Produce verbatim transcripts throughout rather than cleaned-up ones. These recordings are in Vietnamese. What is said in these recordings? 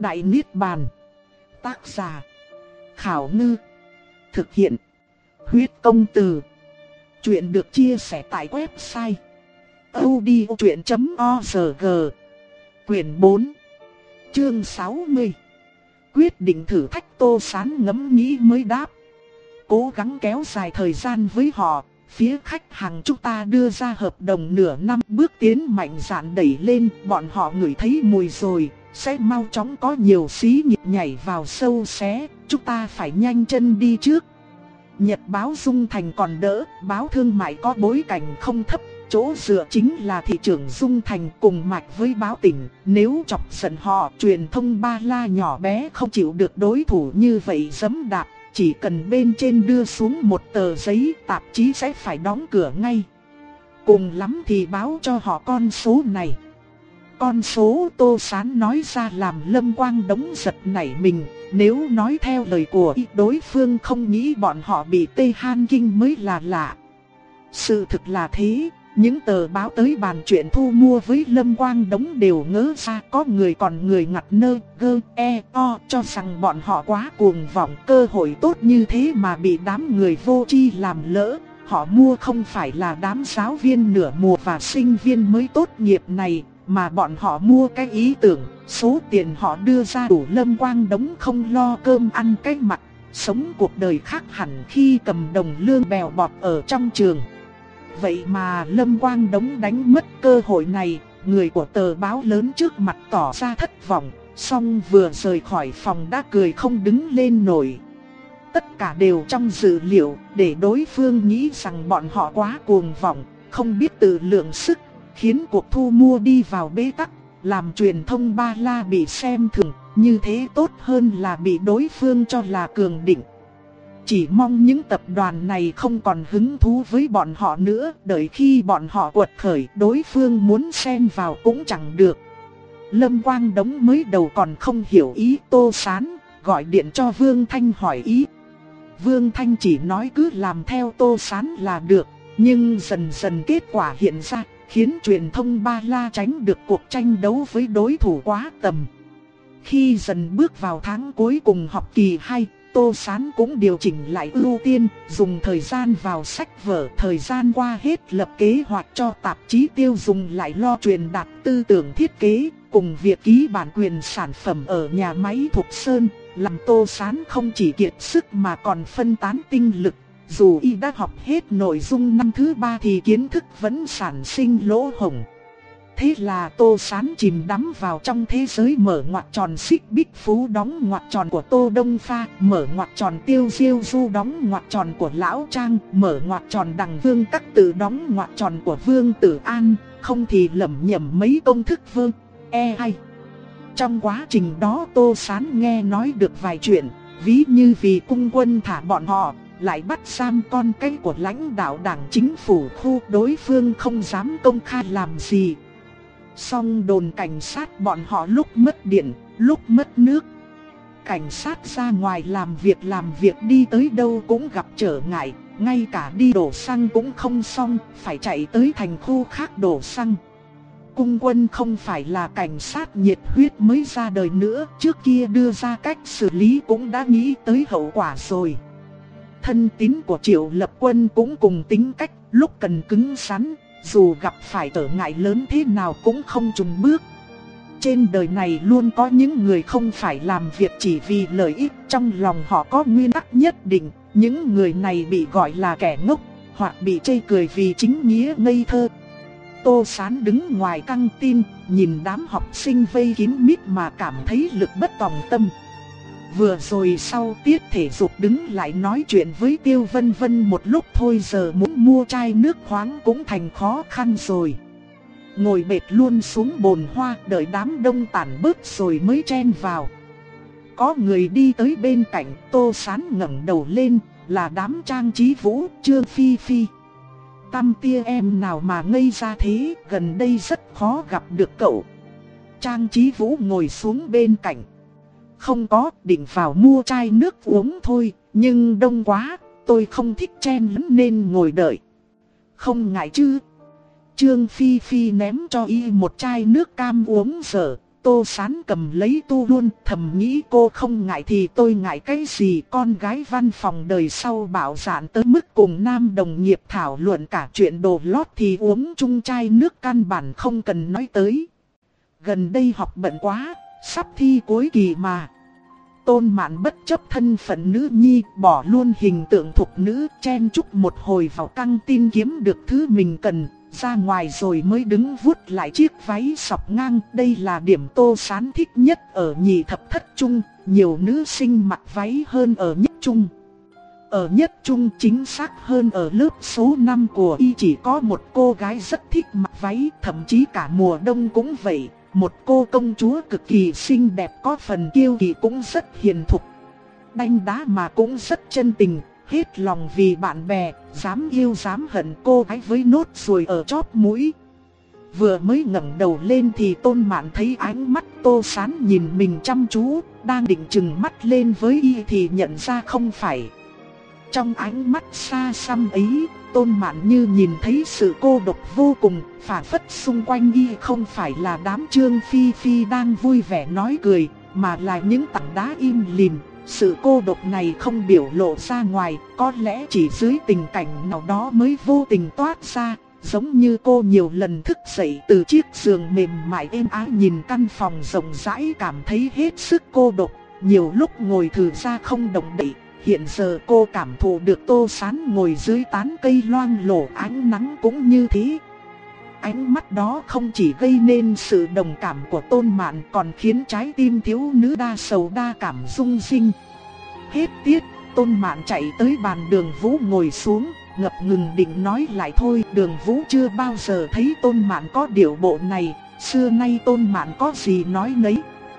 Đại Niết Bàn. Tác giả Khảo Ngư. Thực hiện Huyết Công Từ. Chuyện được chia sẻ tại website audiochuyện chấm org. Quyển bốn, chương sáu mươi. Quyết định thử thách. Tô Sán ngẫm nghĩ mới đáp. Cố gắng kéo dài thời gian với họ. Phía khách hàng chúng ta đưa ra hợp đồng nửa năm, bước tiến mạnh dạn đẩy lên, bọn họ ngửi thấy mùi rồi, sẽ mau chóng có nhiều xí nghiệp nhảy vào sâu xé, chúng ta phải nhanh chân đi trước. Nhật báo Dung Thành còn đỡ, báo thương mại có bối cảnh không thấp, chỗ dựa chính là thị trưởng Dung Thành cùng mạch với báo tỉnh. Nếu chọc giận họ, truyền thông ba la nhỏ bé không chịu được đối thủ như vậy giẫm đạp. Chỉ cần bên trên đưa xuống một tờ giấy, tạp chí sẽ phải đóng cửa ngay. Cùng lắm thì báo cho họ con số này. Con số Tô Sán nói ra làm Lâm Quang Đống giật nảy mình. Nếu nói theo lời của y, đối phương không nghĩ bọn họ bị Tây Han Kinh mới là lạ. Sự thực là thế. Những tờ báo tới bàn chuyện thu mua với Lâm Quang Đống đều ngớ ra. Có người còn người ngặt nơ, gơ, e, o cho rằng bọn họ quá cuồng vọng. Cơ hội tốt như thế mà bị đám người vô tri làm lỡ. Họ mua không phải là đám giáo viên nửa mùa và sinh viên mới tốt nghiệp này, mà bọn họ mua cái ý tưởng. Số tiền họ đưa ra đủ Lâm Quang Đống không lo cơm ăn cái mặt, sống cuộc đời khác hẳn khi cầm đồng lương bèo bọt ở trong trường. Vậy mà Lâm Quang Đống đánh mất cơ hội này. Người của tờ báo lớn trước mặt tỏ ra thất vọng, song vừa rời khỏi phòng đã cười không đứng lên nổi. Tất cả đều trong dự liệu, để đối phương nghĩ rằng bọn họ quá cuồng vọng, không biết tự lượng sức, khiến cuộc thu mua đi vào bế tắc, làm truyền thông ba la bị xem thường. Như thế tốt hơn là bị đối phương cho là cường định. Chỉ mong những tập đoàn này không còn hứng thú với bọn họ nữa, đợi khi bọn họ quật khởi, đối phương muốn xen vào cũng chẳng được. Lâm Quang Đống mới đầu còn không hiểu ý Tô Sán, gọi điện cho Vương Thanh hỏi ý. Vương Thanh chỉ nói cứ làm theo Tô Sán là được, nhưng dần dần kết quả hiện ra, khiến truyền thông ba la tránh được cuộc tranh đấu với đối thủ quá tầm. Khi dần bước vào tháng cuối cùng học kỳ hai, Tô Sán cũng điều chỉnh lại ưu tiên, dùng thời gian vào sách vở, thời gian qua hết lập kế hoạch cho tạp chí tiêu dùng lại lo truyền đạt tư tưởng thiết kế, cùng việc ký bản quyền sản phẩm ở nhà máy Thục Sơn, làm Tô Sán không chỉ kiệt sức mà còn phân tán tinh lực. Dù y đã học hết nội dung năm thứ ba thì kiến thức vẫn sản sinh lỗ hổng. Thế là Tô Sán chìm đắm vào trong thế giới mở ngoặc tròn Xích Bích Phú đóng ngoặc tròn của Tô Đông Pha, mở ngoặc tròn Tiêu Diêu Du đóng ngoặc tròn của Lão Trang, mở ngoặc tròn Đằng Vương Các Tự đóng ngoặc tròn của Vương Tử An, không thì lẩm nhẩm mấy công thức vương, e hay. Trong quá trình đó Tô Sán nghe nói được vài chuyện, ví như vì cung quân thả bọn họ, lại bắt giam con cái của lãnh đạo đảng chính phủ khu, đối phương không dám công khai làm gì. Song đồn cảnh sát bọn họ lúc mất điện, lúc mất nước. Cảnh sát ra ngoài làm việc làm việc đi tới đâu cũng gặp trở ngại, ngay cả đi đổ xăng cũng không xong, phải chạy tới thành khu khác đổ xăng. Cung quân không phải là cảnh sát nhiệt huyết mới ra đời nữa, trước kia đưa ra cách xử lý cũng đã nghĩ tới hậu quả rồi. Thân tín của Triệu Lập Quân cũng cùng tính cách, lúc cần cứng rắn, dù gặp phải trở ngại lớn thế nào cũng không chùn bước. Trên đời này luôn có những người không phải làm việc chỉ vì lợi ích, trong lòng họ có nguyên tắc nhất định. Những người này bị gọi là kẻ ngốc, hoặc bị chê cười vì chính nghĩa ngây thơ. Tô Sán đứng ngoài căng tin, nhìn đám học sinh vây kín mít mà cảm thấy lực bất tòng tâm. Vừa rồi sau tiết thể dục đứng lại nói chuyện với Tiêu Vân Vân một lúc thôi, giờ muốn mua chai nước khoáng cũng thành khó khăn rồi. Ngồi bệt luôn xuống bồn hoa, đợi đám đông tản bớt rồi mới chen vào. Có người đi tới bên cạnh, Tô Sán ngẩng đầu lên, là đám Trang Chí Vũ, Trương Phi Phi. Tăm tia em nào mà ngây ra thế, gần đây rất khó gặp được cậu. Trang Chí Vũ ngồi xuống bên cạnh. Không có, định vào mua chai nước uống thôi, nhưng đông quá, tôi không thích chen lấn nên ngồi đợi. Không ngại chứ? Trương Phi Phi ném cho y một chai nước cam uống dở, Tô Sán cầm lấy tu luôn, thầm nghĩ cô không ngại thì tôi ngại cái gì. Con gái văn phòng đời sau bạo dạn tới mức cùng nam đồng nghiệp thảo luận cả chuyện đồ lót thì uống chung chai nước căn bản không cần nói tới. Gần đây học bận quá, sắp thi cuối kỳ mà. Tôn Mạn bất chấp thân phận nữ nhi, bỏ luôn hình tượng thục nữ, chen chúc một hồi vào căng tin kiếm được thứ mình cần, ra ngoài rồi mới đứng vuốt lại chiếc váy sọc ngang. Đây là điểm Tô Sán thích nhất ở nhị thập thất trung, nhiều nữ sinh mặc váy hơn ở nhất trung. Ở nhất trung, chính xác hơn ở lớp số năm của y, chỉ có một cô gái rất thích mặc váy, thậm chí cả mùa đông cũng vậy. Một cô công chúa cực kỳ xinh đẹp, có phần kiêu kỳ cũng rất hiền thục. Đanh đá mà cũng rất chân tình, hết lòng vì bạn bè, dám yêu dám hận, cô gái với nốt ruồi ở chóp mũi. Vừa mới ngẩng đầu lên thì Tôn Mạn thấy ánh mắt Tô Sán nhìn mình chăm chú, đang định trừng mắt lên với y thì nhận ra không phải. Trong ánh mắt xa xăm ấy, Tôn Mạn như nhìn thấy sự cô độc vô cùng, phảng phất xung quanh y không phải là đám Trương Phi Phi đang vui vẻ nói cười, mà là những tảng đá im lìm. Sự cô độc này không biểu lộ ra ngoài, có lẽ chỉ dưới tình cảnh nào đó mới vô tình toát ra. Giống như cô nhiều lần thức dậy từ chiếc giường mềm mại êm ái nhìn căn phòng rộng rãi cảm thấy hết sức cô độc. Nhiều lúc ngồi thử ra không động đậy. Hiện giờ cô cảm thụ được Tô Sán ngồi dưới tán cây loang lổ ánh nắng cũng như thế. Ánh mắt đó không chỉ gây nên sự đồng cảm của Tôn Mạn, còn khiến trái tim thiếu nữ đa sầu đa cảm rung rinh. Hết tiết, Tôn Mạn chạy tới bàn Đường Vũ ngồi xuống, ngập ngừng định nói lại thôi. Đường Vũ chưa bao giờ thấy Tôn Mạn có điệu bộ này, xưa nay Tôn Mạn có gì nói nấy.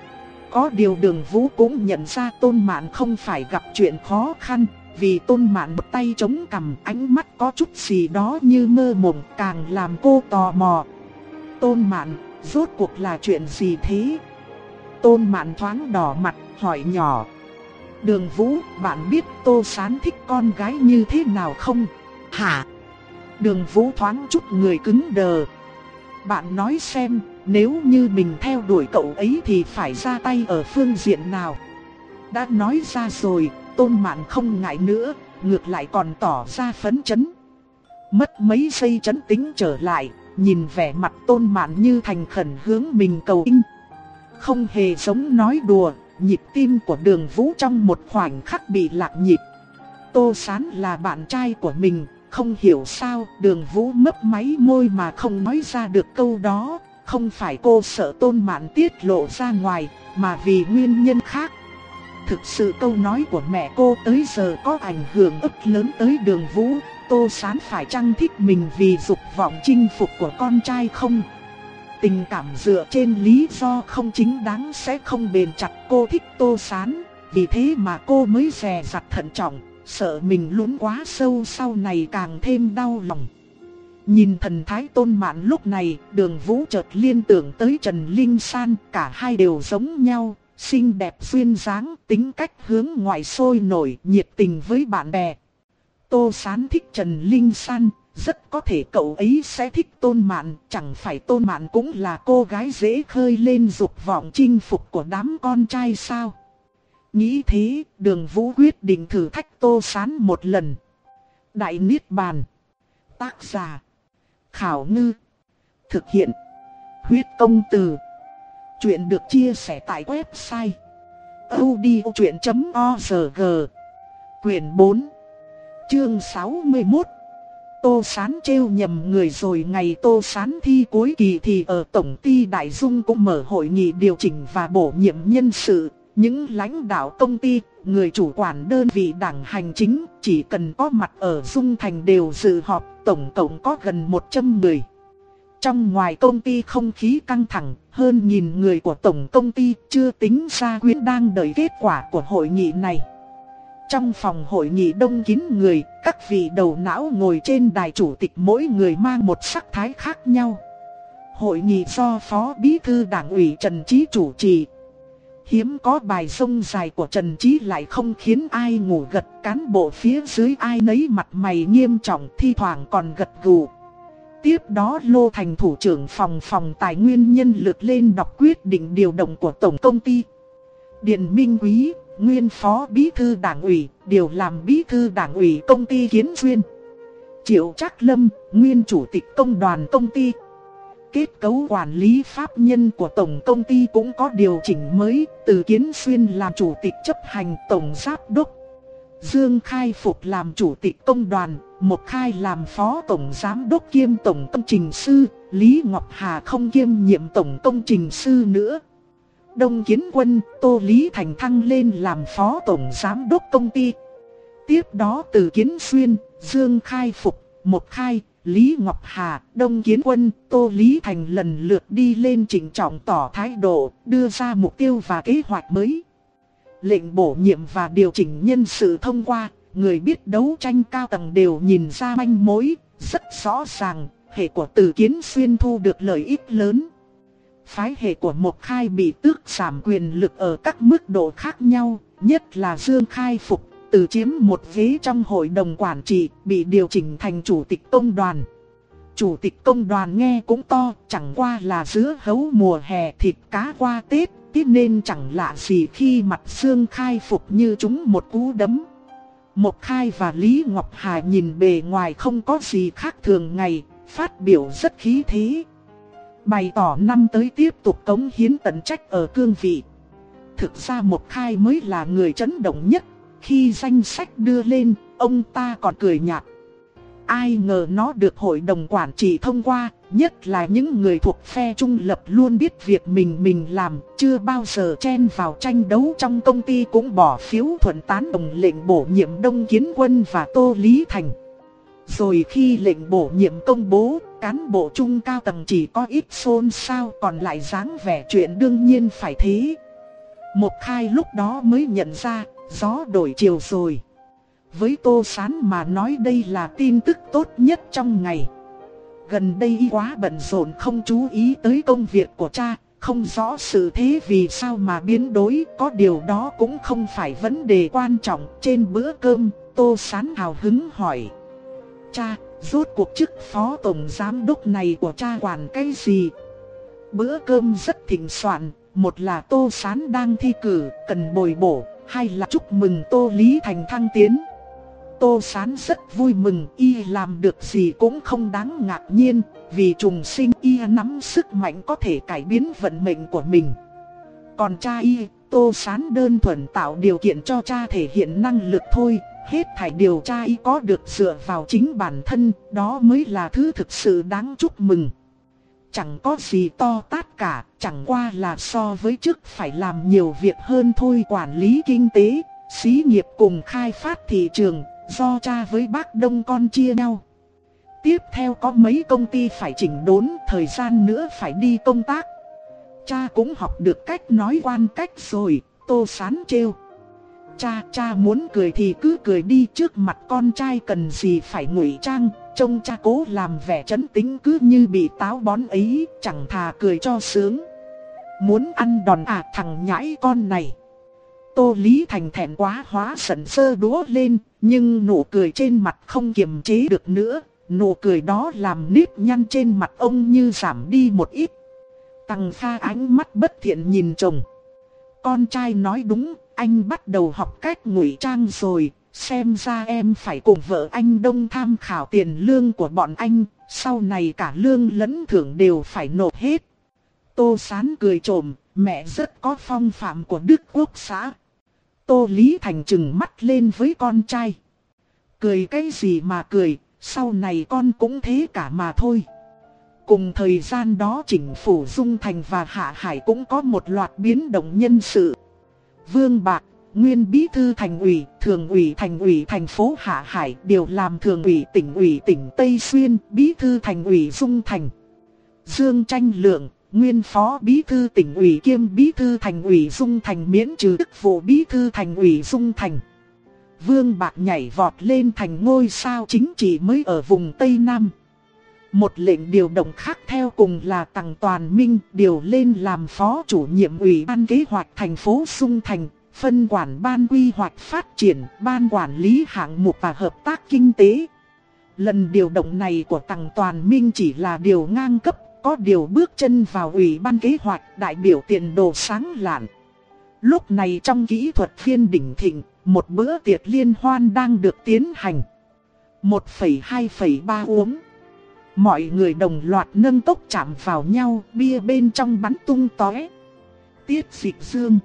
Có điều Đường Vũ cũng nhận ra Tôn Mạn không phải gặp chuyện khó khăn, vì Tôn Mạn một tay chống cằm, ánh mắt có chút gì đó như mơ mộng, càng làm cô tò mò. Tôn Mạn, rốt cuộc là chuyện gì thế? Tôn Mạn thoáng đỏ mặt, hỏi nhỏ. Đường Vũ, bạn biết Tô Sán thích con gái như thế nào không? Hả? Đường Vũ thoáng chút người cứng đờ. Bạn nói xem, nếu như mình theo đuổi cậu ấy thì phải ra tay ở phương diện nào? Đã nói ra rồi, Tôn Mạn không ngại nữa, ngược lại còn tỏ ra phấn chấn. Mất mấy giây chấn tĩnh trở lại, nhìn vẻ mặt Tôn Mạn như thành khẩn hướng mình cầu in. Không hề giống nói đùa, nhịp tim của Đường Vũ trong một khoảnh khắc bị lạc nhịp. Tô Sán là bạn trai của mình, không hiểu sao Đường Vũ mấp máy môi mà không nói ra được câu đó. Không phải cô sợ Tôn Mạn tiết lộ ra ngoài, mà vì nguyên nhân khác. Thực sự câu nói của mẹ cô tới giờ có ảnh hưởng ức lớn tới Đường Vũ. Tô Sán phải chăng thích mình vì dục vọng chinh phục của con trai không? Tình cảm dựa trên lý do không chính đáng sẽ không bền chặt. Cô thích Tô Sán, vì thế mà cô mới dè dặt thận trọng, sợ mình lún quá sâu sau này càng thêm đau lòng. Nhìn thần thái Tôn Mạn lúc này, Đường Vũ chợt liên tưởng tới Trần Linh San, cả hai đều giống nhau, xinh đẹp duyên dáng, tính cách hướng ngoại sôi nổi, nhiệt tình với bạn bè. Tô Sán thích Trần Linh San, rất có thể cậu ấy sẽ thích Tôn Mạn, chẳng phải Tôn Mạn cũng là cô gái dễ khơi lên dục vọng chinh phục của đám con trai sao? Nghĩ thế, Đường Vũ quyết định thử thách Tô Sán một lần. Đại Niết Bàn. Tác giả Khảo Ngư. Thực hiện Huyết Công Từ. Chuyện được chia sẻ tại website audiochuyện chấm org. Quyển bốn, chương sáu mươi mốt. Tô Sán trêu nhầm người rồi. Ngày Tô Sán thi cuối kỳ thì ở Tổng ty Đại Dung cũng mở hội nghị điều chỉnh và bổ nhiệm nhân sự. Những lãnh đạo công ty, người chủ quản đơn vị đảng hành chính chỉ cần có mặt ở Dung Thành đều dự họp, tổng cộng có gần một trăm người. Trong ngoài công ty không khí căng thẳng, hơn nghìn người của tổng công ty, chưa tính Gia Quyến đang đợi kết quả của hội nghị này. Trong phòng hội nghị đông kín người, các vị đầu não ngồi trên đài chủ tịch mỗi người mang một sắc thái khác nhau. Hội nghị do Phó Bí thư Đảng ủy Trần Chí chủ trì. Hiếm có bài sông dài của Trần Chí lại không khiến ai ngủ gật, cán bộ phía dưới ai nấy mặt mày nghiêm trọng, thi thoảng còn gật gù. Tiếp đó Lô Thành thủ trưởng phòng phòng tài nguyên nhân lực lên đọc quyết định điều động của tổng công ty. Điền Minh Quý, nguyên phó bí thư đảng ủy, điều làm bí thư đảng ủy công ty Kiến Xuyên. Triệu Trác Lâm, nguyên chủ tịch công đoàn công ty. Kết cấu quản lý pháp nhân của tổng công ty cũng có điều chỉnh mới, từ Kiến Xuyên làm chủ tịch chấp hành tổng giám đốc, Dương Khai Phục làm chủ tịch công đoàn, Mộc Khai làm phó tổng giám đốc kiêm tổng công trình sư, Lý Ngọc Hà không kiêm nhiệm tổng công trình sư nữa. Đông Kiến Quân, Tô Lý Thành thăng lên làm phó tổng giám đốc công ty. Tiếp đó từ Kiến Xuyên, Dương Khai Phục, Mộc Khai, Lý Ngọc Hà, Đông Kiến Quân, Tô Lý Thành lần lượt đi lên trịnh trọng tỏ thái độ, đưa ra mục tiêu và kế hoạch mới. Lệnh bổ nhiệm và điều chỉnh nhân sự thông qua, người biết đấu tranh cao tầng đều nhìn ra manh mối, rất rõ ràng, hệ của Từ Kiến Xuyên thu được lợi ích lớn. Phái hệ của Mộc Khai bị tước giảm quyền lực ở các mức độ khác nhau, nhất là Dương Khai Phục, từ chiếm một ghế trong hội đồng quản trị, bị điều chỉnh thành chủ tịch công đoàn. Chủ tịch công đoàn nghe cũng to, chẳng qua là giữa hấu mùa hè thịt cá qua Tết, thế nên chẳng lạ gì khi mặt Dương Khai Phục như trúng một cú đấm. Mộc Khai và Lý Ngọc Hà nhìn bề ngoài không có gì khác thường ngày, phát biểu rất khí thế. Bày tỏ năm tới tiếp tục cống hiến tận trách ở cương vị. Thực ra Mộc Khai mới là người chấn động nhất. Khi danh sách đưa lên, ông ta còn cười nhạt. Ai ngờ nó được hội đồng quản trị thông qua, nhất là những người thuộc phe trung lập luôn biết việc mình mình làm, chưa bao giờ chen vào tranh đấu trong công ty cũng bỏ phiếu thuận tán đồng lệnh bổ nhiệm Đông Kiến Quân và Tô Lý Thành. Rồi khi lệnh bổ nhiệm công bố, cán bộ trung cao tầng chỉ có ít xôn xao, còn lại dáng vẻ chuyện đương nhiên phải thế. Mộc Khai lúc đó mới nhận ra, gió đổi chiều rồi. Với Tô Sán mà nói đây là tin tức tốt nhất trong ngày. Gần đây y quá bận rộn không chú ý tới công việc của cha, không rõ sự thế vì sao mà biến đổi, có điều đó cũng không phải vấn đề quan trọng. Trên bữa cơm, Tô Sán hào hứng hỏi: Cha, rốt cuộc chức phó tổng giám đốc này của cha quản cái gì? Bữa cơm rất thịnh soạn, một là Tô Sán đang thi cử, cần bồi bổ, hai là chúc mừng Tô Lý Thành thăng tiến. Tô Sán rất vui mừng, y làm được gì cũng không đáng ngạc nhiên, vì trùng sinh y nắm sức mạnh có thể cải biến vận mệnh của mình. Còn cha y, Tô Sán đơn thuần tạo điều kiện cho cha thể hiện năng lực thôi, hết thảy điều cha y có được dựa vào chính bản thân, đó mới là thứ thực sự đáng chúc mừng. Chẳng có gì to tát cả, chẳng qua là so với trước phải làm nhiều việc hơn thôi. Quản lý kinh tế, xí nghiệp cùng khai phát thị trường, do cha với bác Đông con chia nhau. Tiếp theo có mấy công ty phải chỉnh đốn, thời gian nữa phải đi công tác. Cha cũng học được cách nói quan cách rồi. Tô Sán trêu: Cha, cha muốn cười thì cứ cười đi, trước mặt con trai cần gì phải ngụy trang. Trông cha cố làm vẻ trấn tĩnh cứ như bị táo bón ấy, chẳng thà cười cho sướng. Muốn ăn đòn à thằng nhãi con này. Tô Lý Thành thẹn quá hóa giận giơ đũa lên, nhưng nụ cười trên mặt không kiềm chế được nữa. Nụ cười đó làm nếp nhăn trên mặt ông như giảm đi một ít. Tằng Kha ánh mắt bất thiện nhìn chồng. Con trai nói đúng, anh bắt đầu học cách ngụy trang rồi. Xem ra em phải cùng vợ anh Đông tham khảo tiền lương của bọn anh, sau này cả lương lẫn thưởng đều phải nộp hết. Tô Sán cười trộm, mẹ rất có phong phạm của Đức Quốc xã. Tô Lý Thành trừng mắt lên với con trai. Cười cái gì mà cười, sau này con cũng thế cả mà thôi. Cùng thời gian đó chính phủ Dung Thành và Hạ Hải cũng có một loạt biến động nhân sự. Vương Bạc, nguyên bí thư thành ủy, thường ủy thành ủy thành phố Hạ Hải điều làm thường ủy tỉnh ủy tỉnh Tây Xuyên, bí thư thành ủy Dung Thành. Dương Tranh Lượng, nguyên phó bí thư tỉnh ủy kiêm bí thư thành ủy Dung Thành miễn trừ chức vụ bí thư thành ủy Dung Thành. Vương Bạc nhảy vọt lên thành ngôi sao chính trị mới ở vùng Tây Nam. Một lệnh điều động khác theo cùng là Tằng Toàn Minh điều lên làm phó chủ nhiệm ủy ban kế hoạch thành phố Dung Thành, phân quản ban quy hoạch phát triển, ban quản lý hạng mục và hợp tác kinh tế. lần điều động này của Tằng Toàn Minh chỉ là điều ngang cấp, có điều bước chân vào ủy ban kế hoạch đại biểu tiền đồ sáng lạn. Lúc này trong kỹ thuật viên đỉnh thịnh, một bữa tiệc liên hoan đang được tiến hành. một phẩy hai phẩy ba uống. Mọi người đồng loạt nâng cốc chạm vào nhau, bia bên trong bắn tung tóe. Tiết Dịch Dương,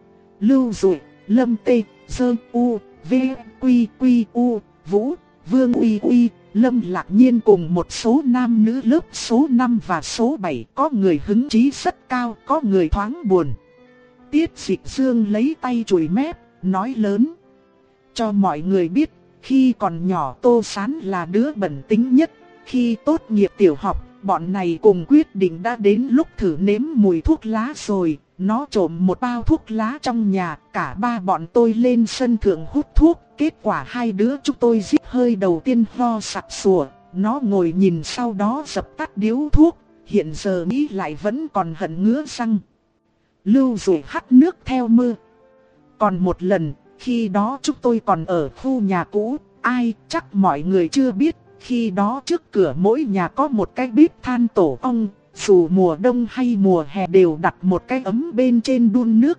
Lưu Dụ, Lâm Tê, Dơ U, V, Quy Quy U, Vũ, Vương Uy Uy, Lâm Lạc Nhiên cùng một số nam nữ lớp số năm và số bảy, có người hứng chí rất cao, có người thoáng buồn. Tiết Dịch Dương lấy tay chùi mép, nói lớn: cho mọi người biết, khi còn nhỏ Tô Sán là đứa bẩn tính nhất. Khi tốt nghiệp tiểu học, bọn này cùng quyết định đã đến lúc thử nếm mùi thuốc lá rồi. Nó trộm một bao thuốc lá trong nhà, cả ba bọn tôi lên sân thượng hút thuốc. Kết quả hai đứa chúng tôi giết hơi đầu tiên ho sặc sủa. Nó ngồi nhìn sau đó dập tắt điếu thuốc. Hiện giờ nghĩ lại vẫn còn hận ngứa răng. Lưu Dụ hắt nước theo mưa. Còn một lần, khi đó chúng tôi còn ở khu nhà cũ. Ai chắc mọi người chưa biết, khi đó trước cửa mỗi nhà có một cái bếp than tổ ong. Dù mùa đông hay mùa hè đều đặt một cái ấm bên trên đun nước.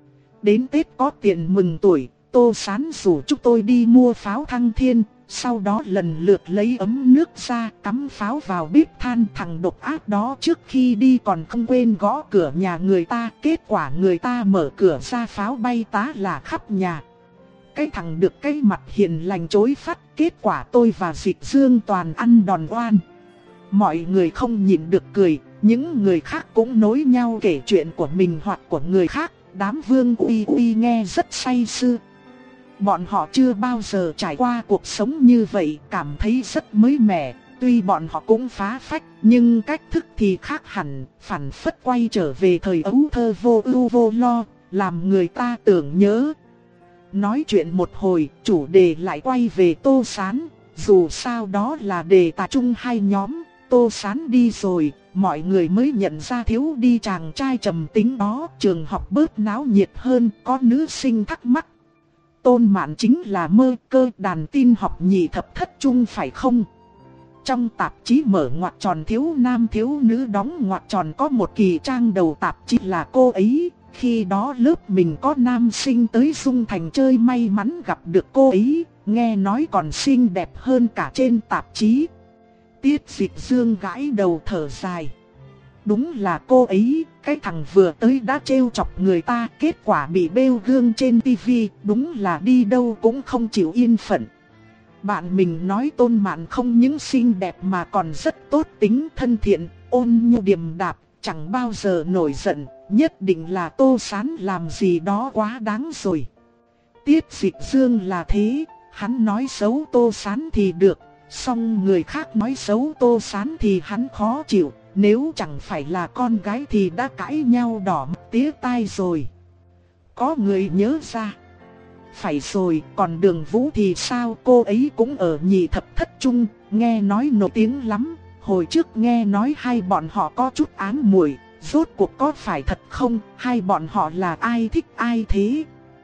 Đến Tết có tiền mừng tuổi, Tô Sán rủ chúng tôi đi mua pháo thăng thiên. Sau đó lần lượt lấy ấm nước ra cắm pháo vào bếp than. Thằng độc ác đó trước khi đi còn không quên gõ cửa nhà người ta. Kết quả người ta mở cửa ra pháo bay tá là khắp nhà. Cái thằng được cái mặt hiền lành chối phát. Kết quả tôi và Dịch Dương toàn ăn đòn oan. Mọi người không nhịn được cười. Những người khác cũng nối nhau kể chuyện của mình hoặc của người khác. Đám Vương Uy Uy nghe rất say sưa. Bọn họ chưa bao giờ trải qua cuộc sống như vậy, cảm thấy rất mới mẻ. Tuy bọn họ cũng phá phách, nhưng cách thức thì khác hẳn, phản phất quay trở về thời ấu thơ vô ưu vô lo, làm người ta tưởng nhớ. Nói chuyện một hồi, chủ đề lại quay về Tô Sán. Dù sao đó là đề tài chung hai nhóm. Tô Sán đi rồi, mọi người mới nhận ra thiếu đi chàng trai trầm tính đó. Trường học bớt náo nhiệt hơn, có nữ sinh thắc mắc: Tôn Mạn chính là Mơ Cơ đàn tin học nhị thập thất trung phải không? Trong tạp chí mở ngoặc tròn thiếu nam thiếu nữ đóng ngoặc tròn có một kỳ trang đầu tạp chí là cô ấy. Khi đó lớp mình có nam sinh tới Dung Thành chơi, may mắn gặp được cô ấy, nghe nói còn xinh đẹp hơn cả trên tạp chí. Tiết Dịch Dương gãi đầu thở dài. Đúng là cô ấy, cái thằng vừa tới đã trêu chọc người ta, kết quả bị bêu gương trên tivi, đúng là đi đâu cũng không chịu yên phận. Bạn mình nói Tôn Mạn không những xinh đẹp mà còn rất tốt tính, thân thiện, ôn nhu điềm đạm, chẳng bao giờ nổi giận, nhất định là Tô Sán làm gì đó quá đáng rồi. Tiết Dịch Dương là thế, hắn nói xấu Tô Sán thì được, song người khác nói xấu Tô Sán thì hắn khó chịu. Nếu chẳng phải là con gái thì đã cãi nhau đỏ mặt tía tai rồi. Có người nhớ ra. Phải rồi, còn Đường Vũ thì sao, cô ấy cũng ở nhị thập thất trung, nghe nói nổi tiếng lắm. Hồi trước nghe nói hai bọn họ có chút ám muội, rốt cuộc có phải thật không, hai bọn họ là ai thích ai thế?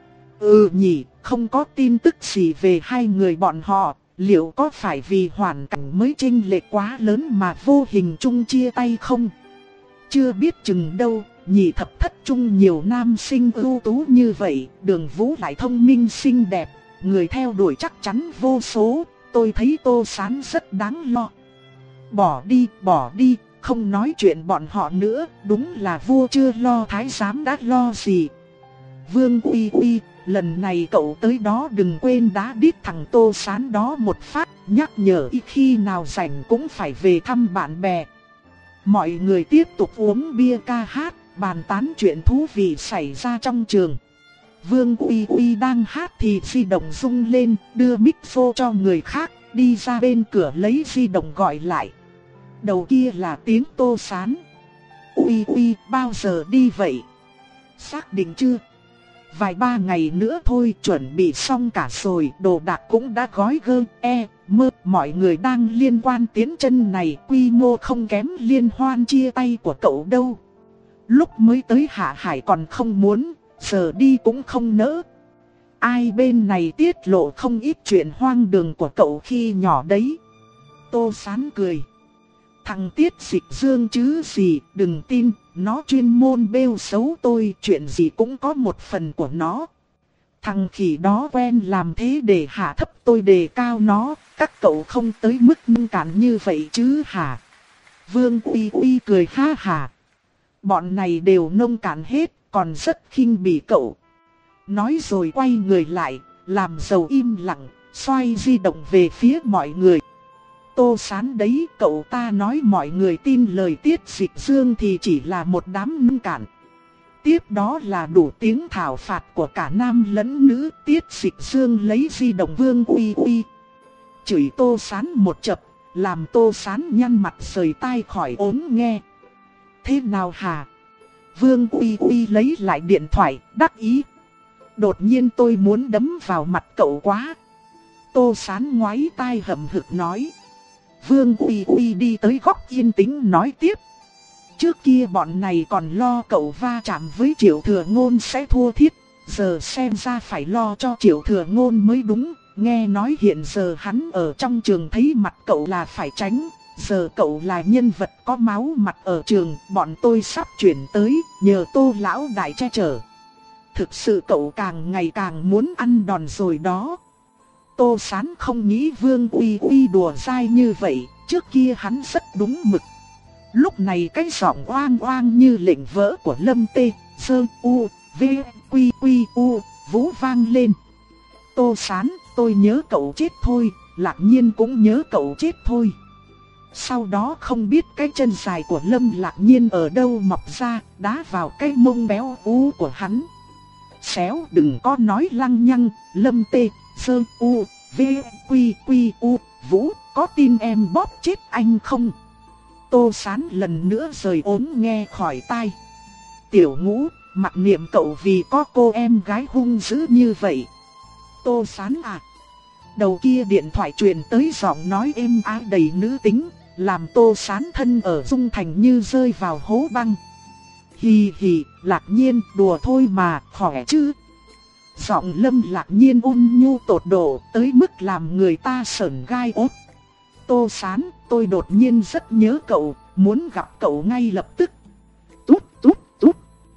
Ừ nhỉ, không có tin tức gì về hai người bọn họ. Liệu có phải vì hoàn cảnh mới chênh lệch quá lớn mà vô hình chung chia tay không? Chưa biết chừng đâu, nhị thập thất chung nhiều nam sinh ưu tú như vậy, Đường Vũ lại thông minh xinh đẹp, người theo đuổi chắc chắn vô số, tôi thấy Tô Sán rất đáng lo. Bỏ đi, bỏ đi, không nói chuyện bọn họ nữa, đúng là vua chưa lo thái giám đã lo gì. Vương Uy Uy, lần này cậu tới đó đừng quên đá đít thằng Tô Sán đó một phát, nhắc nhở y khi nào rảnh cũng phải về thăm bạn bè. Mọi người tiếp tục uống bia ca hát, bàn tán chuyện thú vị xảy ra trong trường. Vương Uy Uy đang hát thì di động rung lên, đưa mic phone cho người khác, đi ra bên cửa lấy di động gọi lại. Đầu kia là tiếng Tô Sán. Uy Uy, bao giờ đi vậy? Xác định chưa? Vài ba ngày nữa thôi, chuẩn bị xong cả rồi, đồ đạc cũng đã gói gơ, e, mơ. Mọi người đang liên quan tiến chân này, quy mô không kém liên hoan chia tay của cậu đâu. Lúc mới tới Hạ Hải còn không muốn, giờ đi cũng không nỡ. Ai bên này tiết lộ không ít chuyện hoang đường của cậu khi nhỏ đấy. Tô Sán cười. Thằng Tiết Dịch Dương chứ gì, đừng tin, nó chuyên môn bêu xấu tôi, chuyện gì cũng có một phần của nó. Thằng khỉ đó quen làm thế để hạ thấp tôi đề cao nó, các cậu không tới mức nông cạn như vậy chứ hả? Vương Uy Uy cười ha hà. Bọn này đều nông cạn hết, còn rất khinh bỉ cậu. Nói rồi quay người lại, làm dầu im lặng, xoay di động về phía mọi người. Tô Sán đấy, cậu ta nói mọi người tin lời Tiết Dịch Dương thì chỉ là một đám nông cạn. Tiếp đó là đủ tiếng thảo phạt của cả nam lẫn nữ. Tiết Dịch Dương lấy di động Vương Uy Uy, chửi Tô Sán một chập, làm Tô Sán nhăn mặt rời tai khỏi ốm nghe. Thế nào hả? Vương Uy Uy lấy lại điện thoại, đắc ý. Đột nhiên tôi muốn đấm vào mặt cậu quá. Tô Sán ngoáy tai hậm hực nói. Vương Uy Uy đi tới góc yên tĩnh nói tiếp. Trước kia bọn này còn lo cậu va chạm với Triệu Thừa Ngôn sẽ thua thiết, giờ xem ra phải lo cho Triệu Thừa Ngôn mới đúng. Nghe nói hiện giờ hắn ở trong trường thấy mặt cậu là phải tránh. Giờ cậu là nhân vật có máu mặt ở trường, bọn tôi sắp chuyển tới, nhờ Tô lão đại che chở. Thực sự cậu càng ngày càng muốn ăn đòn rồi đó. Tô Sán không nghĩ Vương Uy Uy đùa dai như vậy, trước kia hắn rất đúng mực. Lúc này cái giọng oang oang như lệnh vỡ của Lâm Tê, Sơ U, V, Quy Quy U, Vũ vang lên. Tô Sán, tôi nhớ cậu chết thôi, Lạc Nhiên cũng nhớ cậu chết thôi. Sau đó không biết cái chân dài của Lâm Lạc Nhiên ở đâu mọc ra, đá vào cái mông béo ú của hắn. Xéo đừng có nói lăng nhăng, Lâm Tê, Sơ U, V, Quy Quy U, Vũ, có tin em bóp chết anh không? Tô Sán lần nữa rời ốm nghe khỏi tai. Tiểu Ngũ, mặc niệm cậu vì có cô em gái hung dữ như vậy. Tô Sán à. Đầu kia điện thoại truyền tới giọng nói êm ái đầy nữ tính, làm Tô Sán thân ở Dung Thành như rơi vào hố băng. Hì hì, Lạc Nhiên, đùa thôi mà, khỏe chứ? Giọng Lâm Lạc Nhiên ôn nhu tột độ, tới mức làm người ta sởn gai ốt. Tô Sán, tôi đột nhiên rất nhớ cậu, muốn gặp cậu ngay lập tức. Tút tút tút.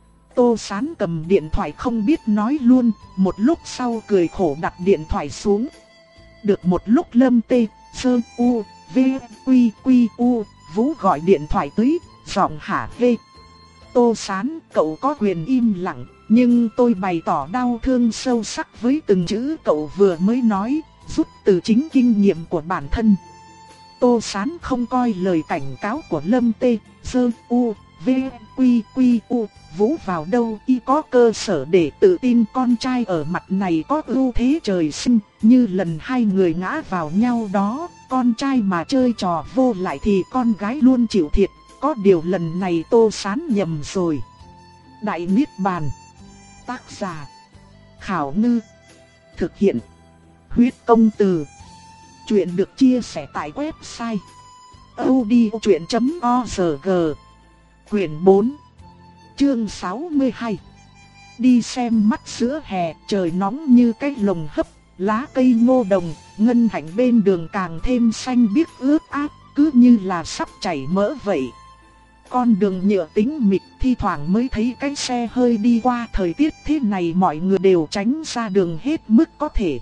Tô Sán cầm điện thoại không biết nói luôn, một lúc sau cười khổ đặt điện thoại xuống. Được một lúc Lâm Tê, Sơ U, V, Quy Quy U, Vũ gọi điện thoại tới, giọng hả hê. Tô Sán, cậu có quyền im lặng, nhưng tôi bày tỏ đau thương sâu sắc với từng chữ cậu vừa mới nói, rút từ chính kinh nghiệm của bản thân. Tô Sán không coi lời cảnh cáo của Lâm Tê, Sơ U, V, Quy Quy U, Vũ vào đâu, y có cơ sở để tự tin con trai ở mặt này có ưu thế trời sinh, như lần hai người ngã vào nhau đó, con trai mà chơi trò vô lại thì con gái luôn chịu thiệt, có điều lần này Tô Sán nhầm rồi. Đại Niết Bàn. Tác giả Khảo Ngư. Thực hiện Huyết Công Từ. Chuyện được chia sẻ tại website audiochuyện chấm org. Quyển bốn, chương sáu mươi hai. Đi xem mắt giữa hè, trời nóng như cái lồng hấp, lá cây ngô đồng, ngân hạnh bên đường càng thêm xanh biếc ướt át, cứ như là sắp chảy mỡ vậy. Con đường nhựa tĩnh mịch, thi thoảng mới thấy cái xe hơi đi qua. Thời tiết thế này mọi người đều tránh ra đường hết mức có thể.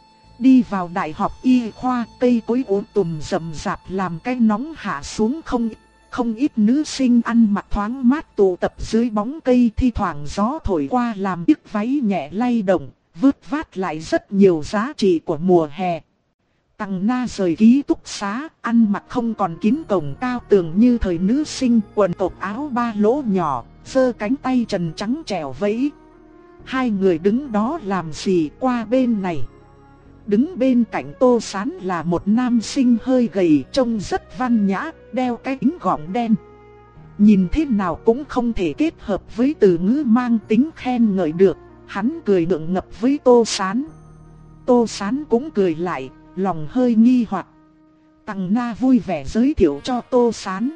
Đi vào đại học y khoa, cây cối ốm tùm rậm rạp làm cái nóng hạ xuống không ít. Không ít nữ sinh ăn mặc thoáng mát tụ tập dưới bóng cây, thi thoảng gió thổi qua làm chiếc váy nhẹ lay động, vớt vát lại rất nhiều giá trị của mùa hè. Tằng Na rời ký túc xá, ăn mặc không còn kín cổng cao tường như thời nữ sinh, quần tộc áo ba lỗ nhỏ, giơ cánh tay trần trắng trèo vẫy. Hai người đứng đó làm gì, qua bên này. Đứng bên cạnh Tô Sán là một nam sinh hơi gầy, trông rất văn nhã, đeo cái kính gọng đen. Nhìn thế nào cũng không thể kết hợp với từ ngữ mang tính khen ngợi được. Hắn cười ngượng ngập với Tô Sán. Tô Sán cũng cười lại, lòng hơi nghi hoặc. Tằng Na vui vẻ giới thiệu cho Tô Sán.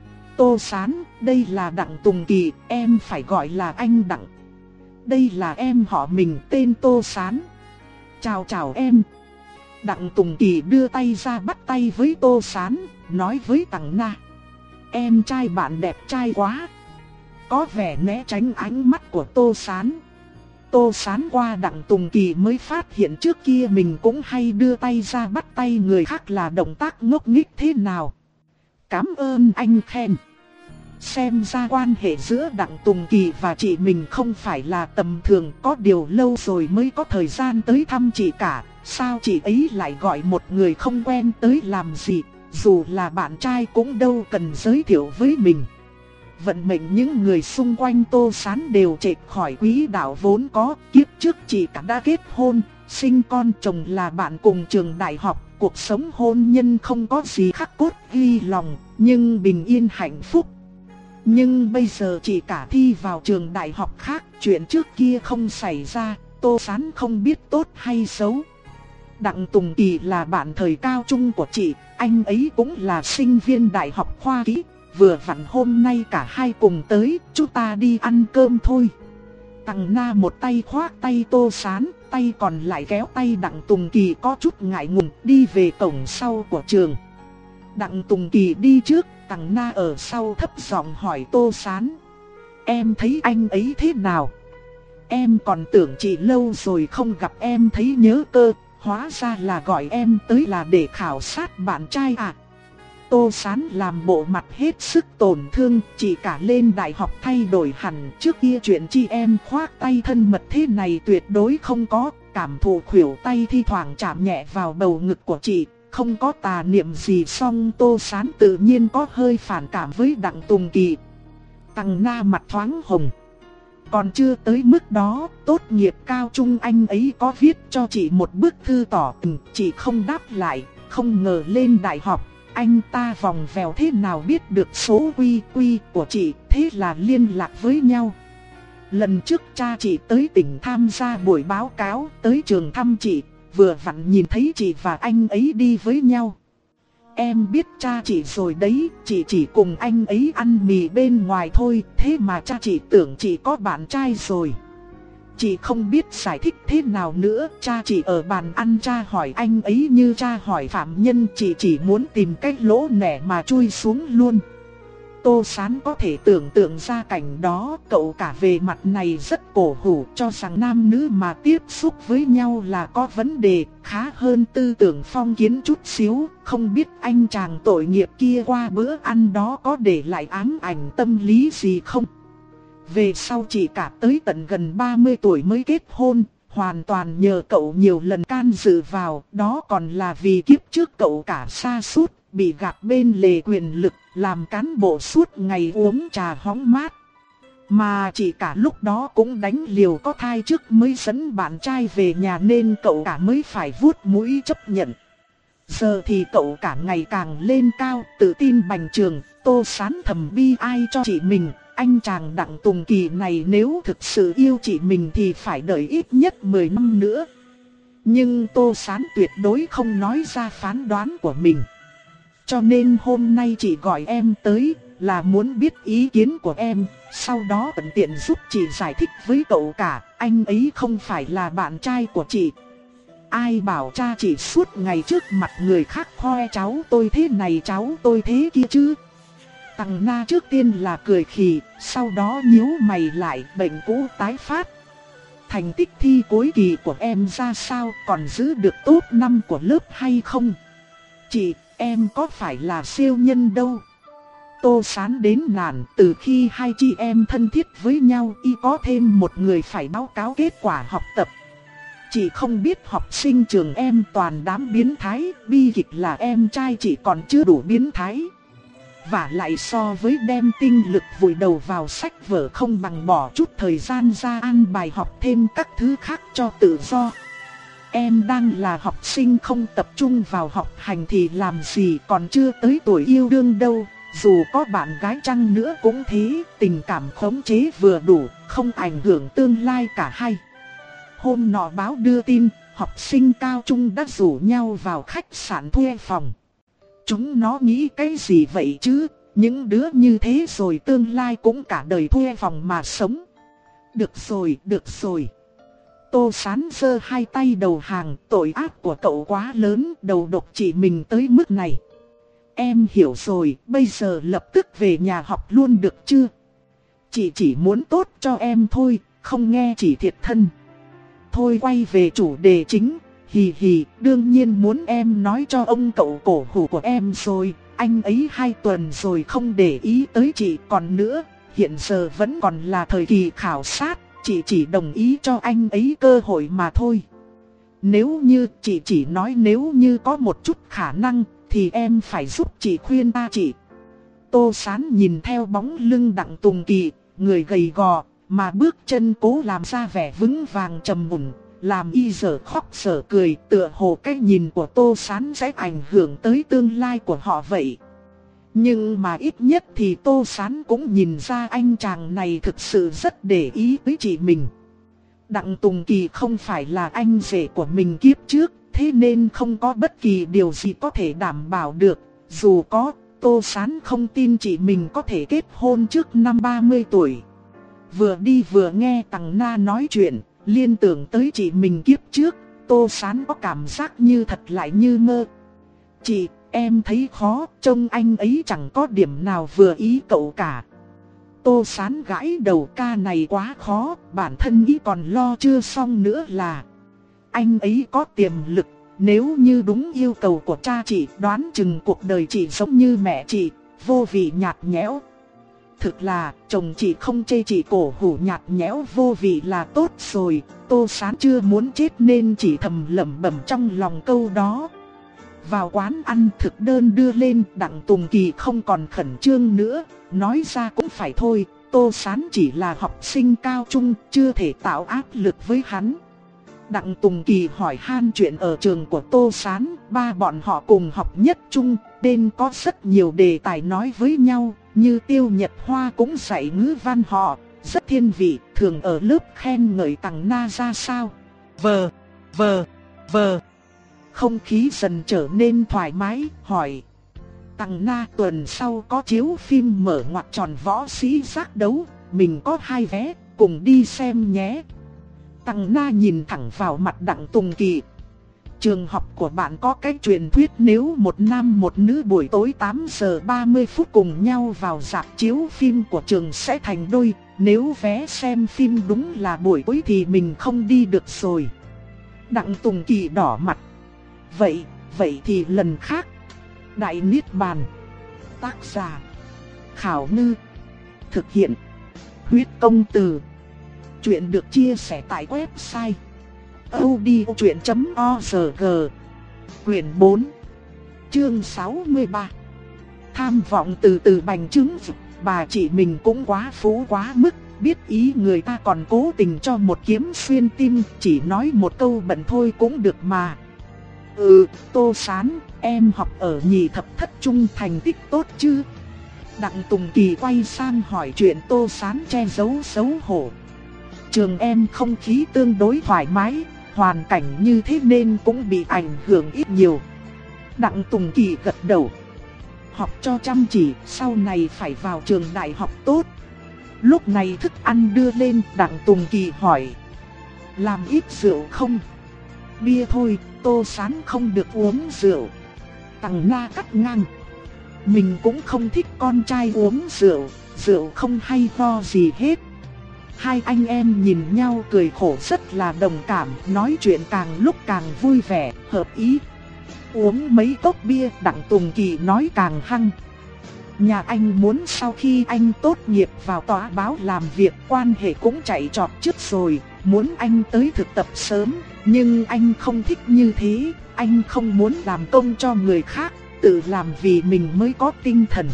Tô Sán, đây là Đặng Tùng Kỳ, em phải gọi là anh Đặng. Đây là em họ mình, tên Tô Sán. Chào chào em. Đặng Tùng Kỳ đưa tay ra bắt tay với Tô Sán, nói với Tằng Na. Em trai bạn đẹp trai quá. Có vẻ né tránh ánh mắt của Tô Sán. Tô Sán qua Đặng Tùng Kỳ mới phát hiện trước kia mình cũng hay đưa tay ra bắt tay người khác là động tác ngốc nghếch thế nào. Cảm ơn anh khen. Xem ra quan hệ giữa Đặng Tùng Kỳ và chị mình không phải là tầm thường, có điều lâu rồi mới có thời gian tới thăm chị cả. Sao chị ấy lại gọi một người không quen tới làm gì, dù là bạn trai cũng đâu cần giới thiệu với mình. Vận mệnh những người xung quanh Tô Sán đều trệch khỏi quỹ đạo vốn có. Kiếp trước chị cả đã kết hôn, sinh con, chồng là bạn cùng trường đại học. Cuộc sống hôn nhân không có gì khắc cốt ghi lòng, nhưng bình yên hạnh phúc. Nhưng bây giờ chị cả thi vào trường đại học khác, chuyện trước kia không xảy ra, Tô Sán không biết tốt hay xấu. Đặng Tùng Kỳ là bạn thời cao trung của chị, anh ấy cũng là sinh viên đại học khoa kỹ. Vừa vặn hôm nay cả hai cùng tới, chúng ta đi ăn cơm thôi. Tằng Na một tay khoác tay Tô Sán, tay còn lại kéo tay Đặng Tùng Kỳ có chút ngại ngùng đi về cổng sau của trường. Đặng Tùng Kỳ đi trước, Tằng Na ở sau thấp giọng hỏi Tô Sán. Em thấy anh ấy thế nào? Em còn tưởng chị lâu rồi không gặp em thấy nhớ cơ, hóa ra là gọi em tới là để khảo sát bạn trai à? Tô Sán làm bộ mặt hết sức tổn thương, chị cả lên đại học thay đổi hẳn, trước kia chuyện chị em khoác tay thân mật thế này tuyệt đối không có, cảm thụ khuỷu tay thi thoảng chạm nhẹ vào bầu ngực của chị, không có tà niệm gì. Song Tô Sán tự nhiên có hơi phản cảm với Đặng Tùng Kỳ. Tằng Na mặt thoáng hồng. Còn chưa tới mức đó, tốt nghiệp cao trung anh ấy có viết cho chị một bức thư tỏ tình, chị không đáp lại, không ngờ lên đại học. Anh ta vòng vèo thế nào biết được số quy quy của chị, thế là liên lạc với nhau. Lần trước cha chị tới tỉnh tham gia buổi báo cáo, tới trường thăm chị, vừa vặn nhìn thấy chị và anh ấy đi với nhau. Em biết cha chị rồi đấy, chị chỉ cùng anh ấy ăn mì bên ngoài thôi, thế mà cha chị tưởng chị có bạn trai rồi. Chị không biết giải thích thế nào nữa, cha chị ở bàn ăn cha hỏi anh ấy như cha hỏi phạm nhân, chị chỉ muốn tìm cách lỗ nẻ mà chui xuống luôn. Tô Sán có thể tưởng tượng ra cảnh đó, cậu cả về mặt này rất cổ hủ, cho rằng nam nữ mà tiếp xúc với nhau là có vấn đề, khá hơn tư tưởng phong kiến chút xíu, không biết anh chàng tội nghiệp kia qua bữa ăn đó có để lại ám ảnh tâm lý gì không. Về sau chị cả tới tận gần ba mươi tuổi mới kết hôn, hoàn toàn nhờ cậu nhiều lần can dự vào, đó còn là vì kiếp trước cậu cả sa sút, bị gạt bên lề quyền lực, làm cán bộ suốt ngày uống trà hóng mát. Mà chị cả lúc đó cũng đánh liều có thai trước mới dẫn bạn trai về nhà nên cậu cả mới phải vuốt mũi chấp nhận. Giờ thì cậu cả ngày càng lên cao, tự tin bành trường, Tô Sán thầm bi ai cho chị mình. Anh chàng Đặng Tùng Kỳ này nếu thực sự yêu chị mình thì phải đợi ít nhất mười năm nữa. Nhưng Tô Sán tuyệt đối không nói ra phán đoán của mình. Cho nên hôm nay chị gọi em tới là muốn biết ý kiến của em, sau đó tận tiện giúp chị giải thích với cậu cả, anh ấy không phải là bạn trai của chị. Ai bảo cha chị suốt ngày trước mặt người khác khoe cháu tôi thế này cháu tôi thế kia chứ. Tằng Na trước tiên là cười khì, sau đó nhíu mày lại, bệnh cũ tái phát. Thành tích thi cuối kỳ của em ra sao, còn giữ được top năm của lớp hay không? Chị, em có phải là siêu nhân đâu. Tô Sán đến nản, từ khi hai chị em thân thiết với nhau y có thêm một người phải báo cáo kết quả học tập. Chị không biết học sinh trường em toàn đám biến thái, bi kịch là em trai chị còn chưa đủ biến thái. Và lại so với đem tinh lực vùi đầu vào sách vở không bằng bỏ chút thời gian ra an bài học thêm các thứ khác cho tự do. Em đang là học sinh không tập trung vào học hành thì làm gì còn chưa tới tuổi yêu đương đâu. Dù có bạn gái chăng nữa cũng thế, tình cảm khống chế vừa đủ, không ảnh hưởng tương lai cả hai. Hôm nọ báo đưa tin, học sinh cao trung đã rủ nhau vào khách sạn thuê phòng. Chúng nó nghĩ cái gì vậy chứ, những đứa như thế rồi tương lai cũng cả đời thuê phòng mà sống. Được rồi, được rồi. Tô Sán giơ hai tay đầu hàng, tội ác của cậu quá lớn, đầu độc chị mình tới mức này. Em hiểu rồi, bây giờ lập tức về nhà học luôn được chưa? Chị chỉ muốn tốt cho em thôi, không nghe chỉ thiệt thân. Thôi quay về chủ đề chính, hì hì, đương nhiên muốn em nói cho ông cậu cổ hủ của em rồi. Anh ấy hai tuần rồi không để ý tới chị, còn nữa, hiện giờ vẫn còn là thời kỳ khảo sát, chị chỉ đồng ý cho anh ấy cơ hội mà thôi. Nếu như chị chỉ nói nếu như có một chút khả năng, thì em phải giúp chị khuyên ta chị. Tô Sán nhìn theo bóng lưng Đặng Tùng Kỳ, người gầy gò, mà bước chân cố làm ra vẻ vững vàng trầm mùn, làm y dở khóc dở cười, tựa hồ cái nhìn của Tô Sán sẽ ảnh hưởng tới tương lai của họ vậy. Nhưng mà ít nhất thì Tô Sán cũng nhìn ra anh chàng này thực sự rất để ý tới chị mình. Đặng Tùng Kỳ không phải là anh rể của mình kiếp trước, thế nên không có bất kỳ điều gì có thể đảm bảo được. Dù có, Tô Sán không tin chị mình có thể kết hôn trước năm ba mươi tuổi. Vừa đi vừa nghe Tằng Na nói chuyện, liên tưởng tới chị mình kiếp trước, Tô Sán có cảm giác như thật lại như mơ. Chị, em thấy khó, trông anh ấy chẳng có điểm nào vừa ý cậu cả. Tô Sán gãi đầu, ca này quá khó, bản thân ý còn lo chưa xong nữa là. Anh ấy có tiềm lực, nếu như đúng yêu cầu của cha chị, đoán chừng cuộc đời chị giống như mẹ chị, vô vị nhạt nhẽo. Thực là, chồng chị không chê chị cổ hủ nhạt nhẽo vô vị là tốt rồi. Tô Sán chưa muốn chết nên chỉ thầm lẩm bẩm trong lòng câu đó. Vào quán ăn thực đơn đưa lên, Đặng Tùng Kỳ không còn khẩn trương nữa, nói ra cũng phải thôi, Tô Sán chỉ là học sinh cao trung, chưa thể tạo áp lực với hắn. Đặng Tùng Kỳ hỏi han chuyện ở trường của Tô Sán, ba bọn họ cùng học nhất trung, nên có rất nhiều đề tài nói với nhau, như Tiêu Nhật Hoa cũng dạy ngữ văn họ, rất thiên vị, thường ở lớp khen ngợi Tằng Na ra sao. Vờ, vờ, vờ. Không khí dần trở nên thoải mái, hỏi. Tằng Na tuần sau có chiếu phim mở ngoặc tròn võ sĩ giác đấu, mình có hai vé, cùng đi xem nhé. Tằng Na nhìn thẳng vào mặt Đặng Tùng Kỳ. Trường học của bạn có cái truyền thuyết nếu một nam một nữ buổi tối tám giờ ba mươi phút cùng nhau vào rạp chiếu phim của trường sẽ thành đôi. Nếu vé xem phim đúng là buổi tối thì mình không đi được rồi. Đặng Tùng Kỳ đỏ mặt. Vậy, vậy thì lần khác. Đại Niết Bàn. Tác giả Khảo Ngư. Thực hiện Huyết Công Từ. Chuyện được chia sẻ tại website audiochuyện chấm org. Quyển bốn, chương sáu mươi ba. Tham vọng từ từ bành trướng. Bà chị mình cũng quá phú quá mức, biết ý người ta còn cố tình cho một kiếm xuyên tim, chỉ nói một câu bận thôi cũng được mà. Ừ, Tô Sán, em học ở nhị thập thất trung thành tích tốt chứ? Đặng Tùng Kỳ quay sang hỏi chuyện Tô Sán che giấu xấu hổ. Trường em không khí tương đối thoải mái, hoàn cảnh như thế nên cũng bị ảnh hưởng ít nhiều. Đặng Tùng Kỳ gật đầu. Học cho chăm chỉ, sau này phải vào trường đại học tốt. Lúc này thức ăn đưa lên, Đặng Tùng Kỳ hỏi. Làm ít rượu không? Bia thôi, Tô Sán không được uống rượu. Tằng Na cắt ngang. Mình cũng không thích con trai uống rượu, rượu không hay ho gì hết. Hai anh em nhìn nhau cười khổ rất là đồng cảm, nói chuyện càng lúc càng vui vẻ, hợp ý. Uống mấy cốc bia, Đặng Tùng Kỳ nói càng hăng. Nhà anh muốn sau khi anh tốt nghiệp vào tòa báo làm việc, quan hệ cũng chạy trọt trước rồi, muốn anh tới thực tập sớm, nhưng anh không thích như thế, anh không muốn làm công cho người khác, tự làm vì mình mới có tinh thần.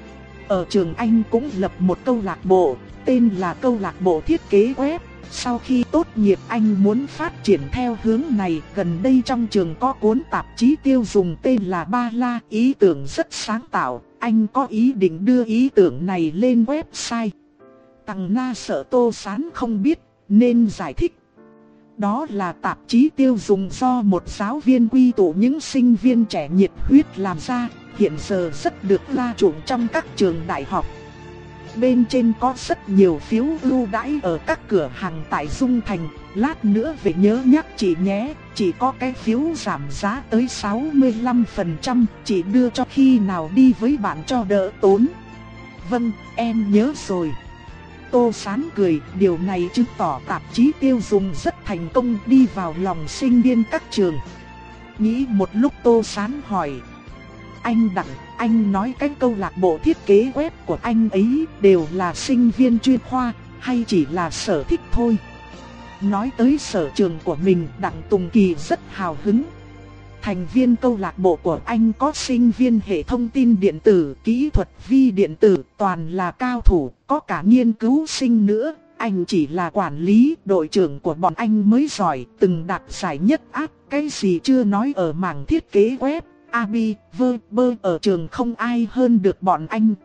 Ở trường anh cũng lập một câu lạc bộ, tên là câu lạc bộ thiết kế web. Sau khi tốt nghiệp anh muốn phát triển theo hướng này. Gần đây trong trường có cuốn tạp chí tiêu dùng tên là Ba La, ý tưởng rất sáng tạo. Anh có ý định đưa ý tưởng này lên website. Tằng Na sợ Tô Sán không biết nên giải thích. Đó là tạp chí tiêu dùng do một giáo viên quy tụ những sinh viên trẻ nhiệt huyết làm ra, hiện giờ rất được la chuộng trong các trường đại học. Bên trên có rất nhiều phiếu ưu đãi ở các cửa hàng tại Dung Thành, Lát nữa về nhớ nhắc chị nhé, chị có cái phiếu giảm giá tới sáu mươi lăm phần trăm, chị đưa cho khi nào đi với bạn cho đỡ tốn. Vâng, em nhớ rồi. Tô Sán cười, điều này chứng tỏ tạp chí tiêu dùng rất thành công đi vào lòng sinh viên các trường. Nghĩ một lúc Tô Sán hỏi. Anh Đặng, anh nói cái câu lạc bộ thiết kế web của anh ấy đều là sinh viên chuyên khoa hay chỉ là sở thích thôi? Nói tới sở trường của mình, Đặng Tùng Kỳ rất hào hứng. Thành viên câu lạc bộ của anh có sinh viên hệ thông tin điện tử, kỹ thuật vi điện tử, toàn là cao thủ, có cả nghiên cứu sinh nữa. Anh chỉ là quản lý, đội trưởng của bọn anh mới giỏi, từng đạt giải nhất áp, cái gì chưa nói ở mảng thiết kế web, a bê, vơ, bơ ở trường không ai hơn được bọn anh.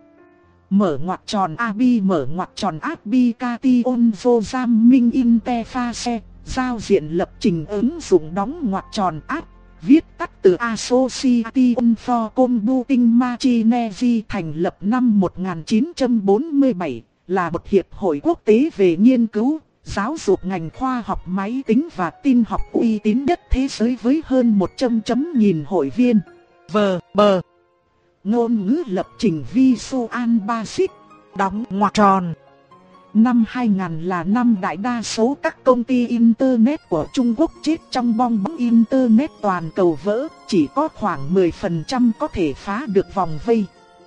Mở ngoặc tròn a bê mở ngoặc tròn application vô giam minh interface, giao diện lập trình ứng dụng đóng ngoặc tròn app, viết tắt từ Association for Computing Machinery, thành lập năm một nghìn chín trăm bốn mươi bảy, là một hiệp hội quốc tế về nghiên cứu, giáo dục ngành khoa học máy tính và tin học uy tín nhất thế giới với hơn một trăm chấm nghìn hội viên. Vờ bờ ngôn ngữ lập trình Visual Basic, đóng ngoặc tròn. Năm hai nghìn là năm đại đa số các công ty Internet của Trung Quốc chết trong bong bóng Internet toàn cầu vỡ, chỉ có khoảng mười phần trăm có thể phá được vòng vây.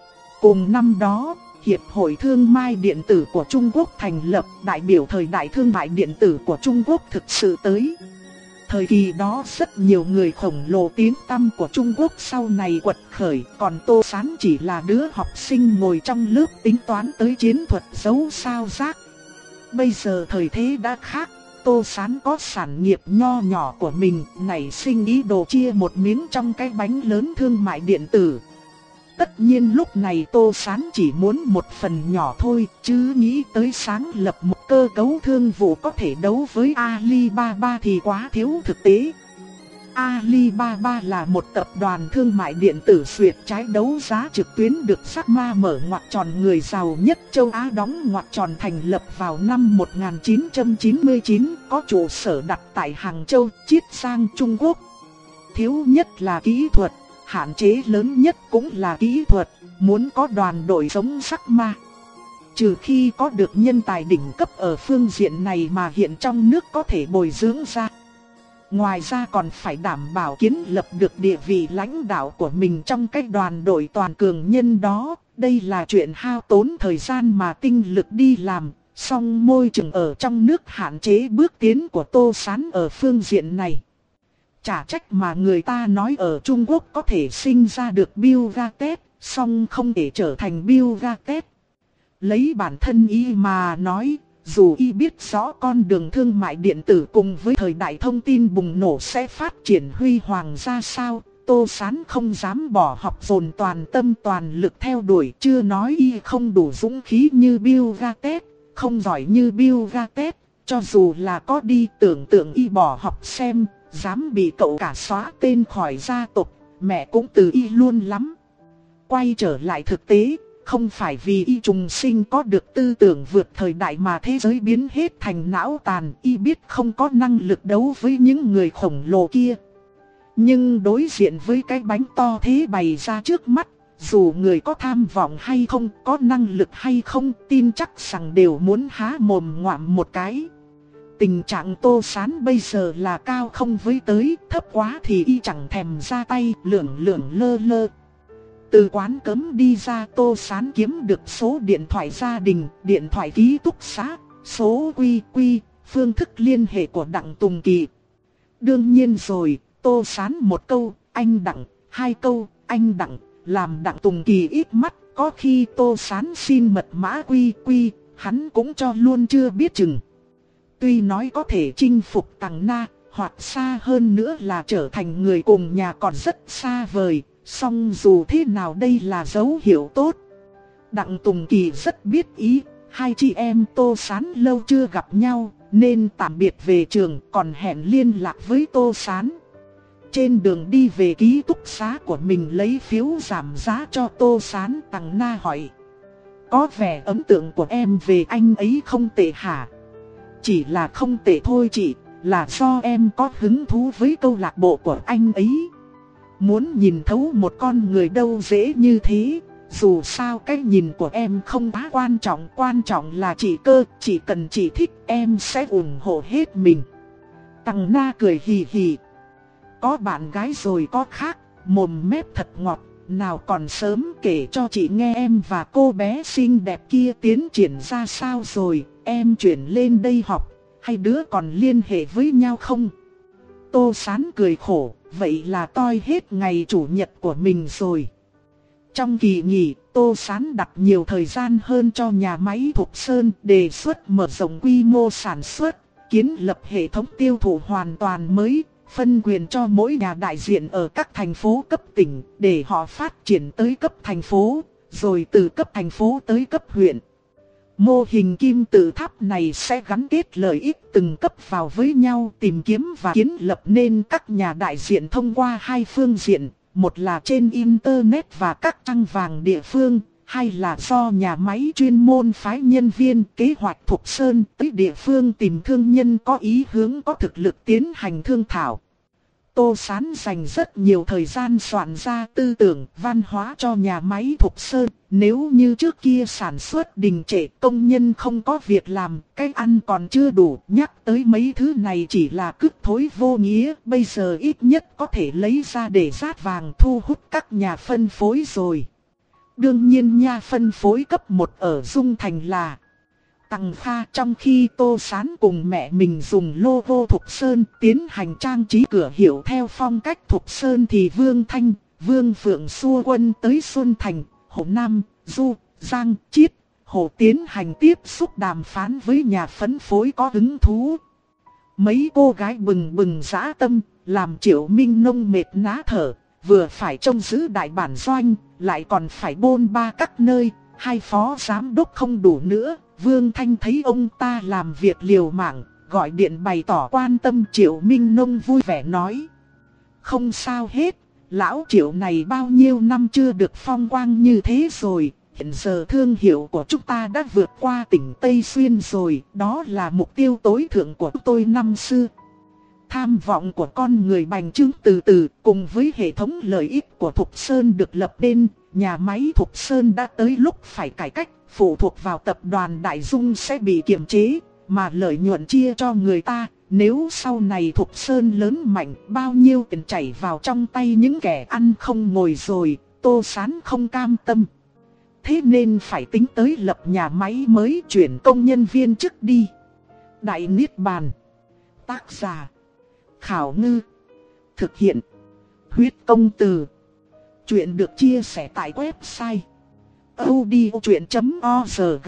Cùng năm đó, Hiệp hội Thương mại Điện tử của Trung Quốc thành lập, đại biểu thời đại thương mại điện tử của Trung Quốc thực sự tới. Thời kỳ đó rất nhiều người khổng lồ tiếng tăm của Trung Quốc sau này quật khởi, còn Tô Sán chỉ là đứa học sinh ngồi trong lớp tính toán tới chiến thuật giấu sao rác. Bây giờ thời thế đã khác, Tô Sán có sản nghiệp nho nhỏ của mình, nảy sinh ý đồ chia một miếng trong cái bánh lớn thương mại điện tử. Tất nhiên lúc này Tô Sán chỉ muốn một phần nhỏ thôi, chứ nghĩ tới sáng lập một cơ cấu thương vụ có thể đấu với Alibaba thì quá thiếu thực tế. Alibaba là một tập đoàn thương mại điện tử xuyệt trái đấu giá trực tuyến được Jack Ma mở ngoặc tròn người giàu nhất châu Á đóng ngoặc tròn thành lập vào năm một nghìn chín trăm chín mươi chín, có trụ sở đặt tại Hàng Châu, Chiết Giang, Trung Quốc. Thiếu nhất là kỹ thuật. Hạn chế lớn nhất cũng là kỹ thuật, muốn có đoàn đội giống Jack Ma, trừ khi có được nhân tài đỉnh cấp ở phương diện này mà hiện trong nước có thể bồi dưỡng ra. Ngoài ra còn phải đảm bảo kiến lập được địa vị lãnh đạo của mình trong cái đoàn đội toàn cường nhân đó. Đây là chuyện hao tốn thời gian mà tinh lực đi làm, song môi trường ở trong nước hạn chế bước tiến của Tô Sán ở phương diện này. Chả trách mà người ta nói ở Trung Quốc có thể sinh ra được Bill Gates, song không thể trở thành Bill Gates. Lấy bản thân y mà nói, dù y biết rõ con đường thương mại điện tử cùng với thời đại thông tin bùng nổ sẽ phát triển huy hoàng ra sao, Tô Sán không dám bỏ học dồn toàn tâm toàn lực theo đuổi. Chưa nói y không đủ dũng khí như Bill Gates, không giỏi như Bill Gates, cho dù là có đi tưởng tượng y bỏ học xem, dám bị cậu cả xóa tên khỏi gia tộc, mẹ cũng từ y luôn lắm. Quay trở lại thực tế, không phải vì y trùng sinh có được tư tưởng vượt thời đại mà thế giới biến hết thành não tàn, y biết không có năng lực đấu với những người khổng lồ kia. Nhưng đối diện với cái bánh to thế bày ra trước mắt, dù người có tham vọng hay không, có năng lực hay không, tin chắc rằng đều muốn há mồm ngoạm một cái. Tình trạng Tô Sán bây giờ là cao không với tới, thấp quá thì y chẳng thèm ra tay, lưởng lưởng lơ lơ. Từ quán cấm đi ra, Tô Sán kiếm được số điện thoại gia đình, điện thoại ký túc xá, số quy quy, phương thức liên hệ của Đặng Tùng Kỳ. Đương nhiên rồi, Tô Sán một câu, anh Đặng, hai câu, anh Đặng, làm Đặng Tùng Kỳ ít mắt, có khi Tô Sán xin mật mã quy quy, hắn cũng cho luôn chưa biết chừng. Tuy nói có thể chinh phục Tằng Na, hoặc xa hơn nữa là trở thành người cùng nhà còn rất xa vời, song dù thế nào đây là dấu hiệu tốt. Đặng Tùng Kỳ rất biết ý, hai chị em Tô Sán lâu chưa gặp nhau, nên tạm biệt về trường, còn hẹn liên lạc với Tô Sán. Trên đường đi về ký túc xá của mình lấy phiếu giảm giá cho Tô Sán, Tằng Na hỏi: có vẻ ấn tượng của em về anh ấy không tệ hả? Chỉ là không tệ thôi chị, là do em có hứng thú với câu lạc bộ của anh ấy. Muốn nhìn thấu một con người đâu dễ như thế. Dù sao cái nhìn của em không quá quan trọng, quan trọng là chị cơ, chỉ cần chị thích em sẽ ủng hộ hết mình. Tằng Na cười hì hì. Có bạn gái rồi có khác, mồm mép thật ngọt, nào còn sớm kể cho chị nghe em và cô bé xinh đẹp kia tiến triển ra sao rồi, em chuyển lên đây học, hai đứa còn liên hệ với nhau không? Tô Sán cười khổ, vậy là toi hết ngày chủ nhật của mình rồi. Trong kỳ nghỉ, Tô Sán đặt nhiều thời gian hơn cho nhà máy Thục Sơn, đề xuất mở rộng quy mô sản xuất, kiến lập hệ thống tiêu thụ hoàn toàn mới, phân quyền cho mỗi nhà đại diện ở các thành phố cấp tỉnh, để họ phát triển tới cấp thành phố, rồi từ cấp thành phố tới cấp huyện. Mô hình kim tự tháp này sẽ gắn kết lợi ích từng cấp vào với nhau, tìm kiếm và kiến lập nên các nhà đại diện thông qua hai phương diện. Một là trên Internet và các trang vàng địa phương, hai là do nhà máy chuyên môn phái nhân viên kế hoạch Thục Sơn tới địa phương tìm thương nhân có ý hướng có thực lực tiến hành thương thảo. Tô Sán dành rất nhiều thời gian soạn ra tư tưởng văn hóa cho nhà máy Thục Sơn. Nếu như trước kia sản xuất đình trệ, công nhân không có việc làm, cái ăn còn chưa đủ, nhắc tới mấy thứ này chỉ là cứt thối vô nghĩa. Bây giờ ít nhất có thể lấy ra để rát vàng thu hút các nhà phân phối rồi. Đương nhiên nhà phân phối cấp một ở Dung Thành là Tằng Kha, trong khi Tô Sán cùng mẹ mình dùng logo Thục Sơn tiến hành trang trí cửa hiệu theo phong cách Thục Sơn thì Vương Thanh, Vương Phượng xua quân tới Xuân Thành, Hồ Nam, Du, Giang, Chiết, Hồ tiến hành tiếp xúc đàm phán với nhà phân phối có hứng thú. Mấy cô gái bừng bừng dã tâm, làm Triệu Minh Nông mệt ná thở, vừa phải trông giữ đại bản doanh, lại còn phải bôn ba các nơi, hai phó giám đốc không đủ nữa. Vương Thanh thấy ông ta làm việc liều mạng, gọi điện bày tỏ quan tâm. Triệu Minh Nông vui vẻ nói: không sao hết, lão Triệu này bao nhiêu năm chưa được phong quang như thế rồi. Hiện giờ thương hiệu của chúng ta đã vượt qua tỉnh Tây Xuyên rồi, đó là mục tiêu tối thượng của tôi năm xưa. Tham vọng của con người bành trướng từ từ, cùng với hệ thống lợi ích của Thục Sơn được lập nên, nhà máy Thục Sơn đã tới lúc phải cải cách. Phụ thuộc vào tập đoàn Đại Dung sẽ bị kiềm chế, mà lợi nhuận chia cho người ta. Nếu sau này Thục Sơn lớn mạnh, bao nhiêu tiền chảy vào trong tay những kẻ ăn không ngồi rồi, Tô Sán không cam tâm. Thế nên phải tính tới lập nhà máy mới, chuyển công nhân viên chức đi. Đại Niết Bàn. Tác giả: Khảo Ngư. Thực hiện: Huyết Công Từ. Chuyện được chia sẻ tại website audiochuyện chấm org.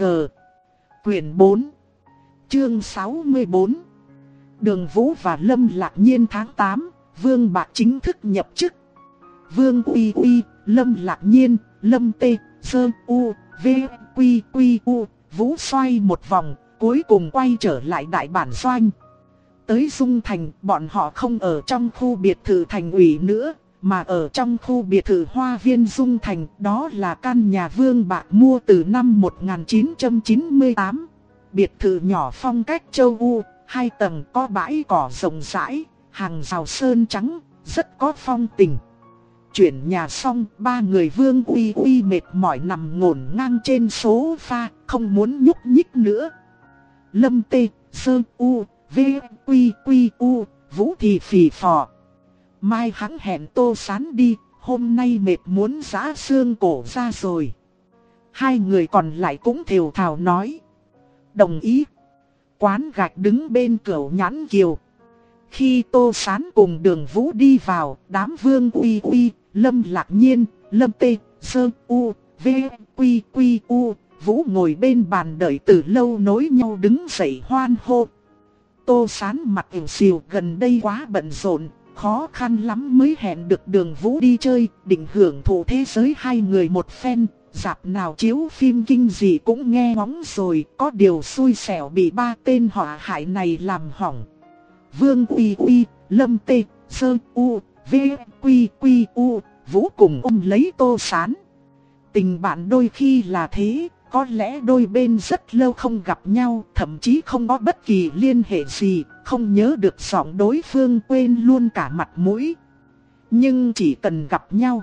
Quyển bốn, chương sáu mươi bốn. Đường Vũ và Lâm Lạc Nhiên. Tháng tám, Vương Bạc chính thức nhập chức. Vương Uy Uy, Lâm Lạc Nhiên, Lâm Tê, Sơ U, V, Quy Quy U, Vũ xoay một vòng, cuối cùng quay trở lại đại bản doanh. Tới Dung Thành, bọn họ không ở trong khu biệt thự thành ủy nữa, mà ở trong khu biệt thự Hoa Viên Dung Thành. Đó là căn nhà Vương Bạc mua từ năm một nghìn chín trăm chín mươi tám. Biệt thự nhỏ phong cách châu Âu, hai tầng, có bãi cỏ rộng rãi, hàng rào sơn trắng, rất có phong tình. Chuyển nhà xong, ba người Vương Uy Uy mệt mỏi nằm ngổn ngang trên sofa, không muốn nhúc nhích nữa. Lâm Tê, Sơ U, V, Quy Quy U, Vũ thì phì phò: mai hắn hẹn Tô Sán đi, hôm nay mệt muốn giã xương cổ ra rồi. Hai người còn lại cũng thều thào nói: đồng ý. Quán gạch đứng bên cửa Nhãn Kiều. Khi Tô Sán cùng Đường Vũ đi vào, đám Vương Uy Uy, Lâm Lạc Nhiên, Lâm Tê, Sơ U, V, Quy Quy U, Vũ ngồi bên bàn đợi từ lâu nối nhau đứng dậy hoan hô. Tô Sán mặt ửng xìu, gần đây quá bận rộn, khó khăn lắm mới hẹn được Đường Vũ đi chơi, định hưởng thụ thế giới hai người một phen. Dạp nào chiếu phim kinh gì cũng nghe ngóng rồi, có điều xui xẻo bị ba tên họa hại này làm hỏng. Vương Uy Uy, Lâm Tê, Sơ U, V, Quy Quy U, Vũ cùng ôm lấy Tô Sán. Tình bạn đôi khi là thế, có lẽ đôi bên rất lâu không gặp nhau, thậm chí không có bất kỳ liên hệ gì, không nhớ được giọng đối phương, quên luôn cả mặt mũi. Nhưng chỉ cần gặp nhau,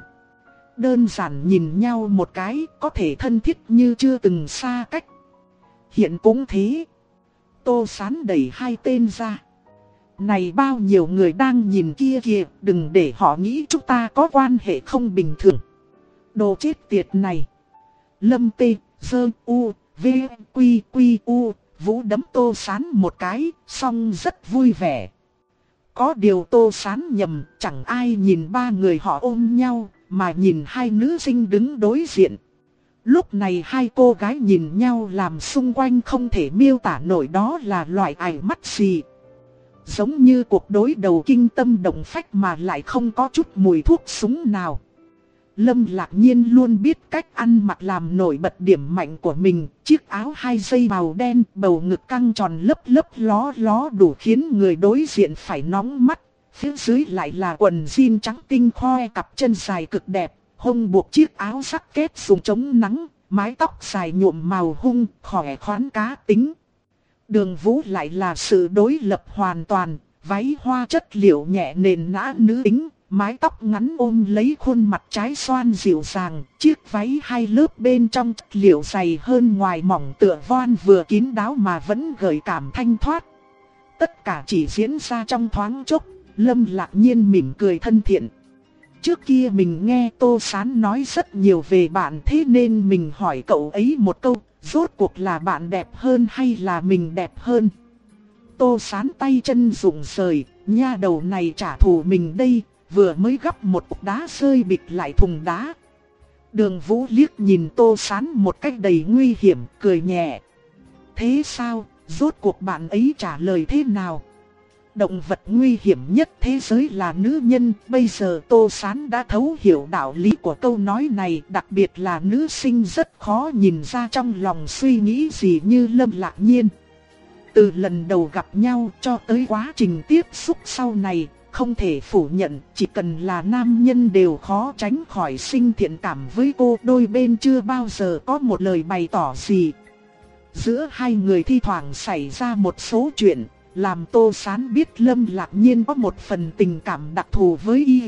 đơn giản nhìn nhau một cái, có thể thân thiết như chưa từng xa cách. Hiện cũng thế. Tô Sán đẩy hai tên ra. Này, bao nhiêu người đang nhìn kia kìa, đừng để họ nghĩ chúng ta có quan hệ không bình thường. Đồ chết tiệt này. Lâm Tê, Dơ, U, V, Quy, Quy, U, Vũ đấm Tô Sán một cái, xong rất vui vẻ. Có điều Tô Sán nhầm, chẳng ai nhìn ba người họ ôm nhau, mà nhìn hai nữ sinh đứng đối diện. Lúc này hai cô gái nhìn nhau làm xung quanh không thể miêu tả nổi đó là loại ảnh mắt gì. Giống như cuộc đối đầu kinh tâm động phách mà lại không có chút mùi thuốc súng nào. Lâm Lạc Nhiên luôn biết cách ăn mặc làm nổi bật điểm mạnh của mình. Chiếc áo hai dây màu đen, bầu ngực căng tròn lấp lấp ló ló đủ khiến người đối diện phải nóng mắt. Phía dưới lại là quần jean trắng tinh khoe cặp chân dài cực đẹp, hông buộc chiếc áo sắc kết dùng chống nắng, mái tóc dài nhuộm màu hung, khỏe khoắn cá tính. Đường Vũ lại là sự đối lập hoàn toàn, váy hoa chất liệu nhẹ nền nã nữ tính, mái tóc ngắn ôm lấy khuôn mặt trái xoan dịu dàng, chiếc váy hai lớp bên trong chất liệu dày hơn ngoài mỏng tựa voan vừa kín đáo mà vẫn gợi cảm thanh thoát. Tất cả chỉ diễn ra trong thoáng chốc. Lâm Lạc Nhiên mỉm cười thân thiện. Trước kia mình nghe Tô Sán nói rất nhiều về bạn, thế nên mình hỏi cậu ấy một câu, rốt cuộc là bạn đẹp hơn hay là mình đẹp hơn? Tô Sán tay chân rụng rời, nha đầu này trả thù mình đây, vừa mới gấp một cục đá rơi bịch lại thùng đá. Đường Vũ liếc nhìn Tô Sán một cách đầy nguy hiểm, cười nhẹ. Thế sao, rốt cuộc bạn ấy trả lời thế nào? Động vật nguy hiểm nhất thế giới là nữ nhân, bây giờ Tô Sán đã thấu hiểu đạo lý của câu nói này, đặc biệt là nữ sinh rất khó nhìn ra trong lòng suy nghĩ gì như Lâm Lạc Nhiên. Từ lần đầu gặp nhau cho tới quá trình tiếp xúc sau này, không thể phủ nhận, chỉ cần là nam nhân đều khó tránh khỏi sinh thiện cảm với cô, đôi bên chưa bao giờ có một lời bày tỏ gì. Giữa hai người thi thoảng xảy ra một số chuyện, làm Tô Sán biết Lâm Lạc Nhiên có một phần tình cảm đặc thù với y.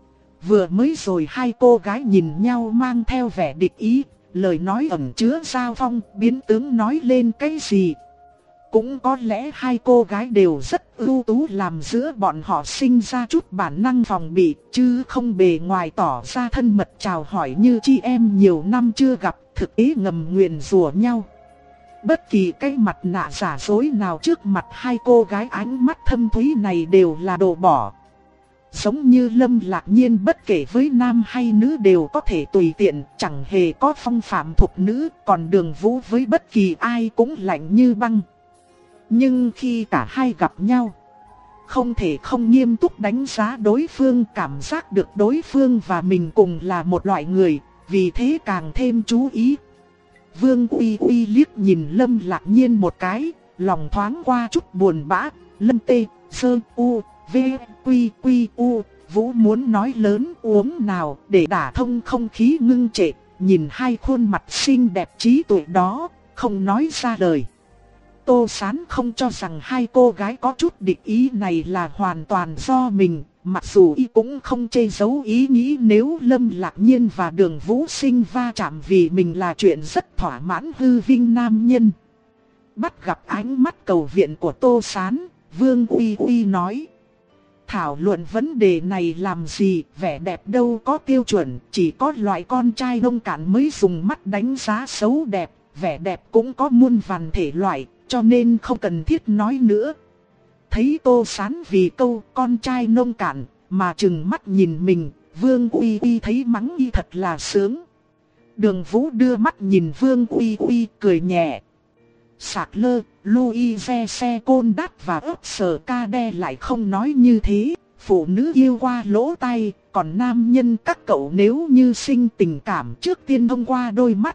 Vừa mới rồi hai cô gái nhìn nhau mang theo vẻ địch ý, lời nói ẩn chứa giao phong, biến tướng nói lên cái gì. Cũng có lẽ hai cô gái đều rất ưu tú làm giữa bọn họ sinh ra chút bản năng phòng bị, chứ không bề ngoài tỏ ra thân mật chào hỏi như chị em nhiều năm chưa gặp, thực ý ngầm nguyền rủa nhau. Bất kỳ cái mặt nạ giả dối nào trước mặt hai cô gái ánh mắt thâm thúy này đều là đồ bỏ. Giống như Lâm Lạc Nhiên bất kể với nam hay nữ đều có thể tùy tiện, chẳng hề có phong phạm thục nữ, còn Đường Vũ với bất kỳ ai cũng lạnh như băng. Nhưng khi cả hai gặp nhau, không thể không nghiêm túc đánh giá đối phương, cảm giác được đối phương và mình cùng là một loại người, vì thế càng thêm chú ý. Vương Uy Uy liếc nhìn Lâm Lạc Nhiên một cái, lòng thoáng qua chút buồn bã. Lâm Tê, Sơ, U, V, Quy, Quy, U, Vũ muốn nói lớn uống nào để đả thông không khí ngưng trệ, nhìn hai khuôn mặt xinh đẹp trí tuệ đó, không nói ra lời. Tô Sán không cho rằng hai cô gái có chút địch ý này là hoàn toàn do mình, mặc dù y cũng không che giấu ý nghĩ nếu Lâm Lạc Nhiên và Đường Vũ Sinh va chạm vì mình là chuyện rất thỏa mãn hư vinh nam nhân. Bắt gặp ánh mắt cầu viện của Tô Sán, Vương Uy Uy nói: thảo luận vấn đề này làm gì, vẻ đẹp đâu có tiêu chuẩn, chỉ có loại con trai nông cạn mới dùng mắt đánh giá xấu đẹp, vẻ đẹp cũng có muôn vàn thể loại, cho nên không cần thiết nói nữa. Thấy Tô Sán vì câu con trai nông cạn mà trừng mắt nhìn mình, Vương Uy Uy thấy mắng y thật là sướng. Đường Vũ đưa mắt nhìn Vương Uy Uy cười nhẹ. Sạc lơ, Louise xe côn đắt và ấp sở ca đe lại không nói như thế. Phụ nữ yêu qua lỗ tai, còn nam nhân các cậu nếu như sinh tình cảm trước tiên thông qua đôi mắt.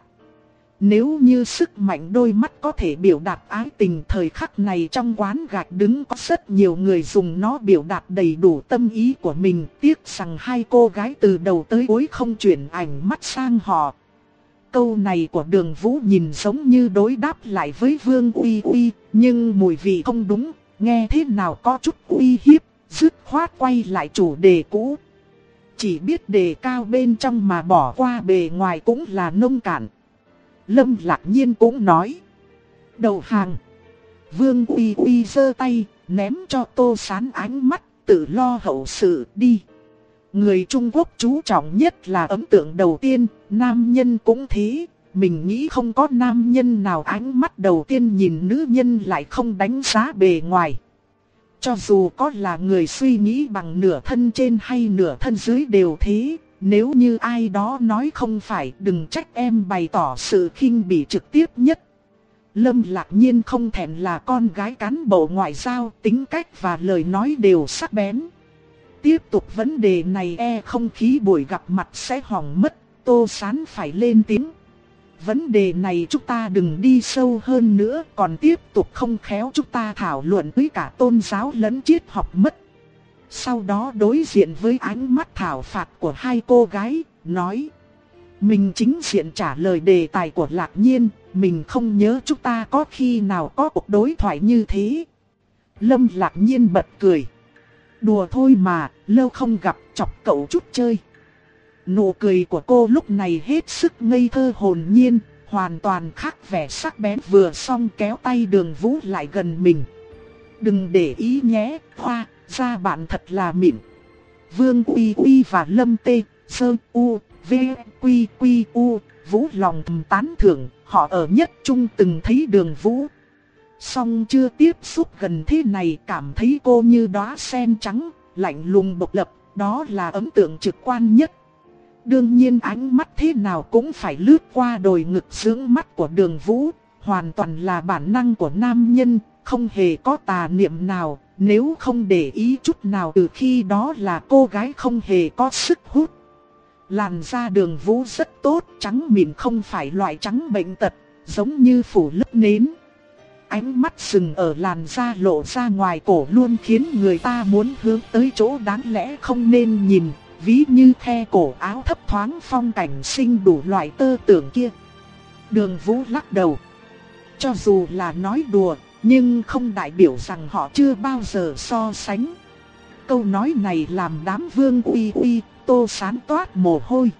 Nếu như sức mạnh đôi mắt có thể biểu đạt ái tình, thời khắc này trong quán gạch đứng có rất nhiều người dùng nó biểu đạt đầy đủ tâm ý của mình. Tiếc rằng hai cô gái từ đầu tới cuối không chuyển ảnh mắt sang họ. Câu này của Đường Vũ nhìn giống như đối đáp lại với Vương Uy Uy, nhưng mùi vị không đúng, nghe thế nào có chút uy hiếp, dứt khoát quay lại chủ đề cũ. Chỉ biết đề cao bên trong mà bỏ qua bề ngoài cũng là nông cạn. Lâm Lạc Nhiên cũng nói. Đầu hàng. Vương Uy Uy giơ tay, ném cho Tô Sán ánh mắt, tự lo hậu sự đi. Người Trung Quốc chú trọng nhất là ấn tượng đầu tiên, nam nhân cũng thế. Mình nghĩ không có nam nhân nào ánh mắt đầu tiên nhìn nữ nhân lại không đánh giá bề ngoài. Cho dù có là người suy nghĩ bằng nửa thân trên hay nửa thân dưới đều thế. Nếu như ai đó nói không phải, đừng trách em bày tỏ sự khinh bỉ trực tiếp nhất. Lâm Lạc Nhiên không thèm là con gái cán bộ ngoại giao, tính cách và lời nói đều sắc bén. Tiếp tục vấn đề này e không khí buổi gặp mặt sẽ hỏng mất, Tô Sán phải lên tiếng. Vấn đề này chúng ta đừng đi sâu hơn nữa, còn tiếp tục không khéo chúng ta thảo luận với cả tôn giáo lẫn triết học mất. Sau đó đối diện với ánh mắt thảo phạt của hai cô gái, nói. Mình chính diện trả lời đề tài của Lạc Nhiên, mình không nhớ chúng ta có khi nào có cuộc đối thoại như thế. Lâm Lạc Nhiên bật cười. Đùa thôi mà, lâu không gặp, chọc cậu chút chơi. Nụ cười của cô lúc này hết sức ngây thơ hồn nhiên, hoàn toàn khác vẻ sắc bén, vừa xong kéo tay Đường Vũ lại gần mình. Đừng để ý nhé, Hoa, da bạn thật là mịn. Vương Uy Uy và Lâm Tê, Sơ U, V, Quy Quy U, Vũ lòng thầm tán thưởng, họ ở nhất trung từng thấy Đường Vũ. Song chưa tiếp xúc gần thế này, cảm thấy cô như đóa sen trắng, lạnh lùng độc lập, đó là ấn tượng trực quan nhất. Đương nhiên ánh mắt thế nào cũng phải lướt qua đồi ngực dưỡng mắt của Đường Vũ, hoàn toàn là bản năng của nam nhân, không hề có tà niệm nào, nếu không để ý chút nào từ khi đó là cô gái không hề có sức hút. Làn da Đường Vũ rất tốt, trắng mịn không phải loại trắng bệnh tật, giống như phủ lớp nến. Ánh mắt dừng ở làn da lộ ra ngoài cổ luôn khiến người ta muốn hướng tới chỗ đáng lẽ không nên nhìn, ví như khe cổ áo thấp thoáng phong cảnh sinh đủ loại tơ tưởng kia. Đường Vũ lắc đầu. Cho dù là nói đùa, nhưng không đại biểu rằng họ chưa bao giờ so sánh. Câu nói này làm đám Vương Uy Uy, Tô Sán toát mồ hôi.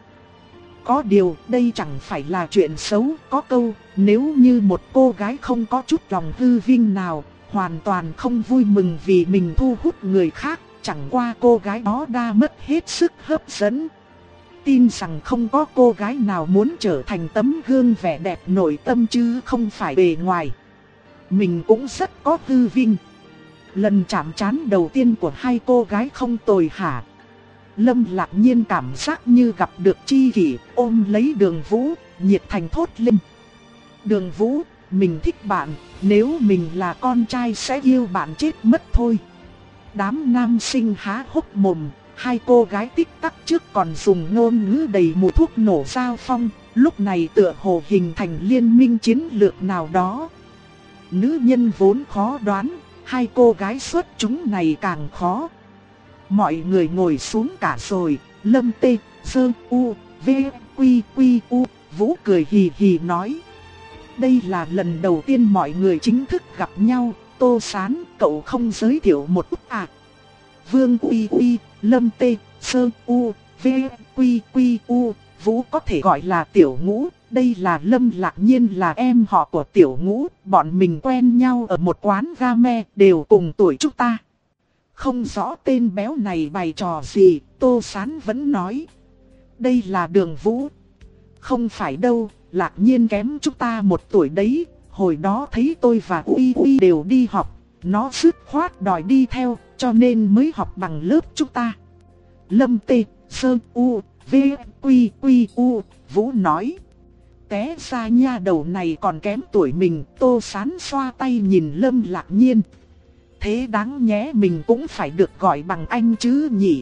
Có điều đây chẳng phải là chuyện xấu, có câu, nếu như một cô gái không có chút lòng hư vinh nào, hoàn toàn không vui mừng vì mình thu hút người khác, chẳng qua cô gái đó đã mất hết sức hấp dẫn. Tin rằng không có cô gái nào muốn trở thành tấm gương vẻ đẹp nội tâm chứ không phải bề ngoài. Mình cũng rất có hư vinh. Lần chạm trán đầu tiên của hai cô gái không tồi hả? Lâm Lạc Nhiên cảm giác như gặp được tri kỷ, ôm lấy Đường Vũ, nhiệt thành thốt lên. Đường Vũ, mình thích bạn, nếu mình là con trai sẽ yêu bạn chết mất thôi. Đám nam sinh há hốc mồm, hai cô gái tích tắc trước còn dùng ngôn ngữ đầy mùi thuốc nổ giao phong, lúc này tựa hồ hình thành liên minh chiến lược nào đó. Nữ nhân vốn khó đoán, hai cô gái xuất chúng này càng khó. Mọi người ngồi xuống cả rồi, Lâm Tê, Sơ U, V, Quy Quy U, Vũ cười hì hì nói. Đây là lần đầu tiên mọi người chính thức gặp nhau, Tô Sán, cậu không giới thiệu một chút à? Vương Uy Uy, Lâm Tê, Sơ U, V, Quy Quy U, Vũ có thể gọi là Tiểu Ngũ, đây là Lâm Lạc Nhiên là em họ của Tiểu Ngũ, bọn mình quen nhau ở một quán game, đều cùng tuổi chúng ta. Không rõ tên béo này bày trò gì, Tô Sán vẫn nói. Đây là Đường Vũ. Không phải đâu, Lạc Nhiên kém chúng ta một tuổi đấy, hồi đó thấy tôi và Uy Uy đều đi học, nó dứt khoát đòi đi theo, cho nên mới học bằng lớp chúng ta. Lâm Tê, Sơ U, V, Quy Quy U, Vũ nói. Té ra nha đầu này còn kém tuổi mình, Tô Sán xoa tay nhìn Lâm Lạc Nhiên. Thế đáng nhẽ mình cũng phải được gọi bằng anh chứ nhỉ.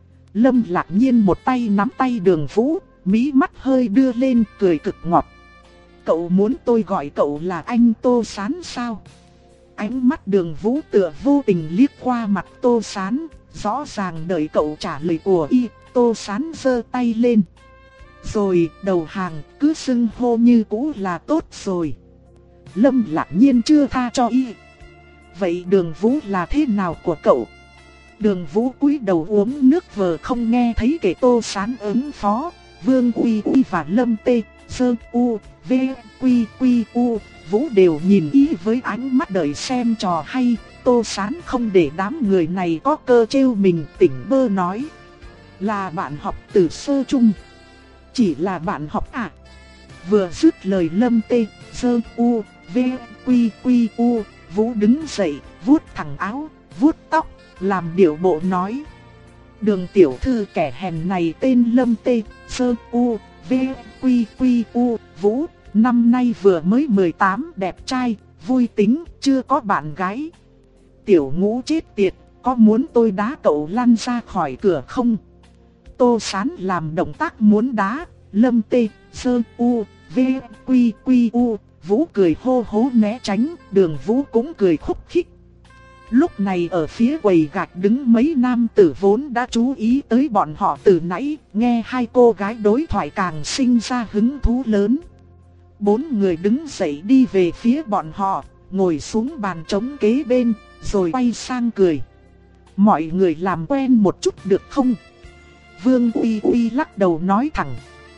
Lâm Lạc Nhiên một tay nắm tay Đường Vũ, mí mắt hơi đưa lên cười cực ngọt. Cậu muốn tôi gọi cậu là anh Tô Sán sao? Ánh mắt Đường Vũ tựa vô tình liếc qua mặt Tô Sán, rõ ràng đợi cậu trả lời của y. Tô Sán giơ tay lên. Rồi đầu hàng cứ xưng hô như cũ là tốt rồi. Lâm Lạc Nhiên chưa tha cho y. Vậy Đường Vũ là thế nào của cậu? Đường Vũ cúi đầu uống nước vờ không nghe thấy kẻ Tô Sán ứng phó. Vương Uy Uy và Lâm Tê, Sơ U, V, Quy Quy U, Vũ đều nhìn y với ánh mắt đợi xem trò hay. Tô Sán không để đám người này có cơ trêu mình, tỉnh bơ nói. Là bạn học từ sơ trung. Chỉ là bạn học à? Vừa dứt lời Lâm Tê, Sơ U, V, Quy Quy U, Vũ đứng dậy, vuốt thẳng áo, vuốt tóc, làm điệu bộ nói. Đường tiểu thư kẻ hèn này tên Lâm Tê, Sơ U, V, Quy Quy U, Vũ, năm nay vừa mới mười tám, đẹp trai, vui tính, chưa có bạn gái. Tiểu Ngũ chết tiệt, có muốn tôi đá cậu lăn ra khỏi cửa không? Tô Sán làm động tác muốn đá, Lâm Tê, Sơ U, V, Quy Quy U, Vũ cười hô hố né tránh, Đường Vũ cũng cười khúc khích. Lúc này ở phía quầy gạch đứng mấy nam tử vốn đã chú ý tới bọn họ từ nãy, nghe hai cô gái đối thoại càng sinh ra hứng thú lớn. Bốn người đứng dậy đi về phía bọn họ, ngồi xuống bàn trống kế bên, rồi quay sang cười. Mọi người làm quen một chút được không? Vương Uy Uy lắc đầu nói thẳng.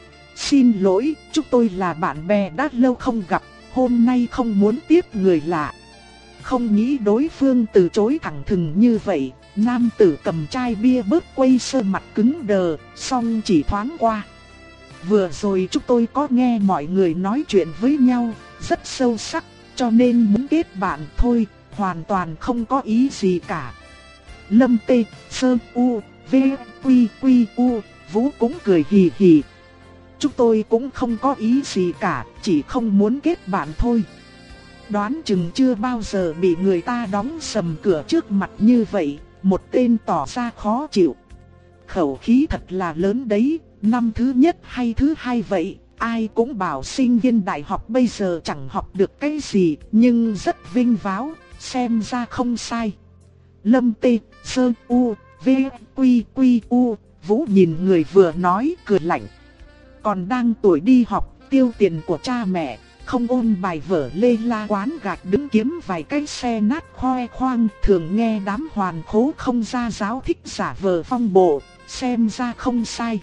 Xin lỗi, chúng tôi là bạn bè đã lâu không gặp, hôm nay không muốn tiếp người lạ. Không nghĩ đối phương từ chối thẳng thừng như vậy, nam tử cầm chai bia bớt quay sơ mặt cứng đờ, xong chỉ thoáng qua. Vừa rồi chúng tôi có nghe mọi người nói chuyện với nhau, rất sâu sắc, cho nên muốn kết bạn thôi, hoàn toàn không có ý gì cả. Lâm Tê, Sơ U, V, Quy Quy U, Vũ cũng cười hì hì. Chúng tôi cũng không có ý gì cả, chỉ không muốn kết bạn thôi. Đoán chừng chưa bao giờ bị người ta đóng sầm cửa trước mặt như vậy, một tên tỏ ra khó chịu. Khẩu khí thật là lớn đấy, năm thứ nhất hay thứ hai vậy, ai cũng bảo sinh viên đại học bây giờ chẳng học được cái gì, nhưng rất vinh váo, xem ra không sai. Lâm Tê, Sơ U, V, Quy Quy U, Vũ nhìn người vừa nói cười lạnh. Còn đang tuổi đi học, tiêu tiền của cha mẹ, không ôn bài vở lê la quán gạch đứng kiếm vài cái xe nát khoe khoang, thường nghe đám hoàn khố không ra giáo thích giả vờ phong bộ, xem ra không sai.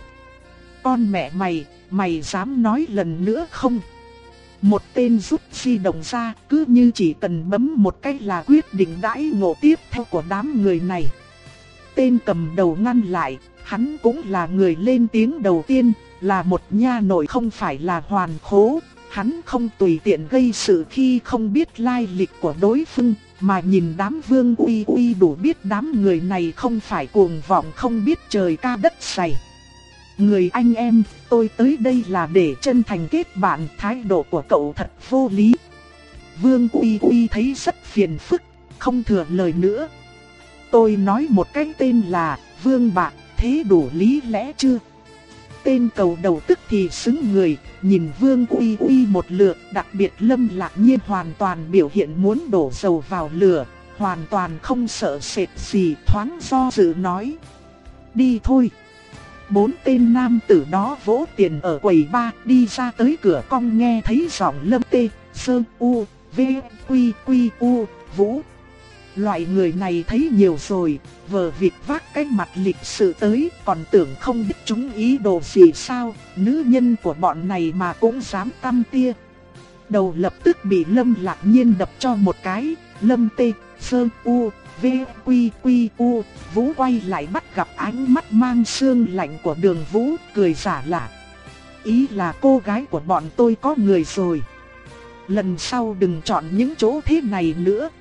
Con mẹ mày, mày dám nói lần nữa không? Một tên rút di động ra, cứ như chỉ cần bấm một cái là quyết định đãi ngộ tiếp theo của đám người này. Tên cầm đầu ngăn lại, hắn cũng là người lên tiếng đầu tiên, là một nha nội không phải là hoàn khố. Hắn không tùy tiện gây sự khi không biết lai lịch của đối phương, mà nhìn đám Vương Uy Uy đủ biết đám người này không phải cuồng vọng không biết trời cao đất dày. Người anh em, tôi tới đây là để chân thành kết bạn, thái độ của cậu thật vô lý. Vương Uy Uy thấy rất phiền phức, không thừa lời nữa. Tôi nói một cái tên là Vương Bạc, thế đủ lý lẽ chưa? Tên cầu đầu tức thì sững người, nhìn Vương Uy Uy một lượt, đặc biệt Lâm Lạc Nhiên hoàn toàn biểu hiện muốn đổ dầu vào lửa, hoàn toàn không sợ sệt gì, thoáng do dự nói. Đi thôi. Bốn tên nam tử đó vỗ tiền ở quầy ba, đi ra tới cửa cong nghe thấy giọng Lâm Tê, Sơ U, V, Quy Quy U, Vũ. Loại người này thấy nhiều rồi, vờ vịt vác cái mặt lịch sự tới, còn tưởng không biết chúng ý đồ gì sao, nữ nhân của bọn này mà cũng dám tăm tia. Đầu lập tức bị Lâm Lạc Nhiên đập cho một cái, Lâm Tê, Sơ U, V, Quy Quy U, Vũ quay lại bắt gặp ánh mắt mang sương lạnh của Đường Vũ, cười giả lạ. Ý là cô gái của bọn tôi có người rồi. Lần sau đừng chọn những chỗ thế này nữa.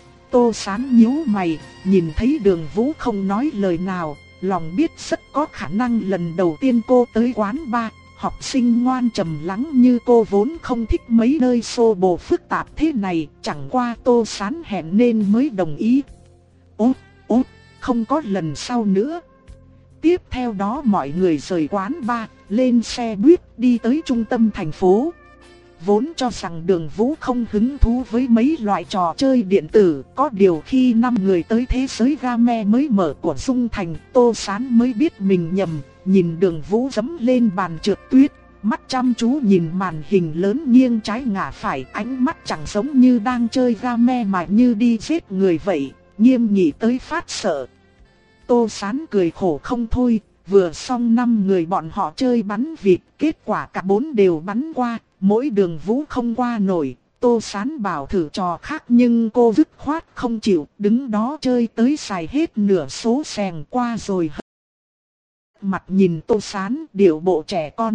Tô Sán nhíu mày, nhìn thấy Đường Vũ không nói lời nào, lòng biết rất có khả năng lần đầu tiên cô tới quán bar, học sinh ngoan trầm lắng như cô vốn không thích mấy nơi xô bồ phức tạp thế này, chẳng qua Tô Sán hẹn nên mới đồng ý. Út, út, không có lần sau nữa. Tiếp theo đó mọi người rời quán bar, lên xe buýt đi tới trung tâm thành phố. Vốn cho rằng Đường Vũ không hứng thú với mấy loại trò chơi điện tử, có điều khi năm người tới thế giới game mới mở của Dung Thành, Tô Sán mới biết mình nhầm, nhìn Đường Vũ dẫm lên bàn trượt tuyết, mắt chăm chú nhìn màn hình lớn nghiêng trái ngả phải, ánh mắt chẳng giống như đang chơi game mà như đi giết người vậy, nghiêm nghị tới phát sợ. Tô Sán cười khổ không thôi, vừa xong năm người bọn họ chơi bắn vịt, kết quả cả bốn đều bắn qua, mỗi Đường Vũ không qua nổi. Tô Sán bảo thử trò khác nhưng cô dứt khoát không chịu, đứng đó chơi tới xài hết nửa số sèng qua rồi. Mặt nhìn Tô Sán điệu bộ trẻ con.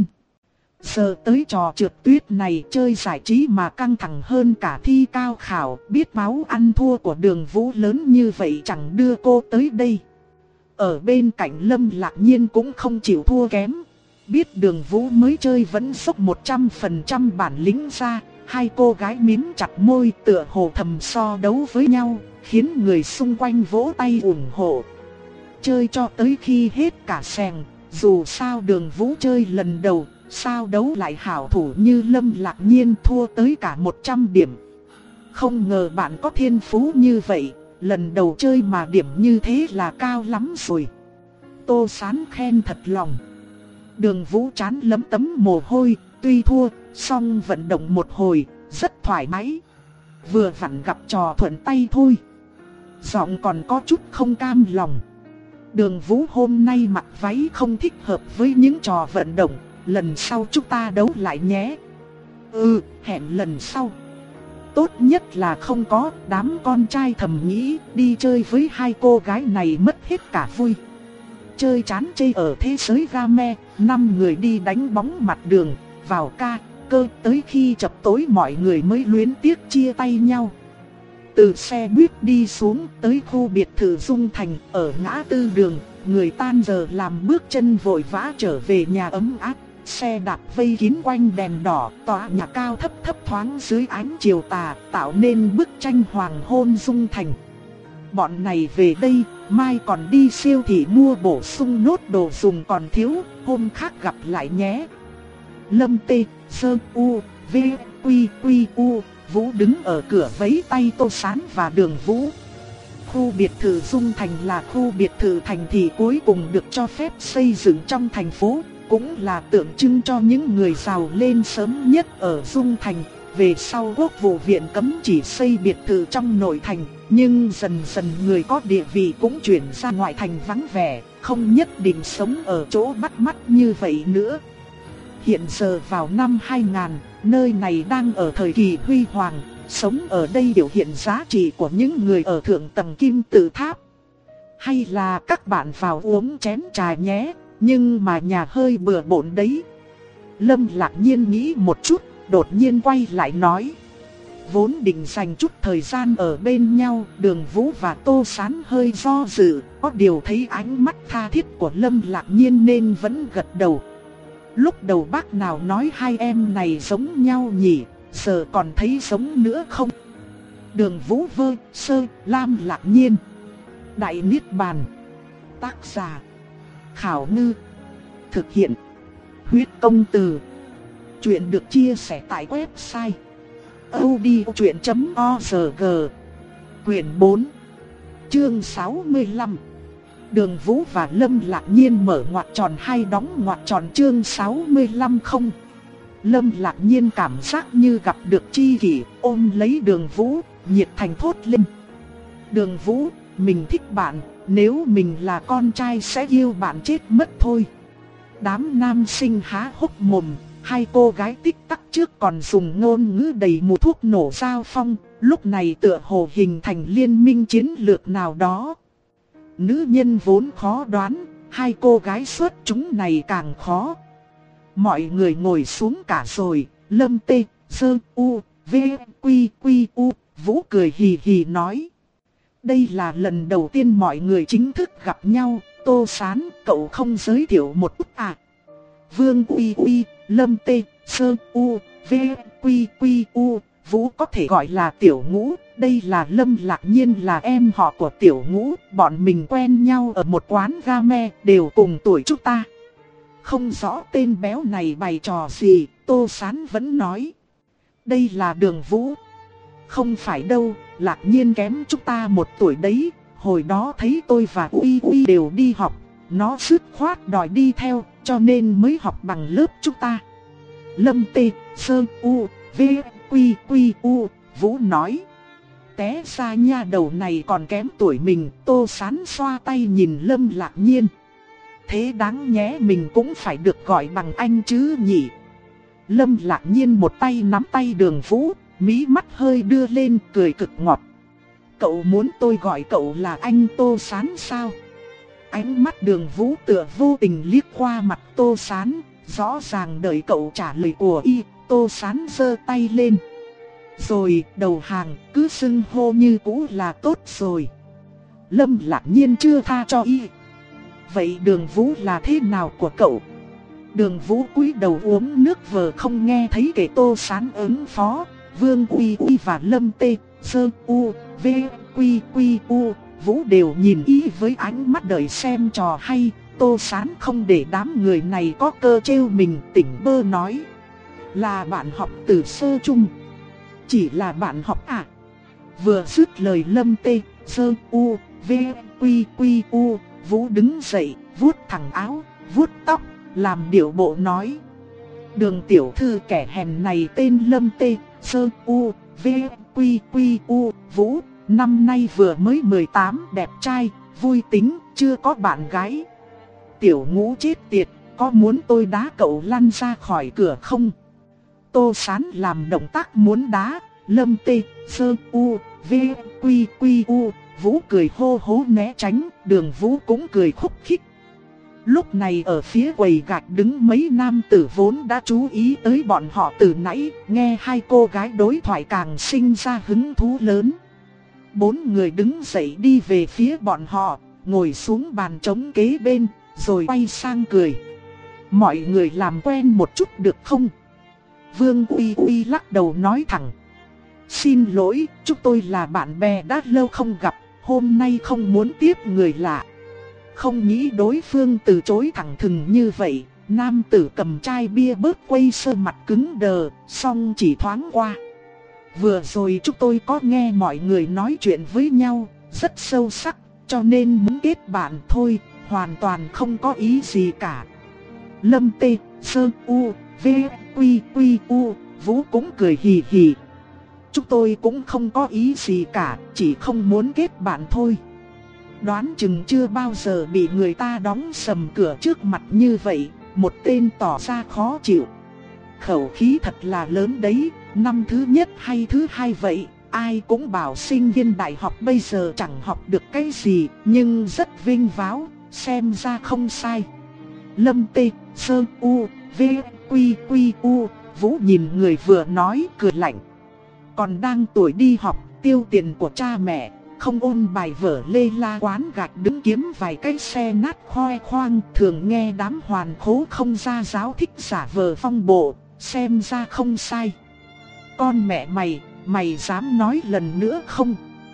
Giờ tới trò trượt tuyết này chơi giải trí mà căng thẳng hơn cả thi cao khảo, biết máu ăn thua của Đường Vũ lớn như vậy chẳng đưa cô tới đây. Ở bên cạnh Lâm Lạc Nhiên cũng không chịu thua kém. Biết Đường Vũ mới chơi vẫn dốc một trăm phần trăm bản lĩnh ra, hai cô gái mím chặt môi tựa hồ thầm so đấu với nhau, khiến người xung quanh vỗ tay ủng hộ. Chơi cho tới khi hết cả sèng, dù sao Đường Vũ chơi lần đầu, sao đấu lại hảo thủ như Lâm Lạc Nhiên thua tới cả một trăm điểm. Không ngờ bạn có thiên phú như vậy, lần đầu chơi mà điểm như thế là cao lắm rồi. Tô Sán khen thật lòng. Đường Vũ chán lấm tấm mồ hôi, tuy thua, song vận động một hồi, rất thoải mái. Vừa vặn gặp trò thuận tay thôi. Giọng còn có chút không cam lòng. Đường Vũ hôm nay mặc váy không thích hợp với những trò vận động, lần sau chúng ta đấu lại nhé. Ừ, hẹn lần sau. Tốt nhất là không có, đám con trai thầm nghĩ, đi chơi với hai cô gái này mất hết cả vui. Chơi chán chê ở thế giới game, năm người đi đánh bóng mặt đường, vào ca, cơ tới khi chập tối mọi người mới luyến tiếc chia tay nhau. Từ xe buýt đi xuống tới khu biệt thự Dung Thành, ở ngã tư đường, người tan giờ làm bước chân vội vã trở về nhà ấm áp. Xe đạp vây kín quanh đèn đỏ, tòa nhà cao thấp thấp thoáng dưới ánh chiều tà, tạo nên bức tranh hoàng hôn Dung Thành. Bọn này về đây, mai còn đi siêu thị mua bổ sung nốt đồ dùng còn thiếu, hôm khác gặp lại nhé. Lâm Tê, Sơ U, V, Quy, Quy, U, Vũ đứng ở cửa vẫy tay Tô Sán và Đường Vũ. Khu biệt thự Dung Thành là khu biệt thự thành thị cuối cùng được cho phép xây dựng trong thành phố, cũng là tượng trưng cho những người giàu lên sớm nhất ở Dung Thành. Về sau Quốc vụ viện cấm chỉ xây biệt thự trong nội thành, nhưng dần dần người có địa vị cũng chuyển ra ngoại thành vắng vẻ, không nhất định sống ở chỗ bắt mắt như vậy nữa. Hiện giờ vào năm hai nghìn, nơi này đang ở thời kỳ huy hoàng, sống ở đây biểu hiện giá trị của những người ở thượng tầng kim tự tháp. Hay là các bạn vào uống chén trà nhé, nhưng mà nhà hơi bừa bộn đấy. Lâm Lạc Nhiên nghĩ một chút, đột nhiên quay lại nói. Vốn định dành chút thời gian ở bên nhau, Đường Vũ và Tô Sán hơi do dự, có điều thấy ánh mắt tha thiết của Lâm Lạc Nhiên nên vẫn gật đầu. Lúc đầu bác nào nói hai em này giống nhau nhỉ, giờ còn thấy giống nữa không? Đường Vũ Vơ, Sơ, Lam Lạc Nhiên. Đại Niết Bàn. Tác giả Khảo Ngư. Thực hiện Huyết Công Từ. Chuyện được chia sẻ tại website audiochuyện chấm org. Quyển bốn, chương sáu mươi lăm. Đường Vũ và Lâm Lạc Nhiên mở ngoặc tròn hay đóng ngoặc tròn chương sáu mươi lăm không. Lâm Lạc Nhiên cảm giác như gặp được tri kỷ, ôm lấy Đường Vũ, nhiệt thành thốt lên. Đường Vũ, mình thích bạn, nếu mình là con trai sẽ yêu bạn chết mất thôi. Đám nam sinh há hốc mồm, hai cô gái tích tắc trước còn dùng ngôn ngữ đầy mùi thuốc nổ giao phong, lúc này tựa hồ hình thành liên minh chiến lược nào đó. Nữ nhân vốn khó đoán, hai cô gái xuất chúng này càng khó. Mọi người ngồi xuống cả rồi, Lâm Tê, Sơ, U, V, Quy, Quy, U, Vũ cười hì hì nói. Đây là lần đầu tiên mọi người chính thức gặp nhau, Tô Sán, cậu không giới thiệu một chút à? Vương Uy Uy, Lâm Tê, Sơ, U, V, Quy, Quy, U, Vũ có thể gọi là Tiểu Ngũ, đây là Lâm Lạc Nhiên là em họ của Tiểu Ngũ, bọn mình quen nhau ở một quán game, đều cùng tuổi chúng ta. Không rõ tên béo này bày trò gì, Tô Sán vẫn nói. Đây là Đường Vũ. Không phải đâu, Lạc Nhiên kém chúng ta một tuổi đấy. Hồi đó thấy tôi và Uy Uy đều đi học, nó dứt khoát đòi đi theo, cho nên mới học bằng lớp chúng ta. Lâm Tê, Sơn U, V, Quy, Quy, U, Vũ nói. Té ra nha đầu này còn kém tuổi mình. Tô Sán xoa tay nhìn Lâm Lạc Nhiên. Thế đáng nhẽ mình cũng phải được gọi bằng anh chứ nhỉ. Lâm Lạc Nhiên một tay nắm tay Đường Vũ, mí mắt hơi đưa lên cười cực ngọt. Cậu muốn tôi gọi cậu là anh Tô Sán sao? Ánh mắt Đường Vũ tựa vô tình liếc qua mặt Tô Sán, rõ ràng đợi cậu trả lời của y. Tô Sán giơ tay lên. Rồi, đầu hàng, cứ xưng hô như cũ là tốt rồi. Lâm Lạc Nhiên chưa tha cho y. Vậy Đường Vũ là thế nào của cậu? Đường Vũ cúi đầu uống nước vờ không nghe thấy kể Tô Sán ứng phó. Vương Uy Uy và Lâm Tê, Sơ U, V, Quy Quy U, Vũ đều nhìn y với ánh mắt đợi xem trò hay. Tô Sán không để đám người này có cơ trêu mình, tỉnh bơ nói. Là bạn học từ sơ chung. Chỉ là bạn học à? Vừa dứt lời Lâm Tê, Sơ U, V, Quy Quy U, Vũ đứng dậy, vuốt thẳng áo, vuốt tóc, làm điệu bộ nói. Đường tiểu thư kẻ hèn này tên Lâm Tê, Sơ U, V, Quy Quy U, Vũ, năm nay vừa mới mười tám, đẹp trai, vui tính, chưa có bạn gái. Tiểu Ngũ chết tiệt, có muốn tôi đá cậu lăn ra khỏi cửa không? Tô Sán làm động tác muốn đá. Lâm Tê, Sơ U, V, Quy Quy U, Vũ cười hô hố né tránh. Đường Vũ cũng cười khúc khích. Lúc này ở phía quầy gạch đứng mấy nam tử vốn đã chú ý tới bọn họ từ nãy. Nghe hai cô gái đối thoại càng sinh ra hứng thú lớn. Bốn người đứng dậy đi về phía bọn họ, ngồi xuống bàn trống kế bên, rồi quay sang cười. Mọi người làm quen một chút được không? Vương Uy Uy lắc đầu nói thẳng. Xin lỗi, chúng tôi là bạn bè đã lâu không gặp, hôm nay không muốn tiếp người lạ. Không nghĩ đối phương từ chối thẳng thừng như vậy. Nam tử cầm chai bia bớt quay sơ mặt cứng đờ, xong chỉ thoáng qua. Vừa rồi chúng tôi có nghe mọi người nói chuyện với nhau, rất sâu sắc, cho nên muốn kết bạn thôi, hoàn toàn không có ý gì cả. Lâm Tê, Sơ U, V, Quy Quy U, Vũ cũng cười hì hì. Chúng tôi cũng không có ý gì cả, chỉ không muốn kết bạn thôi. Đoán chừng chưa bao giờ bị người ta đóng sầm cửa trước mặt như vậy. Một tên tỏ ra khó chịu. Khẩu khí thật là lớn đấy. Năm thứ nhất hay thứ hai vậy, ai cũng bảo sinh viên đại học bây giờ chẳng học được cái gì, nhưng rất vinh váo, xem ra không sai. Lâm Tê, Sơ U, V, Quy Quy U, Vũ nhìn người vừa nói cười lạnh. Còn đang tuổi đi học, tiêu tiền của cha mẹ, không ôn bài vở lê la quán gạch đứng kiếm vài cái xe nát khoe khoang. Thường nghe đám hoàn khố không ra giáo thích giả vờ phong bộ, xem ra không sai. Con mẹ mày, mày dám nói lần nữa không?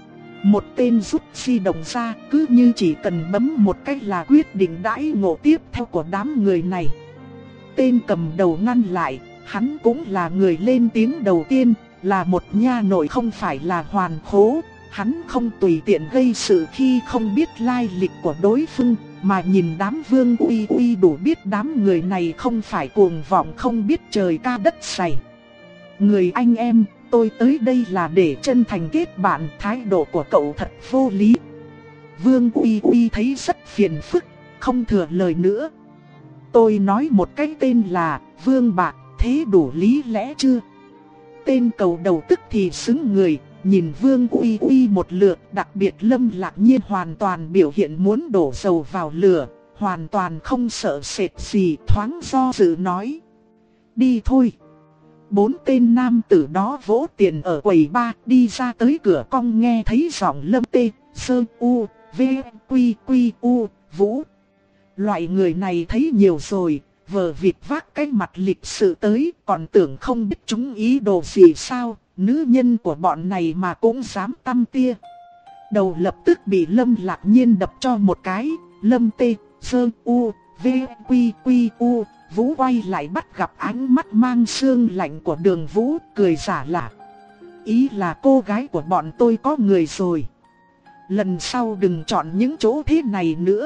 Một tên rút di động ra, cứ như chỉ cần bấm một cái là quyết định đãi ngộ tiếp theo của đám người này. Tên cầm đầu ngăn lại, hắn cũng là người lên tiếng đầu tiên, là một nha nội không phải là hoàn khố. Hắn không tùy tiện gây sự khi không biết lai lịch của đối phương, mà nhìn đám Vương Uy Uy đủ biết đám người này không phải cuồng vọng không biết trời ca đất dày. Người anh em, tôi tới đây là để chân thành kết bạn, thái độ của cậu thật vô lý. Vương Uy Uy thấy rất phiền phức, không thừa lời nữa. Tôi nói một cái tên là Vương Bạc, thế đủ lý lẽ chưa? Tên cầu đầu tức thì xứng người, nhìn Vương Uy Uy một lượt, đặc biệt Lâm Lạc Nhiên hoàn toàn biểu hiện muốn đổ dầu vào lửa, hoàn toàn không sợ sệt gì, thoáng do dự nói. Đi thôi. Bốn tên nam tử đó vỗ tiền ở quầy ba, đi ra tới cửa cong nghe thấy giọng Lâm Tê, Sơ U, V, Quy Quy U, Vũ. Loại người này thấy nhiều rồi, vờ vịt vác cái mặt lịch sự tới, còn tưởng không biết chúng ý đồ gì sao, nữ nhân của bọn này mà cũng dám tăm tia. Đầu lập tức bị Lâm Lạc Nhiên đập cho một cái. Lâm Tê, Sơ U, V, Quy Quy U, Vũ quay lại bắt gặp ánh mắt mang sương lạnh của Đường Vũ, cười giả lạ. Ý là cô gái của bọn tôi có người rồi. Lần sau đừng chọn những chỗ thế này nữa.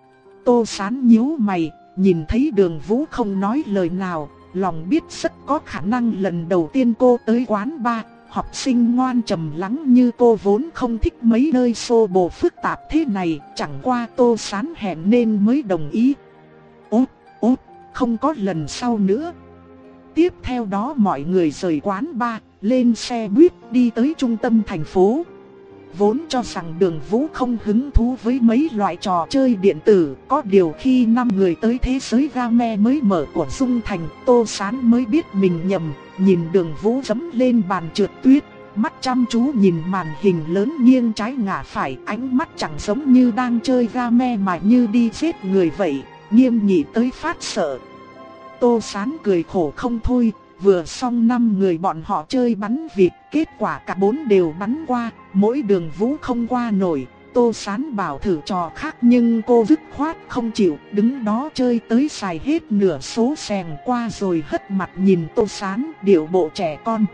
Tô Sán nhíu mày, nhìn thấy Đường Vũ không nói lời nào, lòng biết rất có khả năng lần đầu tiên cô tới quán bar. Học sinh ngoan trầm lắng như cô vốn không thích mấy nơi xô bồ phức tạp thế này, chẳng qua Tô Sán hẹn nên mới đồng ý. Út, út, không có lần sau nữa. Tiếp theo đó mọi người rời quán bar, lên xe buýt đi tới trung tâm thành phố. Vốn cho rằng Đường Vũ không hứng thú với mấy loại trò chơi điện tử, có điều khi năm người tới thế giới game mới mở của Dung Thành, Tô Sán mới biết mình nhầm, nhìn Đường Vũ dẫm lên bàn trượt tuyết, mắt chăm chú nhìn màn hình lớn nghiêng trái ngả phải, ánh mắt chẳng giống như đang chơi game mà như đi giết người vậy, nghiêm nghị tới phát sợ. Tô Sán cười khổ không thôi. Vừa xong năm người bọn họ chơi bắn vịt, kết quả cả bốn đều bắn qua, mỗi Đường Vũ không qua nổi. Tô Sán bảo thử trò khác nhưng cô dứt khoát không chịu, đứng đó chơi tới xài hết nửa số sèn qua rồi hất mặt nhìn Tô Sán, điệu bộ trẻ con.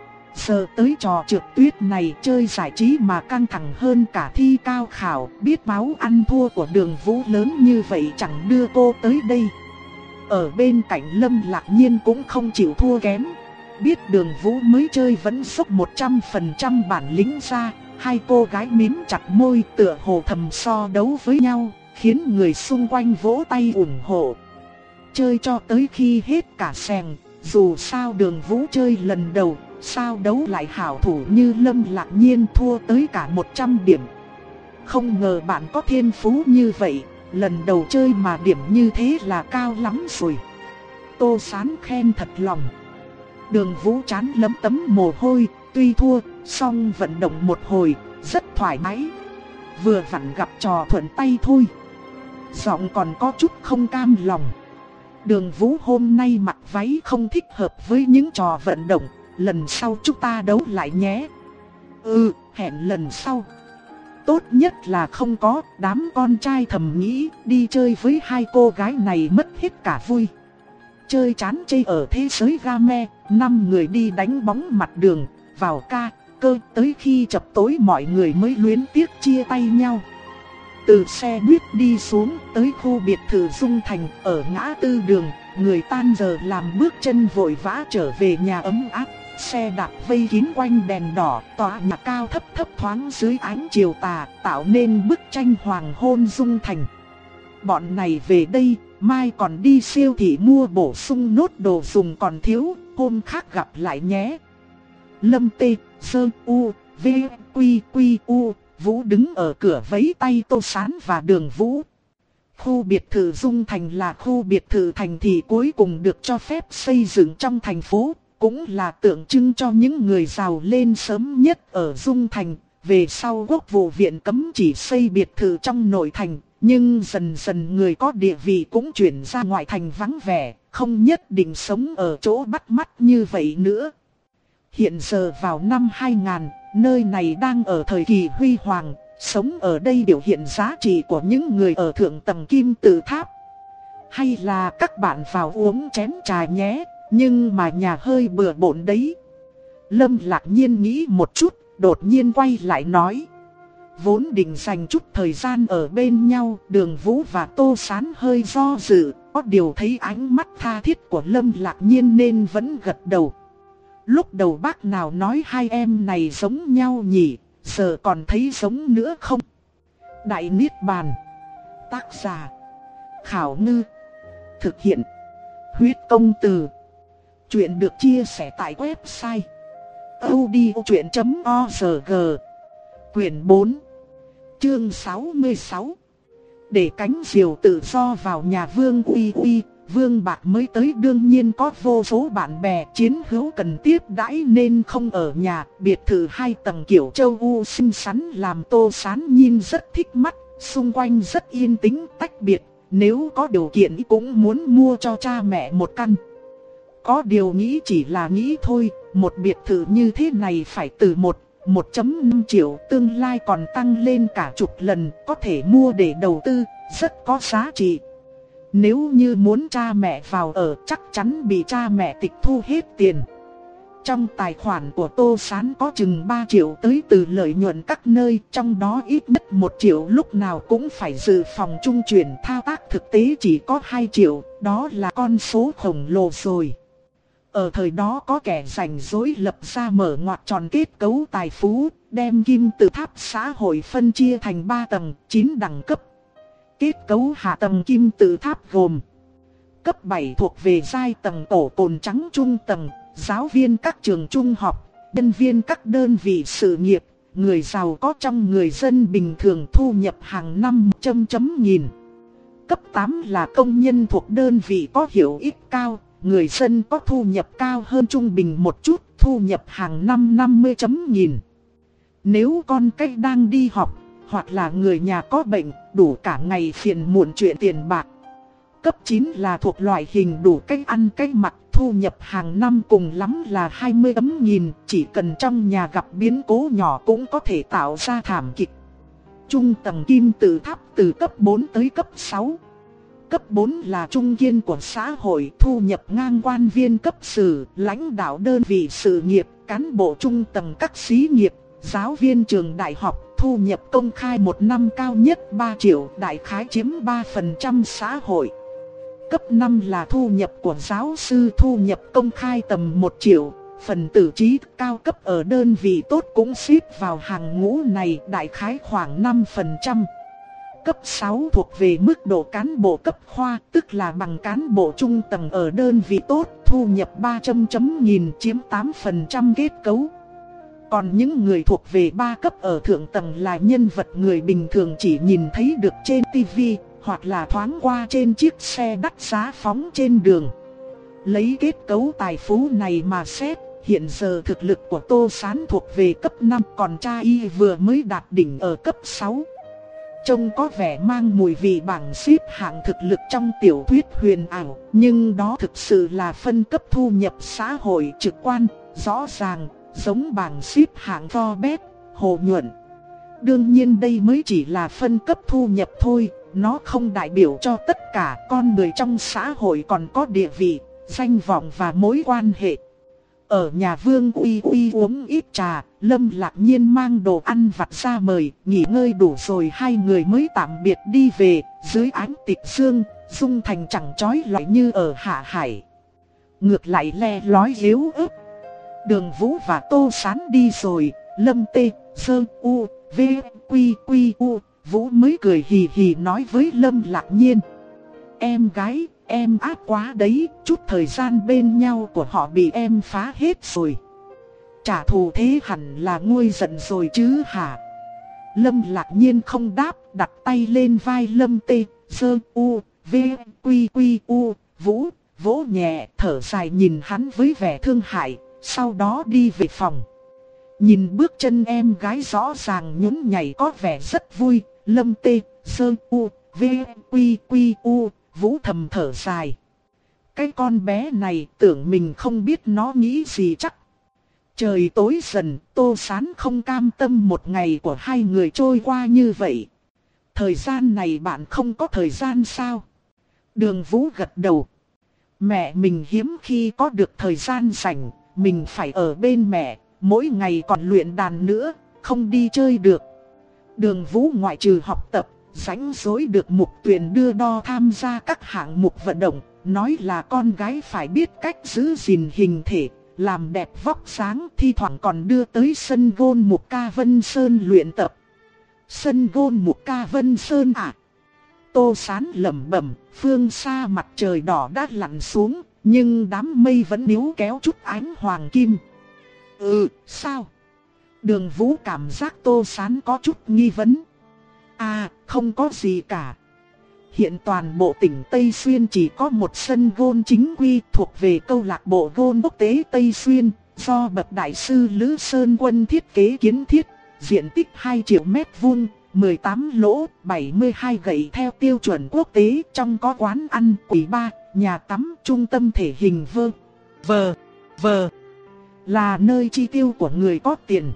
Giờ tới trò trượt tuyết này chơi giải trí mà căng thẳng hơn cả thi cao khảo, biết báo ăn thua của Đường Vũ lớn như vậy chẳng đưa cô tới đây. Ở bên cạnh Lâm Lạc Nhiên cũng không chịu thua kém. Biết Đường Vũ mới chơi vẫn dốc một trăm phần trăm bản lĩnh ra. Hai cô gái mím chặt môi tựa hồ thầm so đấu với nhau, khiến người xung quanh vỗ tay ủng hộ. Chơi cho tới khi hết cả sèn, dù sao Đường Vũ chơi lần đầu, sao đấu lại hảo thủ như Lâm Lạc Nhiên thua tới cả một trăm điểm. Không ngờ bạn có thiên phú như vậy. Lần đầu chơi mà điểm như thế là cao lắm rồi. Tô Sán khen thật lòng. Đường Vũ chán lấm tấm mồ hôi, tuy thua, song vận động một hồi, rất thoải mái. Vừa vặn gặp trò thuận tay thôi. Giọng còn có chút không cam lòng. Đường Vũ hôm nay mặc váy không thích hợp với những trò vận động, lần sau chúng ta đấu lại nhé. Ừ, hẹn lần sau. Tốt nhất là không có, đám con trai thầm nghĩ đi chơi với hai cô gái này mất hết cả vui. Chơi chán chê ở thế giới game, năm người đi đánh bóng mặt đường, vào ca, cơ tới khi chập tối mọi người mới luyến tiếc chia tay nhau. Từ xe buýt đi xuống tới khu biệt thự Dung Thành, ở ngã tư đường, người tan giờ làm bước chân vội vã trở về nhà ấm áp. Xe đạp vây kín quanh đèn đỏ, tòa nhà cao thấp thấp thoáng dưới ánh chiều tà, tạo nên bức tranh hoàng hôn Dung Thành. Bọn này về đây, mai còn đi siêu thị mua bổ sung nốt đồ dùng còn thiếu, hôm khác gặp lại nhé. Lâm Tê, Sơ, U, V, Quy, Quy, U, Vũ đứng ở cửa vẫy tay Tô Sán và Đường Vũ. Khu biệt thự Dung Thành là khu biệt thự thành thị cuối cùng được cho phép xây dựng trong thành phố. Cũng là tượng trưng cho những người giàu lên sớm nhất ở Dung Thành. Về sau Quốc vụ viện cấm chỉ xây biệt thự trong nội thành, nhưng dần dần người có địa vị cũng chuyển ra ngoại thành vắng vẻ, không nhất định sống ở chỗ bắt mắt như vậy nữa. Hiện giờ vào năm hai nghìn, nơi này đang ở thời kỳ huy hoàng, sống ở đây biểu hiện giá trị của những người ở thượng tầng kim tự tháp. Hay là các bạn vào uống chén trà nhé. Nhưng mà nhà hơi bừa bộn đấy. Lâm Lạc Nhiên nghĩ một chút, đột nhiên quay lại nói. Vốn định dành chút thời gian ở bên nhau, Đường Vũ và Tô Sán hơi do dự, có điều thấy ánh mắt tha thiết của Lâm Lạc Nhiên nên vẫn gật đầu. Lúc đầu bác nào nói hai em này giống nhau nhỉ, giờ còn thấy giống nữa không? Đại Niết Bàn. Tác giả Khảo Ngư. Thực hiện Huyết Công Từ. Chuyện được chia sẻ tại website audiochuyện chấm org. Quyển bốn, chương sáu mươi sáu. Để cánh diều tự do vào nhà Vương Uy Uy, Vương Bạc mới tới đương nhiên có vô số bạn bè chiến hữu cần tiếp đãi nên không ở nhà. Biệt thự hai tầng kiểu châu U xinh xắn làm Tô Sán nhìn rất thích mắt, xung quanh rất yên tĩnh tách biệt. Nếu có điều kiện cũng muốn mua cho cha mẹ một căn. Có điều nghĩ chỉ là nghĩ thôi, một biệt thự như thế này phải từ một, một phẩy năm triệu, tương lai còn tăng lên cả chục lần, có thể mua để đầu tư, rất có giá trị. Nếu như muốn cha mẹ vào ở chắc chắn bị cha mẹ tịch thu hết tiền. Trong tài khoản của Tô Sán có chừng ba triệu tới từ lợi nhuận các nơi, trong đó ít nhất một triệu lúc nào cũng phải dự phòng trung chuyển, thao tác thực tế chỉ có hai triệu, đó là con số khổng lồ rồi. Ở thời đó có kẻ rảnh rỗi lập ra mở ngoặc tròn kết cấu tài phú, đem kim tự tháp xã hội phân chia thành ba tầng, chín đẳng cấp. Kết cấu hạ tầng kim tự tháp gồm: cấp bảy thuộc về giai tầng tổ cồn trắng trung tầng, giáo viên các trường trung học, nhân viên các đơn vị sự nghiệp, người giàu có trong người dân bình thường thu nhập hàng năm chấm chấm nghìn. Cấp tám là công nhân thuộc đơn vị có hiệu ích cao, người dân có thu nhập cao hơn trung bình một chút, thu nhập hàng năm năm mươi chấm nghìn. Nếu con cái đang đi học, hoặc là người nhà có bệnh, đủ cả ngày phiền muộn chuyện tiền bạc. Cấp chín là thuộc loại hình đủ cách ăn cách mặc, thu nhập hàng năm cùng lắm là hai mươi chấm nghìn, chỉ cần trong nhà gặp biến cố nhỏ cũng có thể tạo ra thảm kịch. Trung tầng kim tự tháp từ cấp bốn tới cấp sáu. Cấp bốn là trung kiên của xã hội, thu nhập ngang quan viên cấp sử, lãnh đạo đơn vị sự nghiệp, cán bộ trung tầng các xí nghiệp, giáo viên trường đại học, thu nhập công khai một năm cao nhất ba triệu, đại khái chiếm ba phần trăm xã hội. Cấp năm là thu nhập của giáo sư, thu nhập công khai tầm một triệu, phần tử trí cao cấp ở đơn vị tốt cũng xếp vào hàng ngũ này, đại khái khoảng năm phần trăm. Cấp sáu thuộc về mức độ cán bộ cấp khoa, tức là bằng cán bộ trung tầng ở đơn vị tốt, thu nhập ba trăm chấm nghìn, chiếm tám phần trăm kết cấu. Còn những người thuộc về ba cấp ở thượng tầng là nhân vật người bình thường chỉ nhìn thấy được trên tivi, hoặc là thoáng qua trên chiếc xe đắt giá phóng trên đường. Lấy kết cấu tài phú này mà xét, hiện giờ thực lực của Tô Sán thuộc về cấp năm, còn cha y vừa mới đạt đỉnh ở cấp sáu. Trông có vẻ mang mùi vị bảng xếp hạng thực lực trong tiểu thuyết huyền ảo, nhưng đó thực sự là phân cấp thu nhập xã hội trực quan, rõ ràng, giống bảng xếp hạng Forbes, Hồ Nhuận. Đương nhiên đây mới chỉ là phân cấp thu nhập thôi, nó không đại biểu cho tất cả. Con người trong xã hội còn có địa vị, danh vọng và mối quan hệ. Ở nhà Vương Uy Uy uống ít trà, Lâm Lạc Nhiên mang đồ ăn vặt ra mời, nghỉ ngơi đủ rồi hai người mới tạm biệt đi về. Dưới ánh tịch sương, Dung Thành chẳng chói lọi như ở Hạ Hải, ngược lại le lói yếu ớt. Đường Vũ và Tô Sán đi rồi, Lâm Tê, Sơ, U, V, Quy, Quy, U, Vũ mới cười hì hì nói với Lâm Lạc Nhiên: em gái, em ác quá đấy, chút thời gian bên nhau của họ bị em phá hết rồi. Trả thù thế hẳn là nguôi giận rồi chứ hả? Lâm Lạc Nhiên không đáp, đặt tay lên vai Lâm Tê, Sơ, U, V, Quy, Quy, U, Vũ, vỗ nhẹ, thở dài nhìn hắn với vẻ thương hại, sau đó đi về phòng. Nhìn bước chân em gái rõ ràng nhún nhảy có vẻ rất vui, Lâm Tê, Sơ, U, V, Quy, Quy, U, Vũ thầm thở dài. Cái con bé này tưởng mình không biết nó nghĩ gì chắc. Trời tối dần, Tô Sán không cam tâm một ngày của hai người trôi qua như vậy. Thời gian này bạn không có thời gian sao? Đường Vũ gật đầu. Mẹ mình hiếm khi có được thời gian rảnh, mình phải ở bên mẹ, mỗi ngày còn luyện đàn nữa, không đi chơi được. Đường Vũ ngoại trừ học tập, rảnh rỗi được Mục Tuyền đưa đo tham gia các hạng mục vận động, nói là con gái phải biết cách giữ gìn hình thể, làm đẹp vóc dáng, thi thoảng còn đưa tới sân gôn Mục Ca Vân Sơn luyện tập. Sân gôn Mục Ca Vân Sơn à? Tô Sán lẩm bẩm, phương xa mặt trời đỏ đã lặn xuống, nhưng đám mây vẫn níu kéo chút ánh hoàng kim. Ừ, sao? Đường Vũ cảm giác Tô Sán có chút nghi vấn. À, không có gì cả. Hiện toàn bộ tỉnh Tây Xuyên chỉ có một sân gôn chính quy thuộc về câu lạc bộ gôn quốc tế Tây Xuyên, do bậc đại sư Lữ Sơn Quân thiết kế kiến thiết, diện tích hai triệu mét vuông, mười tám lỗ, bảy mươi hai gậy theo tiêu chuẩn quốc tế, trong có quán ăn, quầy bar, nhà tắm, trung tâm thể hình vơ, vờ, vờ. Là nơi chi tiêu của người có tiền.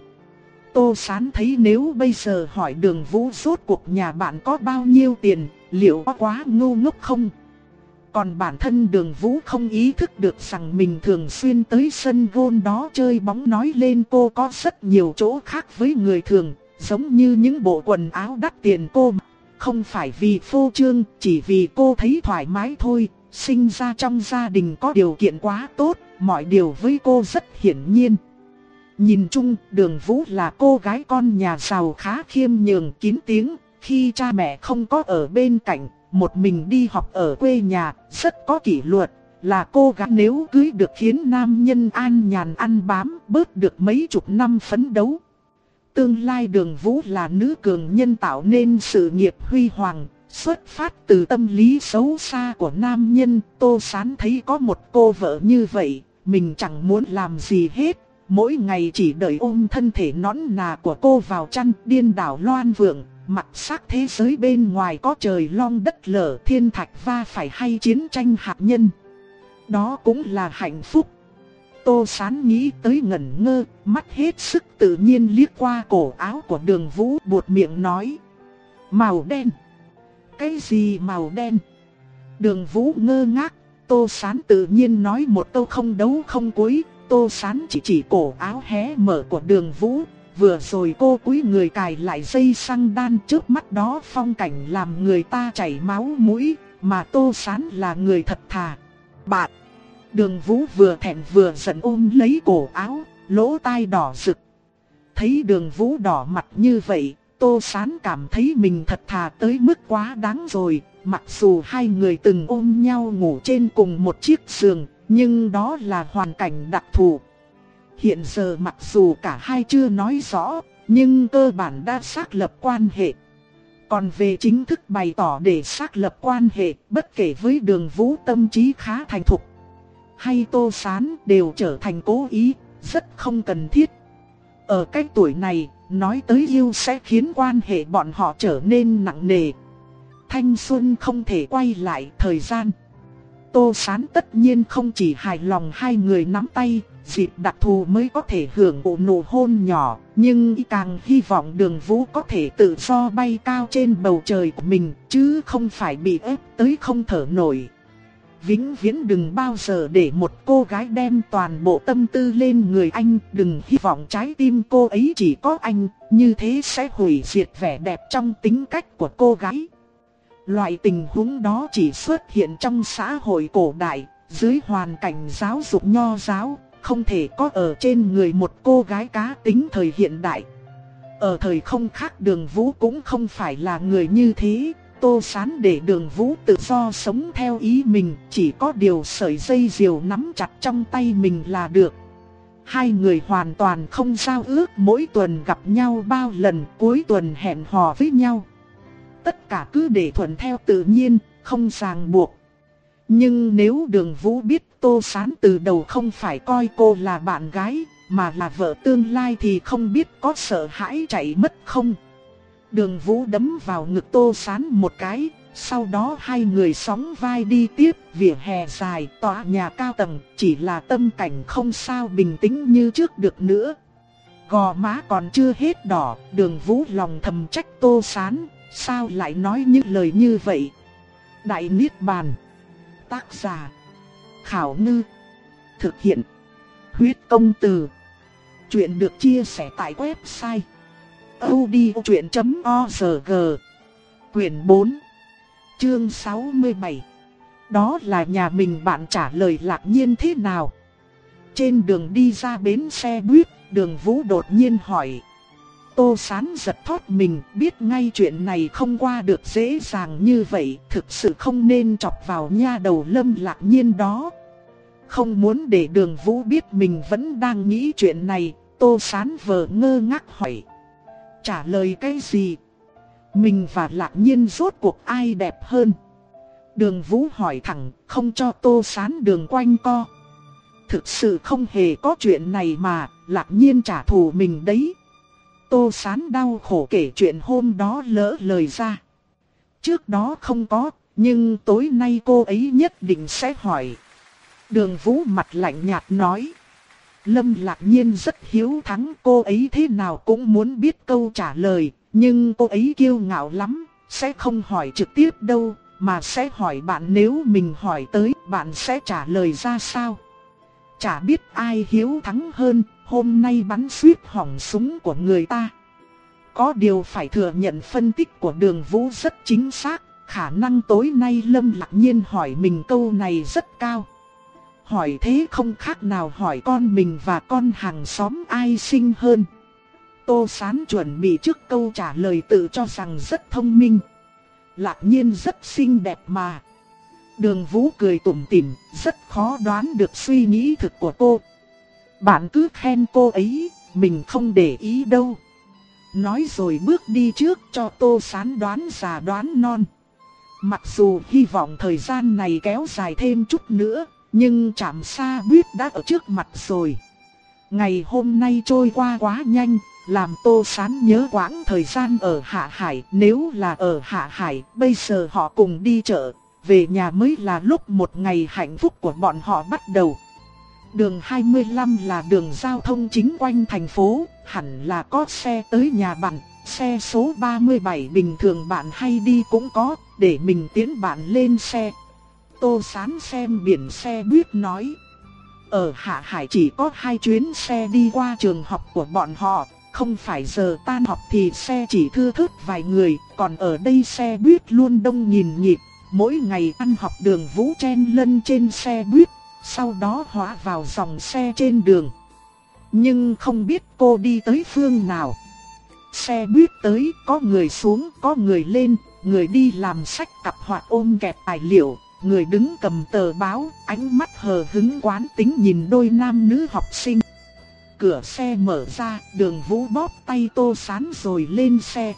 Tô Sán thấy nếu bây giờ hỏi Đường Vũ rốt cuộc nhà bạn có bao nhiêu tiền, liệu có quá ngu ngốc không? Còn bản thân Đường Vũ không ý thức được rằng mình thường xuyên tới sân golf đó chơi bóng, nói lên cô có rất nhiều chỗ khác với người thường, giống như những bộ quần áo đắt tiền cô mặc. Không phải vì phô trương, chỉ vì cô thấy thoải mái thôi. Sinh ra trong gia đình có điều kiện quá tốt, mọi điều với cô rất hiển nhiên. Nhìn chung, Đường Vũ là cô gái con nhà giàu khá khiêm nhường kín tiếng. Khi cha mẹ không có ở bên cạnh, một mình đi học ở quê nhà, rất có kỷ luật. Là cô gái nếu cưới được khiến nam nhân an nhàn ăn bám, bớt được mấy chục năm phấn đấu. Tương lai Đường Vũ là nữ cường nhân tạo nên sự nghiệp huy hoàng. Xuất phát từ tâm lý xấu xa của nam nhân, Tô Sán thấy có một cô vợ như vậy, mình chẳng muốn làm gì hết. Mỗi ngày chỉ đợi ôm thân thể nõn nà của cô vào chăn, điên đảo loan vượng, mặc xác thế giới bên ngoài có trời long đất lở, thiên thạch va phải hay chiến tranh hạt nhân. Đó cũng là hạnh phúc. Tô Sán nghĩ tới ngẩn ngơ, mắt hết sức tự nhiên liếc qua cổ áo của Đường Vũ, buột miệng nói: màu đen. Cái gì màu đen? Đường Vũ ngơ ngác. Tô Sán tự nhiên nói một câu không đấu không cuối. Tô Sán chỉ chỉ cổ áo hé mở của Đường Vũ. Vừa rồi cô cúi người cài lại dây xăng đan, trước mắt đó phong cảnh làm người ta chảy máu mũi. Mà Tô Sán là người thật thà. Bạn! Đường Vũ vừa thẹn vừa giận ôm lấy cổ áo, lỗ tai đỏ rực. Thấy Đường Vũ đỏ mặt như vậy, Tô Sán cảm thấy mình thật thà tới mức quá đáng rồi. Mặc dù hai người từng ôm nhau ngủ trên cùng một chiếc giường, nhưng đó là hoàn cảnh đặc thù. Hiện giờ mặc dù cả hai chưa nói rõ, nhưng cơ bản đã xác lập quan hệ. Còn về chính thức bày tỏ để xác lập quan hệ, bất kể với Đường Vũ tâm trí khá thành thục hay Tô Sán đều trở thành cố ý, rất không cần thiết. Ở cái tuổi này, nói tới yêu sẽ khiến quan hệ bọn họ trở nên nặng nề. Thanh xuân không thể quay lại thời gian. Tô Sán tất nhiên không chỉ hài lòng hai người nắm tay, dịp đặc thù mới có thể hưởng thụ nụ hôn nhỏ, nhưng y càng hy vọng Đường Vũ có thể tự do bay cao trên bầu trời của mình, chứ không phải bị ép tới không thở nổi. Vĩnh viễn đừng bao giờ để một cô gái đem toàn bộ tâm tư lên người anh, đừng hy vọng trái tim cô ấy chỉ có anh, như thế sẽ hủy diệt vẻ đẹp trong tính cách của cô gái. Loại tình huống đó chỉ xuất hiện trong xã hội cổ đại, dưới hoàn cảnh giáo dục nho giáo, không thể có ở trên người một cô gái cá tính thời hiện đại. Ở thời không khác Đường Vũ cũng không phải là người như thế. Tô Sán để Đường Vũ tự do sống theo ý mình, chỉ có điều sợi dây diều nắm chặt trong tay mình là được. Hai người hoàn toàn không giao ước mỗi tuần gặp nhau bao lần, cuối tuần hẹn hò với nhau. Tất cả cứ để thuận theo tự nhiên, không ràng buộc. Nhưng nếu Đường Vũ biết Tô Sán từ đầu không phải coi cô là bạn gái, mà là vợ tương lai thì không biết có sợ hãi chạy mất không. Đường Vũ đấm vào ngực Tô Sán một cái, sau đó hai người sóng vai đi tiếp. Vỉa hè dài, tòa nhà cao tầng, chỉ là tâm cảnh không sao bình tĩnh như trước được nữa. Gò má còn chưa hết đỏ, Đường Vũ lòng thầm trách Tô Sán, sao lại nói những lời như vậy. Đại Niết Bàn. Tác giả: Khảo Ngư. Thực hiện: Huyết Công Từ. Chuyện được chia sẻ tại website audiochuyện chấm org. Quyển bốn, chương sáu mươi bảy. Đó là nhà mình, bạn trả lời Lạc Nhiên thế nào? Trên đường đi ra bến xe buýt, Đường Vũ đột nhiên hỏi. Tô Sán giật thót mình, biết ngay chuyện này không qua được dễ dàng như vậy, thực sự không nên chọc vào nha đầu Lâm Lạc Nhiên đó. Không muốn để Đường Vũ biết mình vẫn đang nghĩ chuyện này, Tô Sán vờ ngơ ngác hỏi. Trả lời cái gì? Mình và Lạc Nhiên rốt cuộc ai đẹp hơn? Đường Vũ hỏi thẳng, không cho Tô Sán đường quanh co. Thực sự không hề có chuyện này mà, Lạc Nhiên trả thù mình đấy. Tô Sán đau khổ kể chuyện hôm đó lỡ lời ra. Trước đó không có, nhưng tối nay cô ấy nhất định sẽ hỏi. Đường Vũ mặt lạnh nhạt nói. Lâm Lạc Nhiên rất hiếu thắng, cô ấy thế nào cũng muốn biết câu trả lời, nhưng cô ấy kiêu ngạo lắm, sẽ không hỏi trực tiếp đâu, mà sẽ hỏi bạn nếu mình hỏi tới bạn sẽ trả lời ra sao. Chả biết ai hiếu thắng hơn, hôm nay bắn suýt hỏng súng của người ta. Có điều phải thừa nhận phân tích của Đường Vũ rất chính xác, khả năng tối nay Lâm Lạc Nhiên hỏi mình câu này rất cao. Hỏi thế không khác nào hỏi con mình và con hàng xóm ai xinh hơn. Tô Sán chuẩn bị trước câu trả lời tự cho rằng rất thông minh. Lạc Nhiên rất xinh đẹp mà. Đường Vũ cười tủm tỉm, rất khó đoán được suy nghĩ thực của cô. Bạn cứ khen cô ấy, mình không để ý đâu. Nói rồi bước đi trước cho Tô Sán đoán già đoán non. Mặc dù hy vọng thời gian này kéo dài thêm chút nữa, nhưng trạm xa buýt đã ở trước mặt rồi. Ngày hôm nay trôi qua quá nhanh, làm Tô Sán nhớ quãng thời gian ở Hạ Hải. Nếu là ở Hạ Hải, bây giờ họ cùng đi chợ, về nhà mới là lúc một ngày hạnh phúc của bọn họ bắt đầu. Đường hai mươi lăm là đường giao thông chính quanh thành phố, hẳn là có xe tới nhà bạn. Xe số ba mươi bảy bình thường bạn hay đi cũng có, để mình tiến bạn lên xe. Tô Sán xem biển xe buýt nói. Ở Hạ Hải chỉ có hai chuyến xe đi qua trường học của bọn họ. Không phải giờ tan học thì xe chỉ thưa thớt vài người, còn ở đây xe buýt luôn đông nghìn nghịt. Mỗi ngày ăn học Đường Vũ chen lân trên xe buýt, sau đó hóa vào dòng xe trên đường. Nhưng không biết cô đi tới phương nào. Xe buýt tới, có người xuống, có người lên, người đi làm sách cặp hoặc ôm kẹp tài liệu, người đứng cầm tờ báo, ánh mắt hờ hững quán tính nhìn đôi nam nữ học sinh. Cửa xe mở ra, Đường Vũ bóp tay Tô Sán rồi lên xe.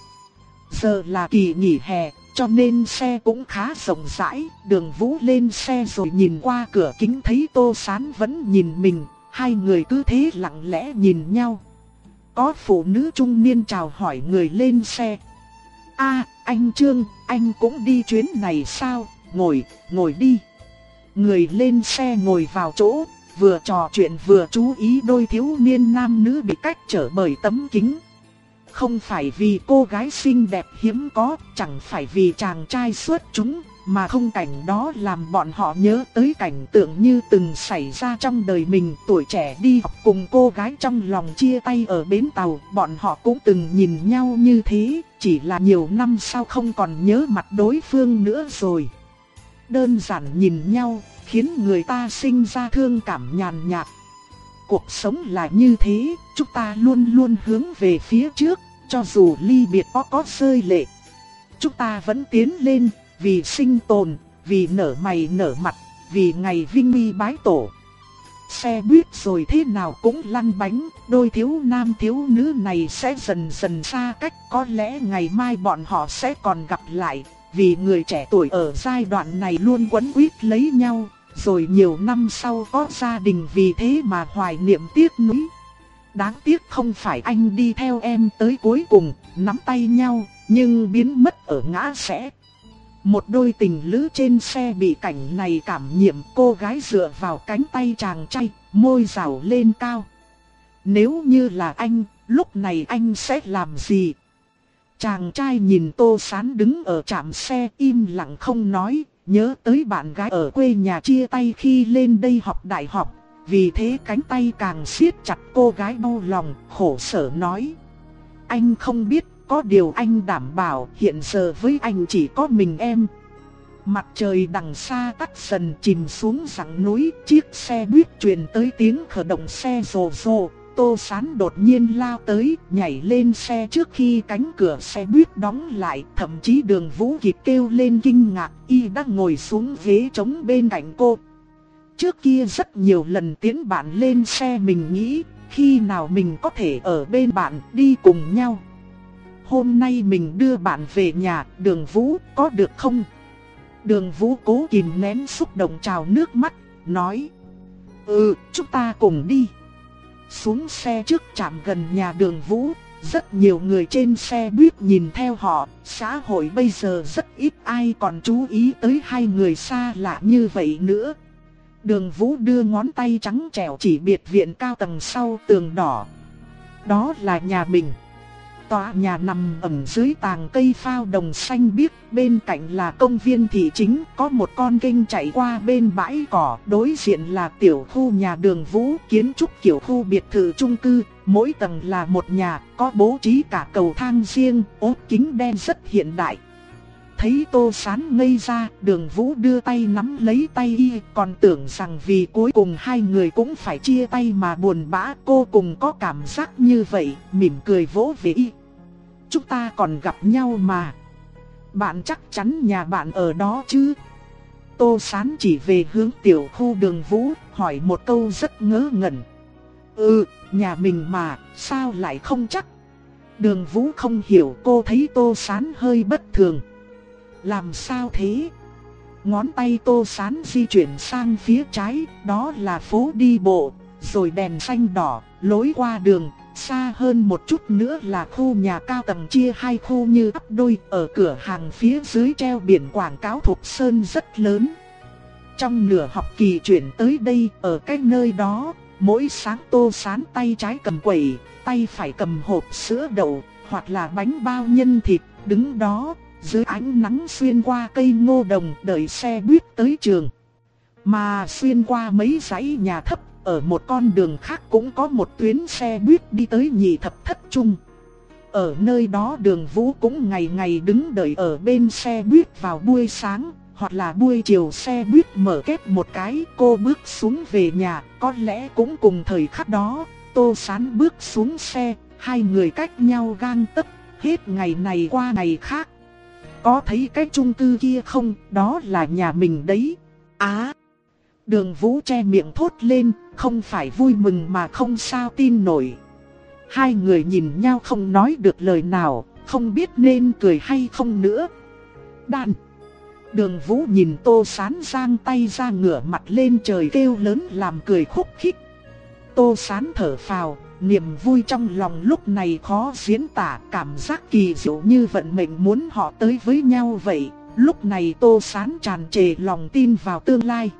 Giờ là kỳ nghỉ hè, cho nên xe cũng khá rộng rãi. Đường Vũ lên xe rồi nhìn qua cửa kính thấy Tô Sán vẫn nhìn mình. Hai người cứ thế lặng lẽ nhìn nhau. Có phụ nữ trung niên chào hỏi người lên xe. À, anh Trương, anh cũng đi chuyến này sao? Ngồi, ngồi đi. Người lên xe ngồi vào chỗ, vừa trò chuyện vừa chú ý đôi thiếu niên nam nữ bị cách trở bởi tấm kính. Không phải vì cô gái xinh đẹp hiếm có, chẳng phải vì chàng trai xuất chúng, mà không cảnh đó làm bọn họ nhớ tới cảnh tượng như từng xảy ra trong đời mình. Tuổi trẻ đi học cùng cô gái trong lòng chia tay ở bến tàu, bọn họ cũng từng nhìn nhau như thế, chỉ là nhiều năm sau không còn nhớ mặt đối phương nữa rồi. Đơn giản nhìn nhau, khiến người ta sinh ra thương cảm nhàn nhạt. Cuộc sống là như thế, chúng ta luôn luôn hướng về phía trước, cho dù ly biệt có có rơi lệ. Chúng ta vẫn tiến lên, vì sinh tồn, vì nở mày nở mặt, vì ngày vinh uy bái tổ. Xe buýt rồi thế nào cũng lăn bánh, đôi thiếu nam thiếu nữ này sẽ dần dần xa cách. Có lẽ ngày mai bọn họ sẽ còn gặp lại, vì người trẻ tuổi ở giai đoạn này luôn quấn quýt lấy nhau. Rồi nhiều năm sau có gia đình vì thế mà hoài niệm tiếc nuối. Đáng tiếc không phải anh đi theo em tới cuối cùng, nắm tay nhau, nhưng biến mất ở ngã rẽ. Một đôi tình lữ trên xe bị cảnh này cảm nhiễm, cô gái dựa vào cánh tay chàng trai, môi rào lên cao. Nếu như là anh, lúc này anh sẽ làm gì? Chàng trai nhìn Tô Sán đứng ở trạm xe im lặng không nói, nhớ tới bạn gái ở quê nhà chia tay khi lên đây học đại học. Vì thế cánh tay càng siết chặt, cô gái đau lòng, khổ sở nói. Anh không biết, có điều anh đảm bảo hiện giờ với anh chỉ có mình em. Mặt trời đằng xa tắt dần chìm xuống rặng núi, chiếc xe buýt truyền tới tiếng khởi động xe rồ rồ. Tô Sán đột nhiên lao tới, nhảy lên xe trước khi cánh cửa xe buýt đóng lại. Thậm chí Đường Vũ kịp kêu lên kinh ngạc, y đã ngồi xuống ghế trống bên cạnh cô. Trước kia rất nhiều lần tiến bạn lên xe mình nghĩ, khi nào mình có thể ở bên bạn đi cùng nhau. Hôm nay mình đưa bạn về nhà, Đường Vũ, có được không? Đường Vũ cố kìm nén xúc động trào nước mắt, nói. Ừ, chúng ta cùng đi. Xuống xe trước trạm gần nhà Đường Vũ, rất nhiều người trên xe buýt nhìn theo họ. Xã hội bây giờ rất ít ai còn chú ý tới hai người xa lạ như vậy nữa. Đường Vũ đưa ngón tay trắng trẻo chỉ biệt viện cao tầng sau tường đỏ. Đó là nhà mình. Tòa nhà nằm ẩn dưới tàng cây phao đồng xanh biếc, bên cạnh là công viên thị chính, có một con kênh chạy qua bên bãi cỏ, đối diện là tiểu khu nhà Đường Vũ, kiến trúc kiểu khu biệt thự chung cư, mỗi tầng là một nhà, có bố trí cả cầu thang riêng, ốp kính đen rất hiện đại. Thấy Tô Sán ngây ra, Đường Vũ đưa tay nắm lấy tay y, còn tưởng rằng vì cuối cùng hai người cũng phải chia tay mà buồn bã. Cô cùng có cảm giác như vậy, mỉm cười vỗ về y. Chúng ta còn gặp nhau mà. Bạn chắc chắn nhà bạn ở đó chứ? Tô Sán chỉ về hướng tiểu khu Đường Vũ, hỏi một câu rất ngớ ngẩn. Ừ, nhà mình mà, sao lại không chắc? Đường Vũ không hiểu, cô thấy Tô Sán hơi bất thường. Làm sao thế? Ngón tay Tô Sán di chuyển sang phía trái, đó là phố đi bộ, rồi đèn xanh đỏ, lối qua đường. Xa hơn một chút nữa là khu nhà cao tầng chia hai khu như ấp đôi, ở cửa hàng phía dưới treo biển quảng cáo Thục Sơn rất lớn. Trong nửa học kỳ chuyển tới đây, ở cái nơi đó, mỗi sáng Tô Sán tay trái cầm quẩy, tay phải cầm hộp sữa đậu, hoặc là bánh bao nhân thịt, đứng đó dưới ánh nắng xuyên qua cây ngô đồng đợi xe buýt tới trường. Mà xuyên qua mấy dãy nhà thấp, ở một con đường khác cũng có một tuyến xe buýt đi tới nhị thập thất trung. Ở nơi đó Đường Vũ cũng ngày ngày đứng đợi ở bên xe buýt vào buổi sáng, hoặc là buổi chiều xe buýt mở kết một cái, cô bước xuống về nhà. Có lẽ cũng cùng thời khắc đó, Tô Sán bước xuống xe, hai người cách nhau gang tấc, hết ngày này qua ngày khác. Có thấy cái chung cư kia không? Đó là nhà mình đấy. Á! Đường Vũ che miệng thốt lên, không phải vui mừng mà không sao tin nổi. Hai người nhìn nhau không nói được lời nào, không biết nên cười hay không nữa. Đàn! Đường Vũ nhìn Tô Sán giang tay ra ngửa mặt lên trời kêu lớn làm cười khúc khích. Tô Sán thở phào, niềm vui trong lòng lúc này khó diễn tả, cảm giác kỳ diệu như vận mệnh muốn họ tới với nhau vậy. Lúc này Tô Sán tràn trề lòng tin vào tương lai.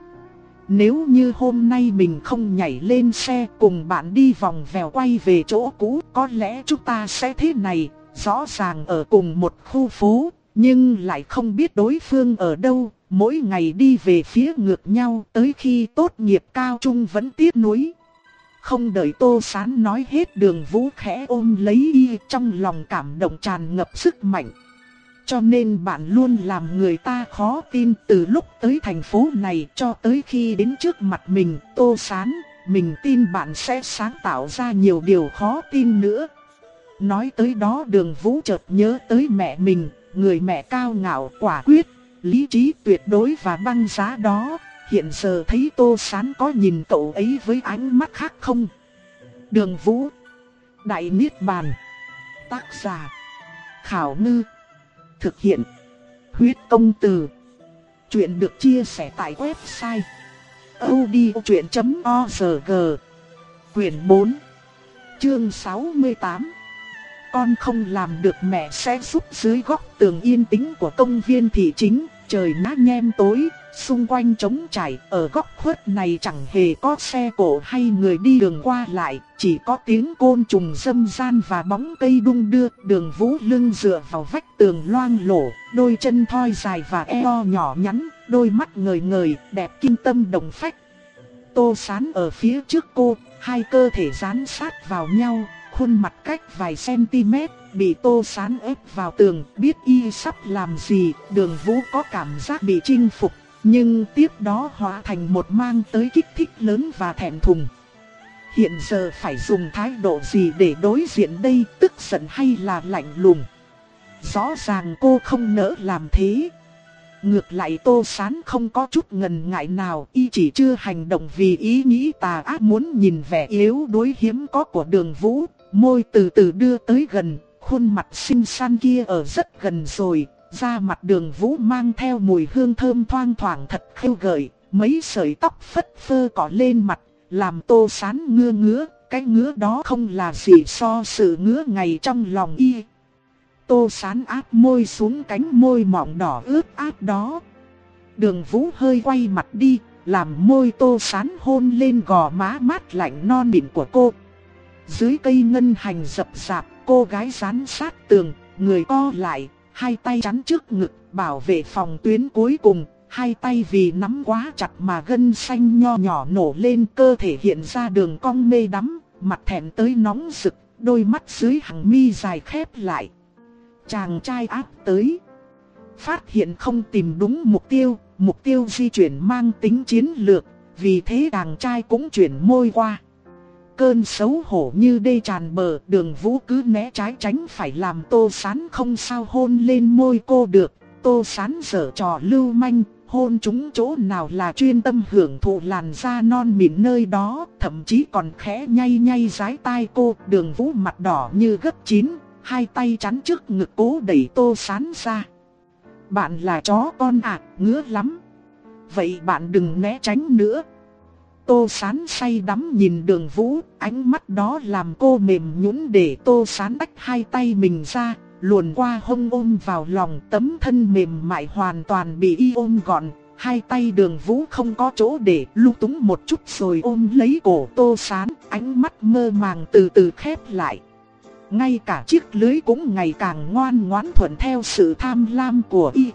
Nếu như hôm nay mình không nhảy lên xe cùng bạn đi vòng vèo quay về chỗ cũ, có lẽ chúng ta sẽ thế này, rõ ràng ở cùng một khu phố, nhưng lại không biết đối phương ở đâu, mỗi ngày đi về phía ngược nhau, tới khi tốt nghiệp cao trung vẫn tiếc nuối. Không đợi Tô Sán nói hết, Đường Vũ khẽ ôm lấy y, trong lòng cảm động tràn ngập sức mạnh. Cho nên bạn luôn làm người ta khó tin, từ lúc tới thành phố này cho tới khi đến trước mặt mình, Tô Sán, mình tin bạn sẽ sáng tạo ra nhiều điều khó tin nữa. Nói tới đó Đường Vũ chợt nhớ tới mẹ mình, người mẹ cao ngạo quả quyết, lý trí tuyệt đối và băng giá đó. Hiện giờ thấy Tô Sán có nhìn cậu ấy với ánh mắt khác không? Đường Vũ, Đại Niết Bàn. Tác giả Khảo Ngư. Thực hiện Huyết Công Từ. Chuyện được chia sẻ tại website audiochuyện chấm org. Quyển bốn, chương sáu mươi tám. Con không làm được mẹ sẽ giúp. Dưới góc tường yên tĩnh của công viên thị chính, trời đã nhem tối, xung quanh trống trải. Ở góc khuất này chẳng hề có xe cộ hay người đi đường qua lại, chỉ có tiếng côn trùng râm ran và bóng cây đung đưa. Đường Vũ lưng dựa vào vách tường loang lổ, đôi chân thon dài và eo nhỏ nhắn, đôi mắt ngời ngời, đẹp kinh tâm động phách. Tô Sán ở phía trước cô, hai cơ thể dán sát vào nhau, khuôn mặt cách vài cm, bị Tô Sán ép vào tường. Biết y sắp làm gì, Đường Vũ có cảm giác bị chinh phục, nhưng tiếp đó hóa thành một mang tới kích thích lớn và thẹn thùng. Hiện giờ phải dùng thái độ gì để đối diện đây, tức giận hay là lạnh lùng? Rõ ràng cô không nỡ làm thế. Ngược lại Tô Sán không có chút ngần ngại nào, y chỉ chưa hành động vì ý nghĩ tà ác muốn nhìn vẻ yếu đuối hiếm có của Đường Vũ. Môi từ từ đưa tới gần, khuôn mặt xinh xắn kia ở rất gần rồi. Da mặt Đường Vũ mang theo mùi hương thơm thoang thoảng thật khêu gợi, mấy sợi tóc phất phơ cọ lên mặt, làm Tô Sán ngứa ngứa. Cái ngứa đó không là gì so sự ngứa ngày trong lòng y. Tô Sán áp môi xuống cánh môi mọng đỏ ướt át đó. Đường Vũ hơi quay mặt đi, làm môi Tô Sán hôn lên gò má mát lạnh non mịn của cô. Dưới cây ngân hành rậm rạp, cô gái dán sát tường, người co lại, hai tay chắn trước ngực, bảo vệ phòng tuyến cuối cùng. Hai tay vì nắm quá chặt mà gân xanh nho nhỏ nổ lên, cơ thể hiện ra đường cong mê đắm, mặt thẹn tới nóng rực, đôi mắt dưới hàng mi dài khép lại. Chàng trai áp tới. Phát hiện không tìm đúng mục tiêu, mục tiêu di chuyển mang tính chiến lược, vì thế chàng trai cũng chuyển môi qua. Cơn xấu hổ như đê tràn bờ, Đường Vũ cứ né trái tránh phải làm Tô Sán không sao hôn lên môi cô được. Tô Sán giở trò lưu manh, hôn trúng chỗ nào là chuyên tâm hưởng thụ làn da non mịn nơi đó, thậm chí còn khẽ nhay nhay dái tai cô. Đường Vũ mặt đỏ như gấc chín, hai tay chắn trước ngực cố đẩy Tô Sán ra. Bạn là chó con à, ngứa lắm. Vậy bạn đừng né tránh nữa. Tô Sán say đắm nhìn Đường Vũ, ánh mắt đó làm cô mềm nhũn để Tô Sán tách hai tay mình ra, luồn qua hông ôm vào lòng. Tấm thân mềm mại hoàn toàn bị y ôm gọn, hai tay Đường Vũ không có chỗ để, lung túng một chút rồi ôm lấy cổ Tô Sán, ánh mắt mơ màng từ từ khép lại. Ngay cả chiếc lưới cũng ngày càng ngoan ngoãn thuận theo sự tham lam của y.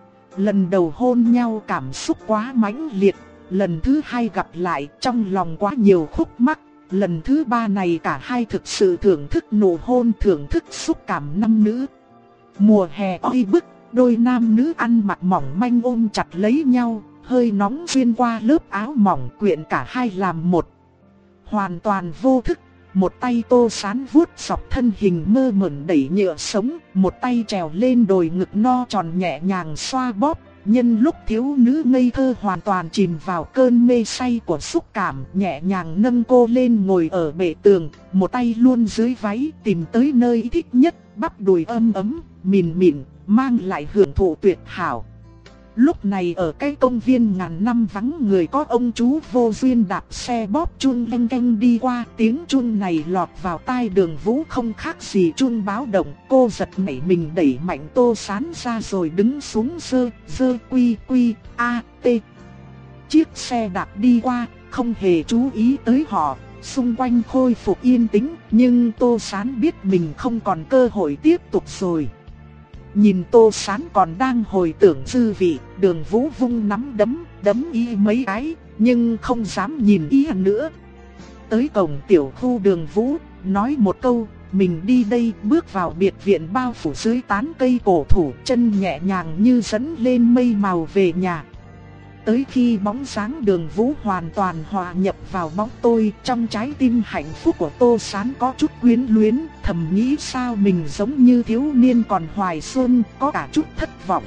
Lần đầu hôn nhau cảm xúc quá mãnh liệt, lần thứ hai gặp lại trong lòng quá nhiều khúc mắc, lần thứ ba này cả hai thực sự thưởng thức nụ hôn, thưởng thức xúc cảm nam nữ. Mùa hè oi bức, đôi nam nữ ăn mặc mỏng manh ôm chặt lấy nhau, hơi nóng xuyên qua lớp áo mỏng quyện cả hai làm một. Hoàn toàn vô thức, một tay Tô Sán vuốt dọc thân hình mơ mẩn đẩy nhựa sống, một tay trèo lên đồi ngực no tròn nhẹ nhàng xoa bóp. Nhân lúc thiếu nữ ngây thơ hoàn toàn chìm vào cơn mê say của xúc cảm, nhẹ nhàng nâng cô lên ngồi ở bệ tường, một tay luôn dưới váy tìm tới nơi thích nhất, bắp đùi ấm ấm, mịn mịn, mang lại hưởng thụ tuyệt hảo. Lúc này ở cái công viên ngàn năm vắng người, có ông chú vô duyên đạp xe bóp chun leng keng đi qua. Tiếng chun này lọt vào tai Đường Vũ không khác gì chun báo động. Cô giật nảy mình đẩy mạnh Tô Sán ra rồi đứng xuống dơ, dơ quy quy, a, t. Chiếc xe đạp đi qua, không hề chú ý tới họ. Xung quanh khôi phục yên tĩnh, nhưng Tô Sán biết mình không còn cơ hội tiếp tục rồi. Nhìn Tô Sán còn đang hồi tưởng dư vị, Đường Vũ vung nắm đấm, đấm y mấy cái, nhưng không dám nhìn y nữa. Tới cổng tiểu khu Đường Vũ, nói một câu, mình đi đây, bước vào biệt viện bao phủ dưới tán cây cổ thụ, chân nhẹ nhàng như dẫn lên mây màu về nhà. Tới khi bóng dáng Đường Vũ hoàn toàn hòa nhập vào bóng tôi, trong trái tim hạnh phúc của Tô Sán có chút quyến luyến, thầm nghĩ sao mình giống như thiếu niên còn hoài xuân, có cả chút thất vọng.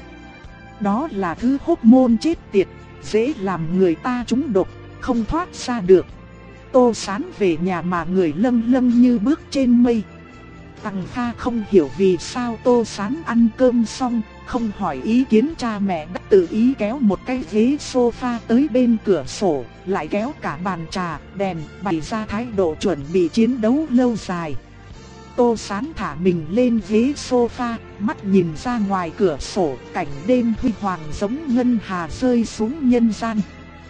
Đó là thứ hormone chết tiệt, dễ làm người ta trúng độc, không thoát ra được. Tô Sán về nhà mà người lâng lâng như bước trên mây. Tằng Kha không hiểu vì sao Tô Sán ăn cơm xong, không hỏi ý kiến cha mẹ, đã tự ý kéo một cái ghế sofa tới bên cửa sổ, lại kéo cả bàn trà, đèn, bày ra thái độ chuẩn bị chiến đấu lâu dài. Tô Sán thả mình lên ghế sofa, mắt nhìn ra ngoài cửa sổ, cảnh đêm huy hoàng giống ngân hà rơi xuống nhân gian.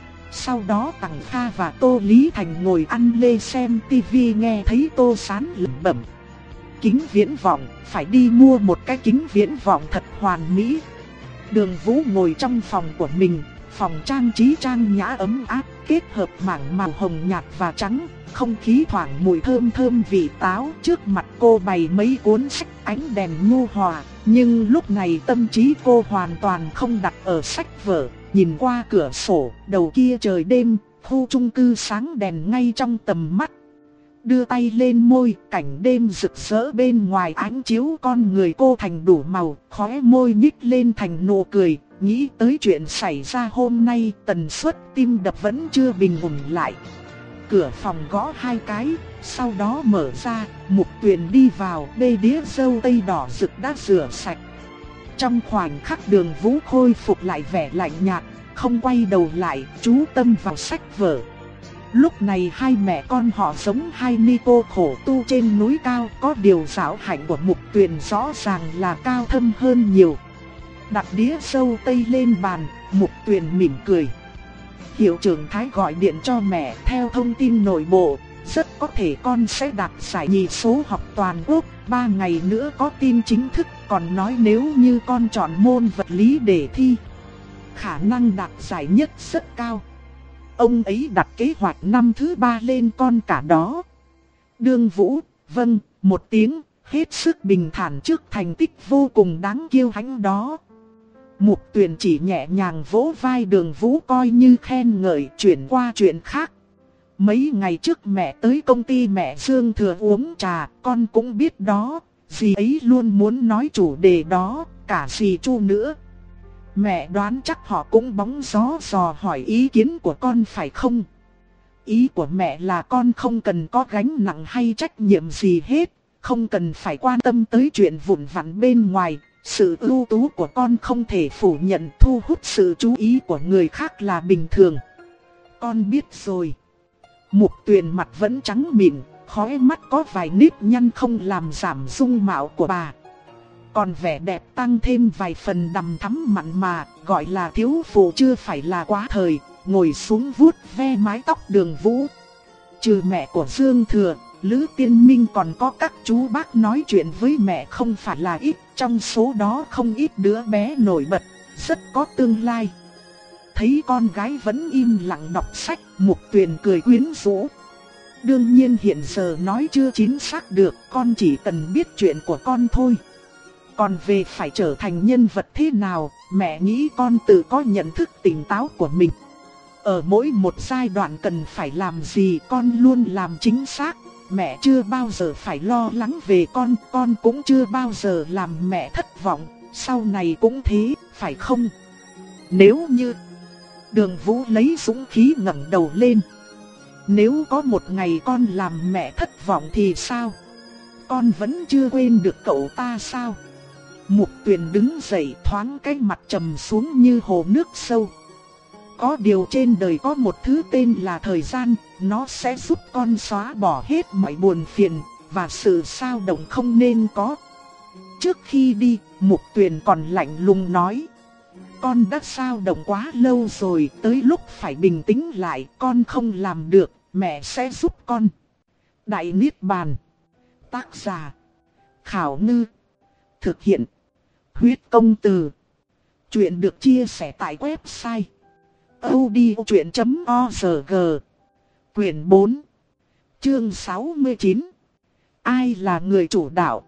Sau đó Tằng Kha và Tô Lý Thành ngồi ăn lê xem tivi, nghe thấy Tô Sán lẩm bẩm: kính viễn vọng, phải đi mua một cái kính viễn vọng thật hoàn mỹ. Đường Vũ ngồi trong phòng của mình, phòng trang trí trang nhã ấm áp, kết hợp mảng màu hồng nhạt và trắng, không khí thoảng mùi thơm thơm vị táo. Trước mặt cô bày mấy cuốn sách, ánh đèn nhu hòa, nhưng lúc này tâm trí cô hoàn toàn không đặt ở sách vở. Nhìn qua cửa sổ, đầu kia trời đêm, khu chung cư sáng đèn ngay trong tầm mắt. Đưa tay lên môi, cảnh đêm rực rỡ bên ngoài ánh chiếu con người cô thành đủ màu, khóe môi nhích lên thành nụ cười. Nghĩ tới chuyện xảy ra hôm nay, tần suất tim đập vẫn chưa bình ổn lại. Cửa phòng gõ hai cái, sau đó mở ra, Mục Tuyền đi vào, bê đĩa dâu tây đỏ rực đã rửa sạch. Trong khoảnh khắc Đường Vũ khôi phục lại vẻ lạnh nhạt, không quay đầu lại, chú tâm vào sách vở. Lúc này hai mẹ con họ giống hai ni cô khổ tu trên núi cao, có điều giáo hạnh của Mục Tuyền rõ ràng là cao thâm hơn nhiều. Đặt đĩa dâu tây lên bàn, Mục Tuyền mỉm cười. Hiệu trưởng Thái gọi điện cho mẹ, theo thông tin nội bộ, rất có thể con sẽ đạt giải nhì số học toàn quốc, ba ngày nữa có tin chính thức, còn nói nếu như con chọn môn vật lý để thi, khả năng đạt giải nhất rất cao. Ông ấy đặt kế hoạch năm thứ ba lên con cả đó. Đương Vũ, vâng, một tiếng, hết sức bình thản trước thành tích vô cùng đáng kiêu hãnh đó. Mục Tuyền chỉ nhẹ nhàng vỗ vai Đường Vũ coi như khen ngợi, chuyển qua chuyện khác. Mấy ngày trước mẹ tới công ty mẹ Dương Thừa uống trà, con cũng biết đó, dì ấy luôn muốn nói chủ đề đó, cả dì Chu nữa. Mẹ đoán chắc họ cũng bóng gió dò hỏi ý kiến của con phải không? Ý của mẹ là con không cần có gánh nặng hay trách nhiệm gì hết, không cần phải quan tâm tới chuyện vụn vặt bên ngoài. Sự ưu tú của con không thể phủ nhận, thu hút sự chú ý của người khác là bình thường. Con biết rồi. Mục Tuyền mặt vẫn trắng mịn, khóe mắt có vài nếp nhăn không làm giảm dung mạo của bà. Còn vẻ đẹp tăng thêm vài phần đằm thắm mặn mà, gọi là thiếu phụ chưa phải là quá thời, ngồi xuống vuốt ve mái tóc Đường Vũ. Trừ mẹ của Dương Thừa, Lữ Tiên Minh còn có các chú bác nói chuyện với mẹ không phải là ít, trong số đó không ít đứa bé nổi bật, rất có tương lai. Thấy con gái vẫn im lặng đọc sách, Mục Tuyền cười quyến rũ. Đương nhiên hiện giờ nói chưa chính xác được, con chỉ cần biết chuyện của con thôi. Còn về phải trở thành nhân vật thế nào, mẹ nghĩ con tự có nhận thức tỉnh táo của mình. Ở mỗi một giai đoạn cần phải làm gì con luôn làm chính xác. Mẹ chưa bao giờ phải lo lắng về con, con cũng chưa bao giờ làm mẹ thất vọng, sau này cũng thế, phải không? Nếu như... Đường Vũ lấy dũng khí ngẩng đầu lên. Nếu có một ngày con làm mẹ thất vọng thì sao? Con vẫn chưa quên được cậu ta sao? Mục Tuyền đứng dậy, thoáng cái mặt trầm xuống như hồ nước sâu. Có điều trên đời có một thứ tên là thời gian, nó sẽ giúp con xóa bỏ hết mọi buồn phiền, và sự xao động không nên có. Trước khi đi, Mục Tuyền còn lạnh lùng nói. Con đã xao động quá lâu rồi, tới lúc phải bình tĩnh lại, con không làm được, mẹ sẽ giúp con. Đại Niết Bàn. Tác giả: Khảo Ngư. Thực hiện: Huyết Công Từ. Chuyện được chia sẻ tại website audiochuyện chấm org. Quyển bốn. Chương sáu mươi chín. Ai là người chủ đạo?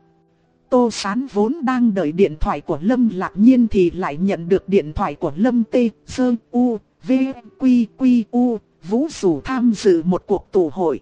Tô Sán vốn đang đợi điện thoại của Lâm Lạc Nhiên thì lại nhận được điện thoại của Lâm T, Sơ, U, V, Quy, Quy, U, Vũ rủ tham dự một cuộc tụ hội.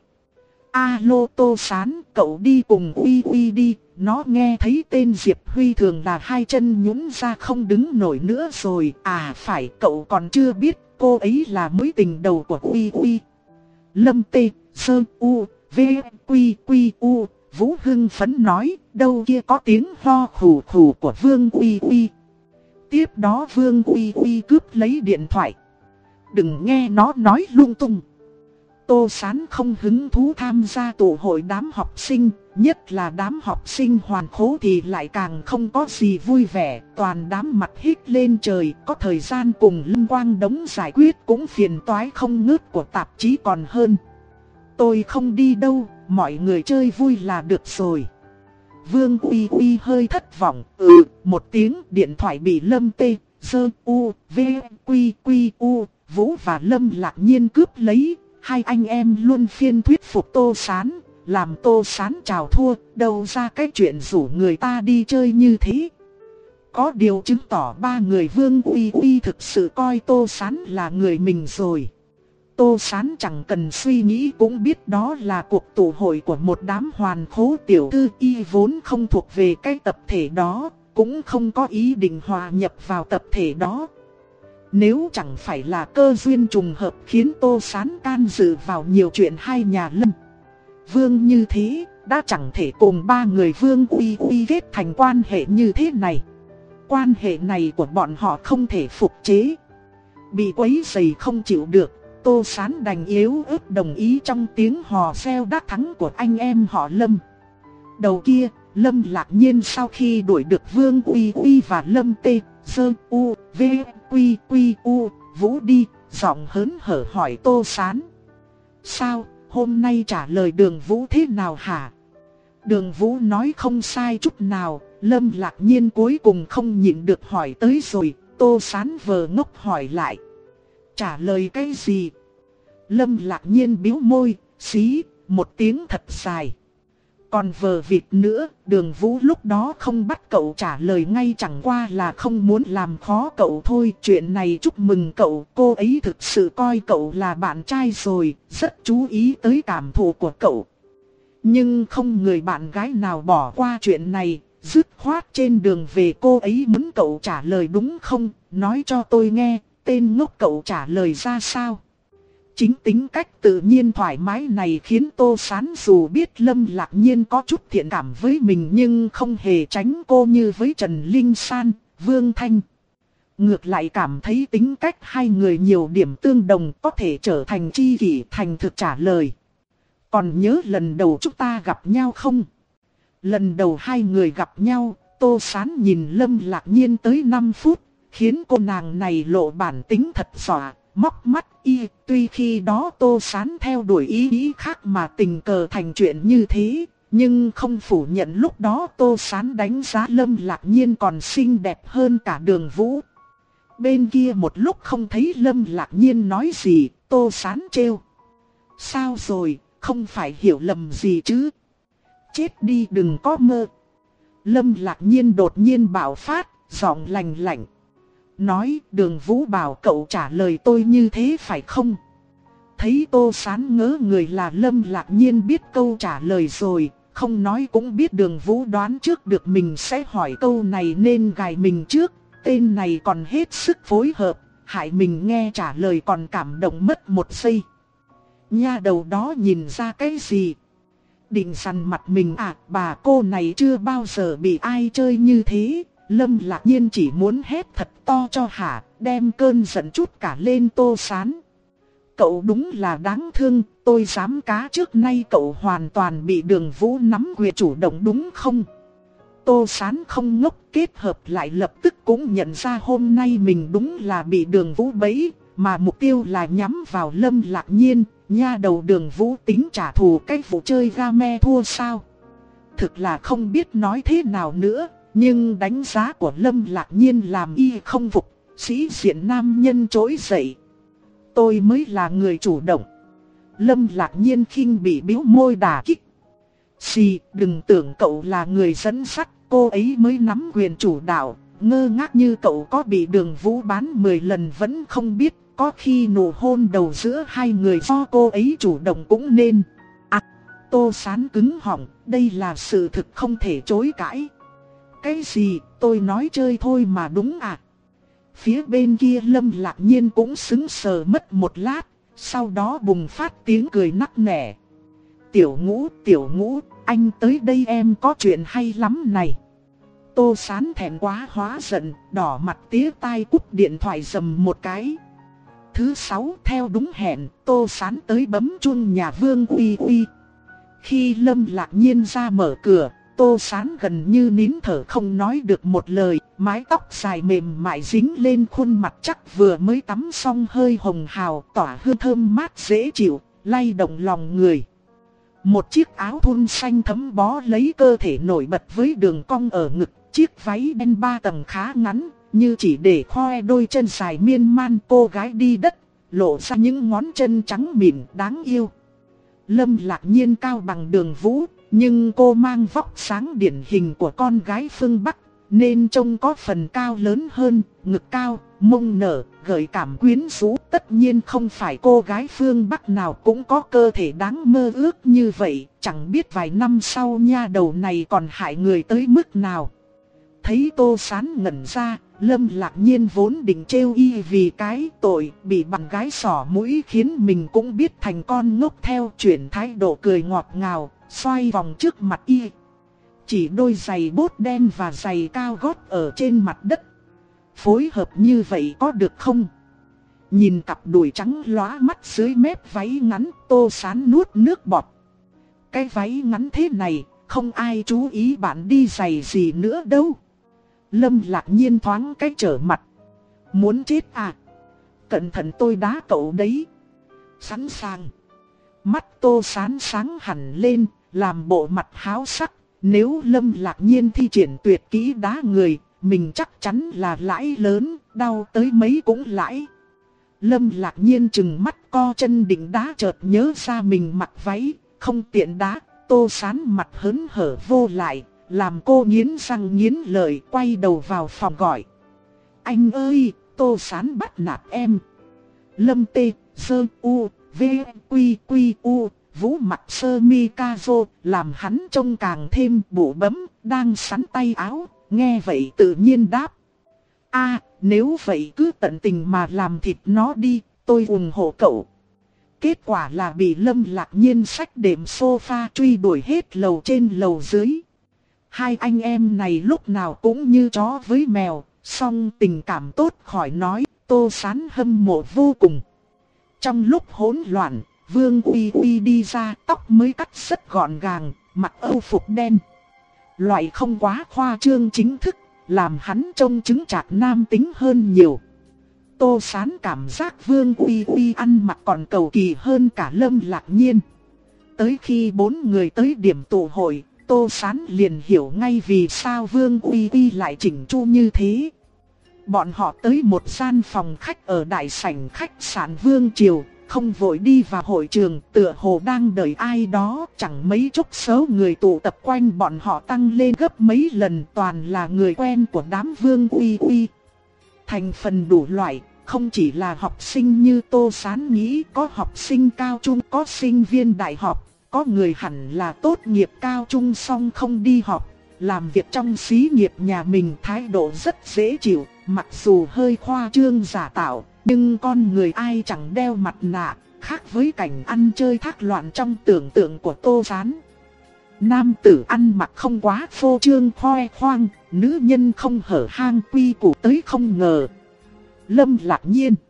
Alo Tô Sán, cậu đi cùng Uy Uy đi, nó nghe thấy tên Diệp Huy thường là hai chân nhũn ra không đứng nổi nữa rồi. À phải, cậu còn chưa biết cô ấy là mối tình đầu của Uy Uy. Lâm T, Sơ, U, V, Quy, Quy, U, Vũ hưng phấn nói, đâu kia có tiếng ho khủ khủ của Vương Uy Uy. Tiếp đó Vương Uy Uy cướp lấy điện thoại. Đừng nghe nó nói lung tung. Tô Sán không hứng thú tham gia tụ hội đám học sinh, nhất là đám học sinh hoàn khố thì lại càng không có gì vui vẻ. Toàn đám mặt hít lên trời, có thời gian cùng Lâm Quang Đống giải quyết cũng phiền toái không ngớt của tạp chí còn hơn. Tôi không đi đâu, mọi người chơi vui là được rồi. Vương Uy Uy hơi thất vọng, ừ, một tiếng điện thoại bị Lâm T, Sơ, U, V, Quy, Quy, U, Vũ và Lâm Lạc Nhiên cướp lấy. Hai anh em luôn phiên thuyết phục Tô Sán, làm Tô Sán chào thua, đâu ra cái chuyện rủ người ta đi chơi như thế. Có điều chứng tỏ ba người Vương Uy Uy thực sự coi Tô Sán là người mình rồi. Tô Sán chẳng cần suy nghĩ cũng biết đó là cuộc tụ hội của một đám hoàn khố tiểu thư, y vốn không thuộc về cái tập thể đó, cũng không có ý định hòa nhập vào tập thể đó. Nếu chẳng phải là cơ duyên trùng hợp khiến Tô Sán can dự vào nhiều chuyện hai nhà Lâm Vương như thế, đã chẳng thể cùng ba người Vương Uy Uy kết thành quan hệ như thế này. Quan hệ này của bọn họ không thể phục chế. Bị quấy rầy không chịu được, Tô Sán đành yếu ớt đồng ý trong tiếng hò reo đắc thắng của anh em họ Lâm. Đầu kia, Lâm Lạc Nhiên sau khi đuổi được Vương Uy Uy và Lâm T, Sơ, U, V, Quy, Quy, U, Vũ đi, giọng hớn hở hỏi Tô Sán. Sao, hôm nay trả lời Đường Vũ thế nào hả? Đường Vũ nói không sai chút nào, Lâm Lạc Nhiên cuối cùng không nhịn được hỏi tới rồi, Tô Sán vờ ngốc hỏi lại. Trả lời cái gì? Lâm Lạc Nhiên bĩu môi, xí, một tiếng thật dài. Còn vờ vịt nữa, Đường Vũ lúc đó không bắt cậu trả lời ngay, chẳng qua là không muốn làm khó cậu thôi. Chuyện này chúc mừng cậu, cô ấy thực sự coi cậu là bạn trai rồi, rất chú ý tới cảm thụ của cậu. Nhưng không người bạn gái nào bỏ qua chuyện này, dứt khoát trên đường về cô ấy muốn cậu trả lời đúng không? Nói cho tôi nghe, tên ngốc cậu trả lời ra sao? Chính tính cách tự nhiên thoải mái này khiến Tô Sán dù biết Lâm Lạc Nhiên có chút thiện cảm với mình nhưng không hề tránh cô như với Trần Linh San, Vương Thanh. Ngược lại cảm thấy tính cách hai người nhiều điểm tương đồng có thể trở thành tri kỷ thành thực trả lời. Còn nhớ lần đầu chúng ta gặp nhau không? Lần đầu hai người gặp nhau, Tô Sán nhìn Lâm Lạc Nhiên tới năm phút, khiến cô nàng này lộ bản tính thật dọa. Móc mắt y, tuy khi đó Tô Sán theo đuổi ý nghĩ khác mà tình cờ thành chuyện như thế, nhưng không phủ nhận lúc đó Tô Sán đánh giá Lâm Lạc Nhiên còn xinh đẹp hơn cả Đường Vũ. Bên kia một lúc không thấy Lâm Lạc Nhiên nói gì, Tô Sán trêu. Sao rồi, không phải hiểu lầm gì chứ? Chết đi đừng có mơ. Lâm Lạc Nhiên đột nhiên bạo phát, giọng lạnh lạnh. Nói Đường Vũ bảo cậu trả lời tôi như thế phải không? Thấy Tô Sán ngớ người là Lâm Lạc Nhiên biết câu trả lời rồi, không nói cũng biết Đường Vũ đoán trước được mình sẽ hỏi câu này nên gài mình trước. Tên này còn hết sức phối hợp, hại mình nghe trả lời còn cảm động mất một giây. Nha đầu đó nhìn ra cái gì? Định săn mặt mình à? Bà cô này chưa bao giờ bị ai chơi như thế. Lâm Lạc Nhiên chỉ muốn hét thật to cho hả, đem cơn giận chút cả lên Tô Sán. Cậu đúng là đáng thương, tôi dám cá trước nay cậu hoàn toàn bị Đường Vũ nắm quyền chủ động đúng không? Tô Sán không ngốc, kết hợp lại lập tức cũng nhận ra hôm nay mình đúng là bị Đường Vũ bẫy, mà mục tiêu là nhắm vào Lâm Lạc Nhiên. Nha đầu Đường Vũ tính trả thù cái vụ chơi game thua sao? Thực là không biết nói thế nào nữa. Nhưng đánh giá của Lâm Lạc Nhiên làm y không phục, sĩ diện nam nhân trỗi dậy. Tôi mới là người chủ động. Lâm Lạc Nhiên khinh bị bĩu môi đả kích. Xì, đừng tưởng cậu là người dẫn dắt, cô ấy mới nắm quyền chủ đạo. Ngơ ngác như cậu có bị Đường Vũ bán mười lần vẫn không biết. Có khi nụ hôn đầu giữa hai người do cô ấy chủ động cũng nên. À, Tô Sán cứng họng, đây là sự thực không thể chối cãi. Cái gì, tôi nói chơi thôi mà đúng à? Phía bên kia Lâm Lạc Nhiên cũng sững sờ mất một lát, sau đó bùng phát tiếng cười nắc nẻ. Tiểu Ngũ, Tiểu Ngũ, anh tới đây em có chuyện hay lắm này. Tô Sán thẹn quá hóa giận, đỏ mặt tía tai cúp điện thoại rầm một cái. Thứ sáu, theo đúng hẹn, Tô Sán tới bấm chuông nhà Vương Uy Uy. Khi Lâm Lạc Nhiên ra mở cửa, Tô Sán gần như nín thở không nói được một lời, mái tóc dài mềm mại dính lên khuôn mặt chắc vừa mới tắm xong hơi hồng hào, tỏa hương thơm mát dễ chịu, lay động lòng người. Một chiếc áo thun xanh thấm bó lấy cơ thể nổi bật với đường cong ở ngực, chiếc váy đen ba tầng khá ngắn, như chỉ để khoe đôi chân dài miên man cô gái đi đất, lộ ra những ngón chân trắng mịn đáng yêu. Lâm Lạc Nhiên cao bằng Đường Vũ, nhưng cô mang vóc sáng điển hình của con gái phương Bắc, nên trông có phần cao lớn hơn, ngực cao, mông nở, gợi cảm quyến rũ. Tất nhiên không phải cô gái phương Bắc nào cũng có cơ thể đáng mơ ước như vậy, chẳng biết vài năm sau nha đầu này còn hại người tới mức nào. Thấy Tô Sán ngẩn ra, Lâm Lạc Nhiên vốn định trêu y vì cái tội bị bạn gái xỏ mũi khiến mình cũng biết thành con ngốc theo, chuyển thái độ cười ngọt ngào, xoay vòng trước mặt y. Chỉ đôi giày bốt đen và giày cao gót ở trên mặt đất. Phối hợp như vậy có được không? Nhìn cặp đùi trắng lóa mắt dưới mép váy ngắn, Tô Sán nuốt nước bọt. Cái váy ngắn thế này, không ai chú ý bạn đi giày gì nữa đâu. Lâm Lạc Nhiên thoáng cái trở mặt. Muốn chết à? Cẩn thận tôi đá cậu đấy. Sẵn sàng. Mắt Tô Sán sáng hẳn lên, làm bộ mặt háo sắc. Nếu Lâm Lạc Nhiên thi triển tuyệt kỹ đá người, mình chắc chắn là lãi lớn, đau tới mấy cũng lãi. Lâm Lạc Nhiên chừng mắt co chân định đá, chợt nhớ ra mình mặc váy, không tiện đá. Tô Sán mặt hớn hở vô lại, làm cô nghiến răng nghiến lợi, quay đầu vào phòng gọi. Anh ơi, Tô Sán bắt nạt em. Lâm tê, sơ u, v, quy quy u, Vũ mặt sơ mi ca vô, làm hắn trông càng thêm bụ bấm, đang sắn tay áo, nghe vậy tự nhiên đáp. A, nếu vậy cứ tận tình mà làm thịt nó đi, tôi ủng hộ cậu. Kết quả là bị Lâm Lạc Nhiên xách đệm sofa truy đuổi hết lầu trên lầu dưới. Hai anh em này lúc nào cũng như chó với mèo, song tình cảm tốt khỏi nói, Tô Sán hâm mộ vô cùng. Trong lúc hỗn loạn, Vương Uy Uy đi ra, tóc mới cắt rất gọn gàng, mặc âu phục đen. Loại không quá khoa trương chính thức, làm hắn trông chứng chạc nam tính hơn nhiều. Tô Sán cảm giác Vương Uy Uy ăn mặc còn cầu kỳ hơn cả Lâm Lạc Nhiên. Tới khi bốn người tới điểm tụ hội, Tô Sán liền hiểu ngay vì sao Vương Uy Uy lại chỉnh chu như thế. Bọn họ tới một gian phòng khách ở đại sảnh khách sạn Vương Triều, không vội đi vào hội trường, tựa hồ đang đợi ai đó. Chẳng mấy chốc số người tụ tập quanh bọn họ tăng lên gấp mấy lần, toàn là người quen của đám Vương Uy Uy. Thành phần đủ loại, không chỉ là học sinh như Tô Sán nghĩ, có học sinh cao trung, có sinh viên đại học, có người hẳn là tốt nghiệp cao trung xong không đi học, làm việc trong xí nghiệp nhà mình, thái độ rất dễ chịu, mặc dù hơi khoa trương giả tạo, nhưng con người ai chẳng đeo mặt nạ, khác với cảnh ăn chơi thác loạn trong tưởng tượng của Tô Sán. Nam tử ăn mặc không quá phô trương khoe khoang, nữ nhân không hở hang quy củ tới không ngờ. Lâm Lạc Nhiên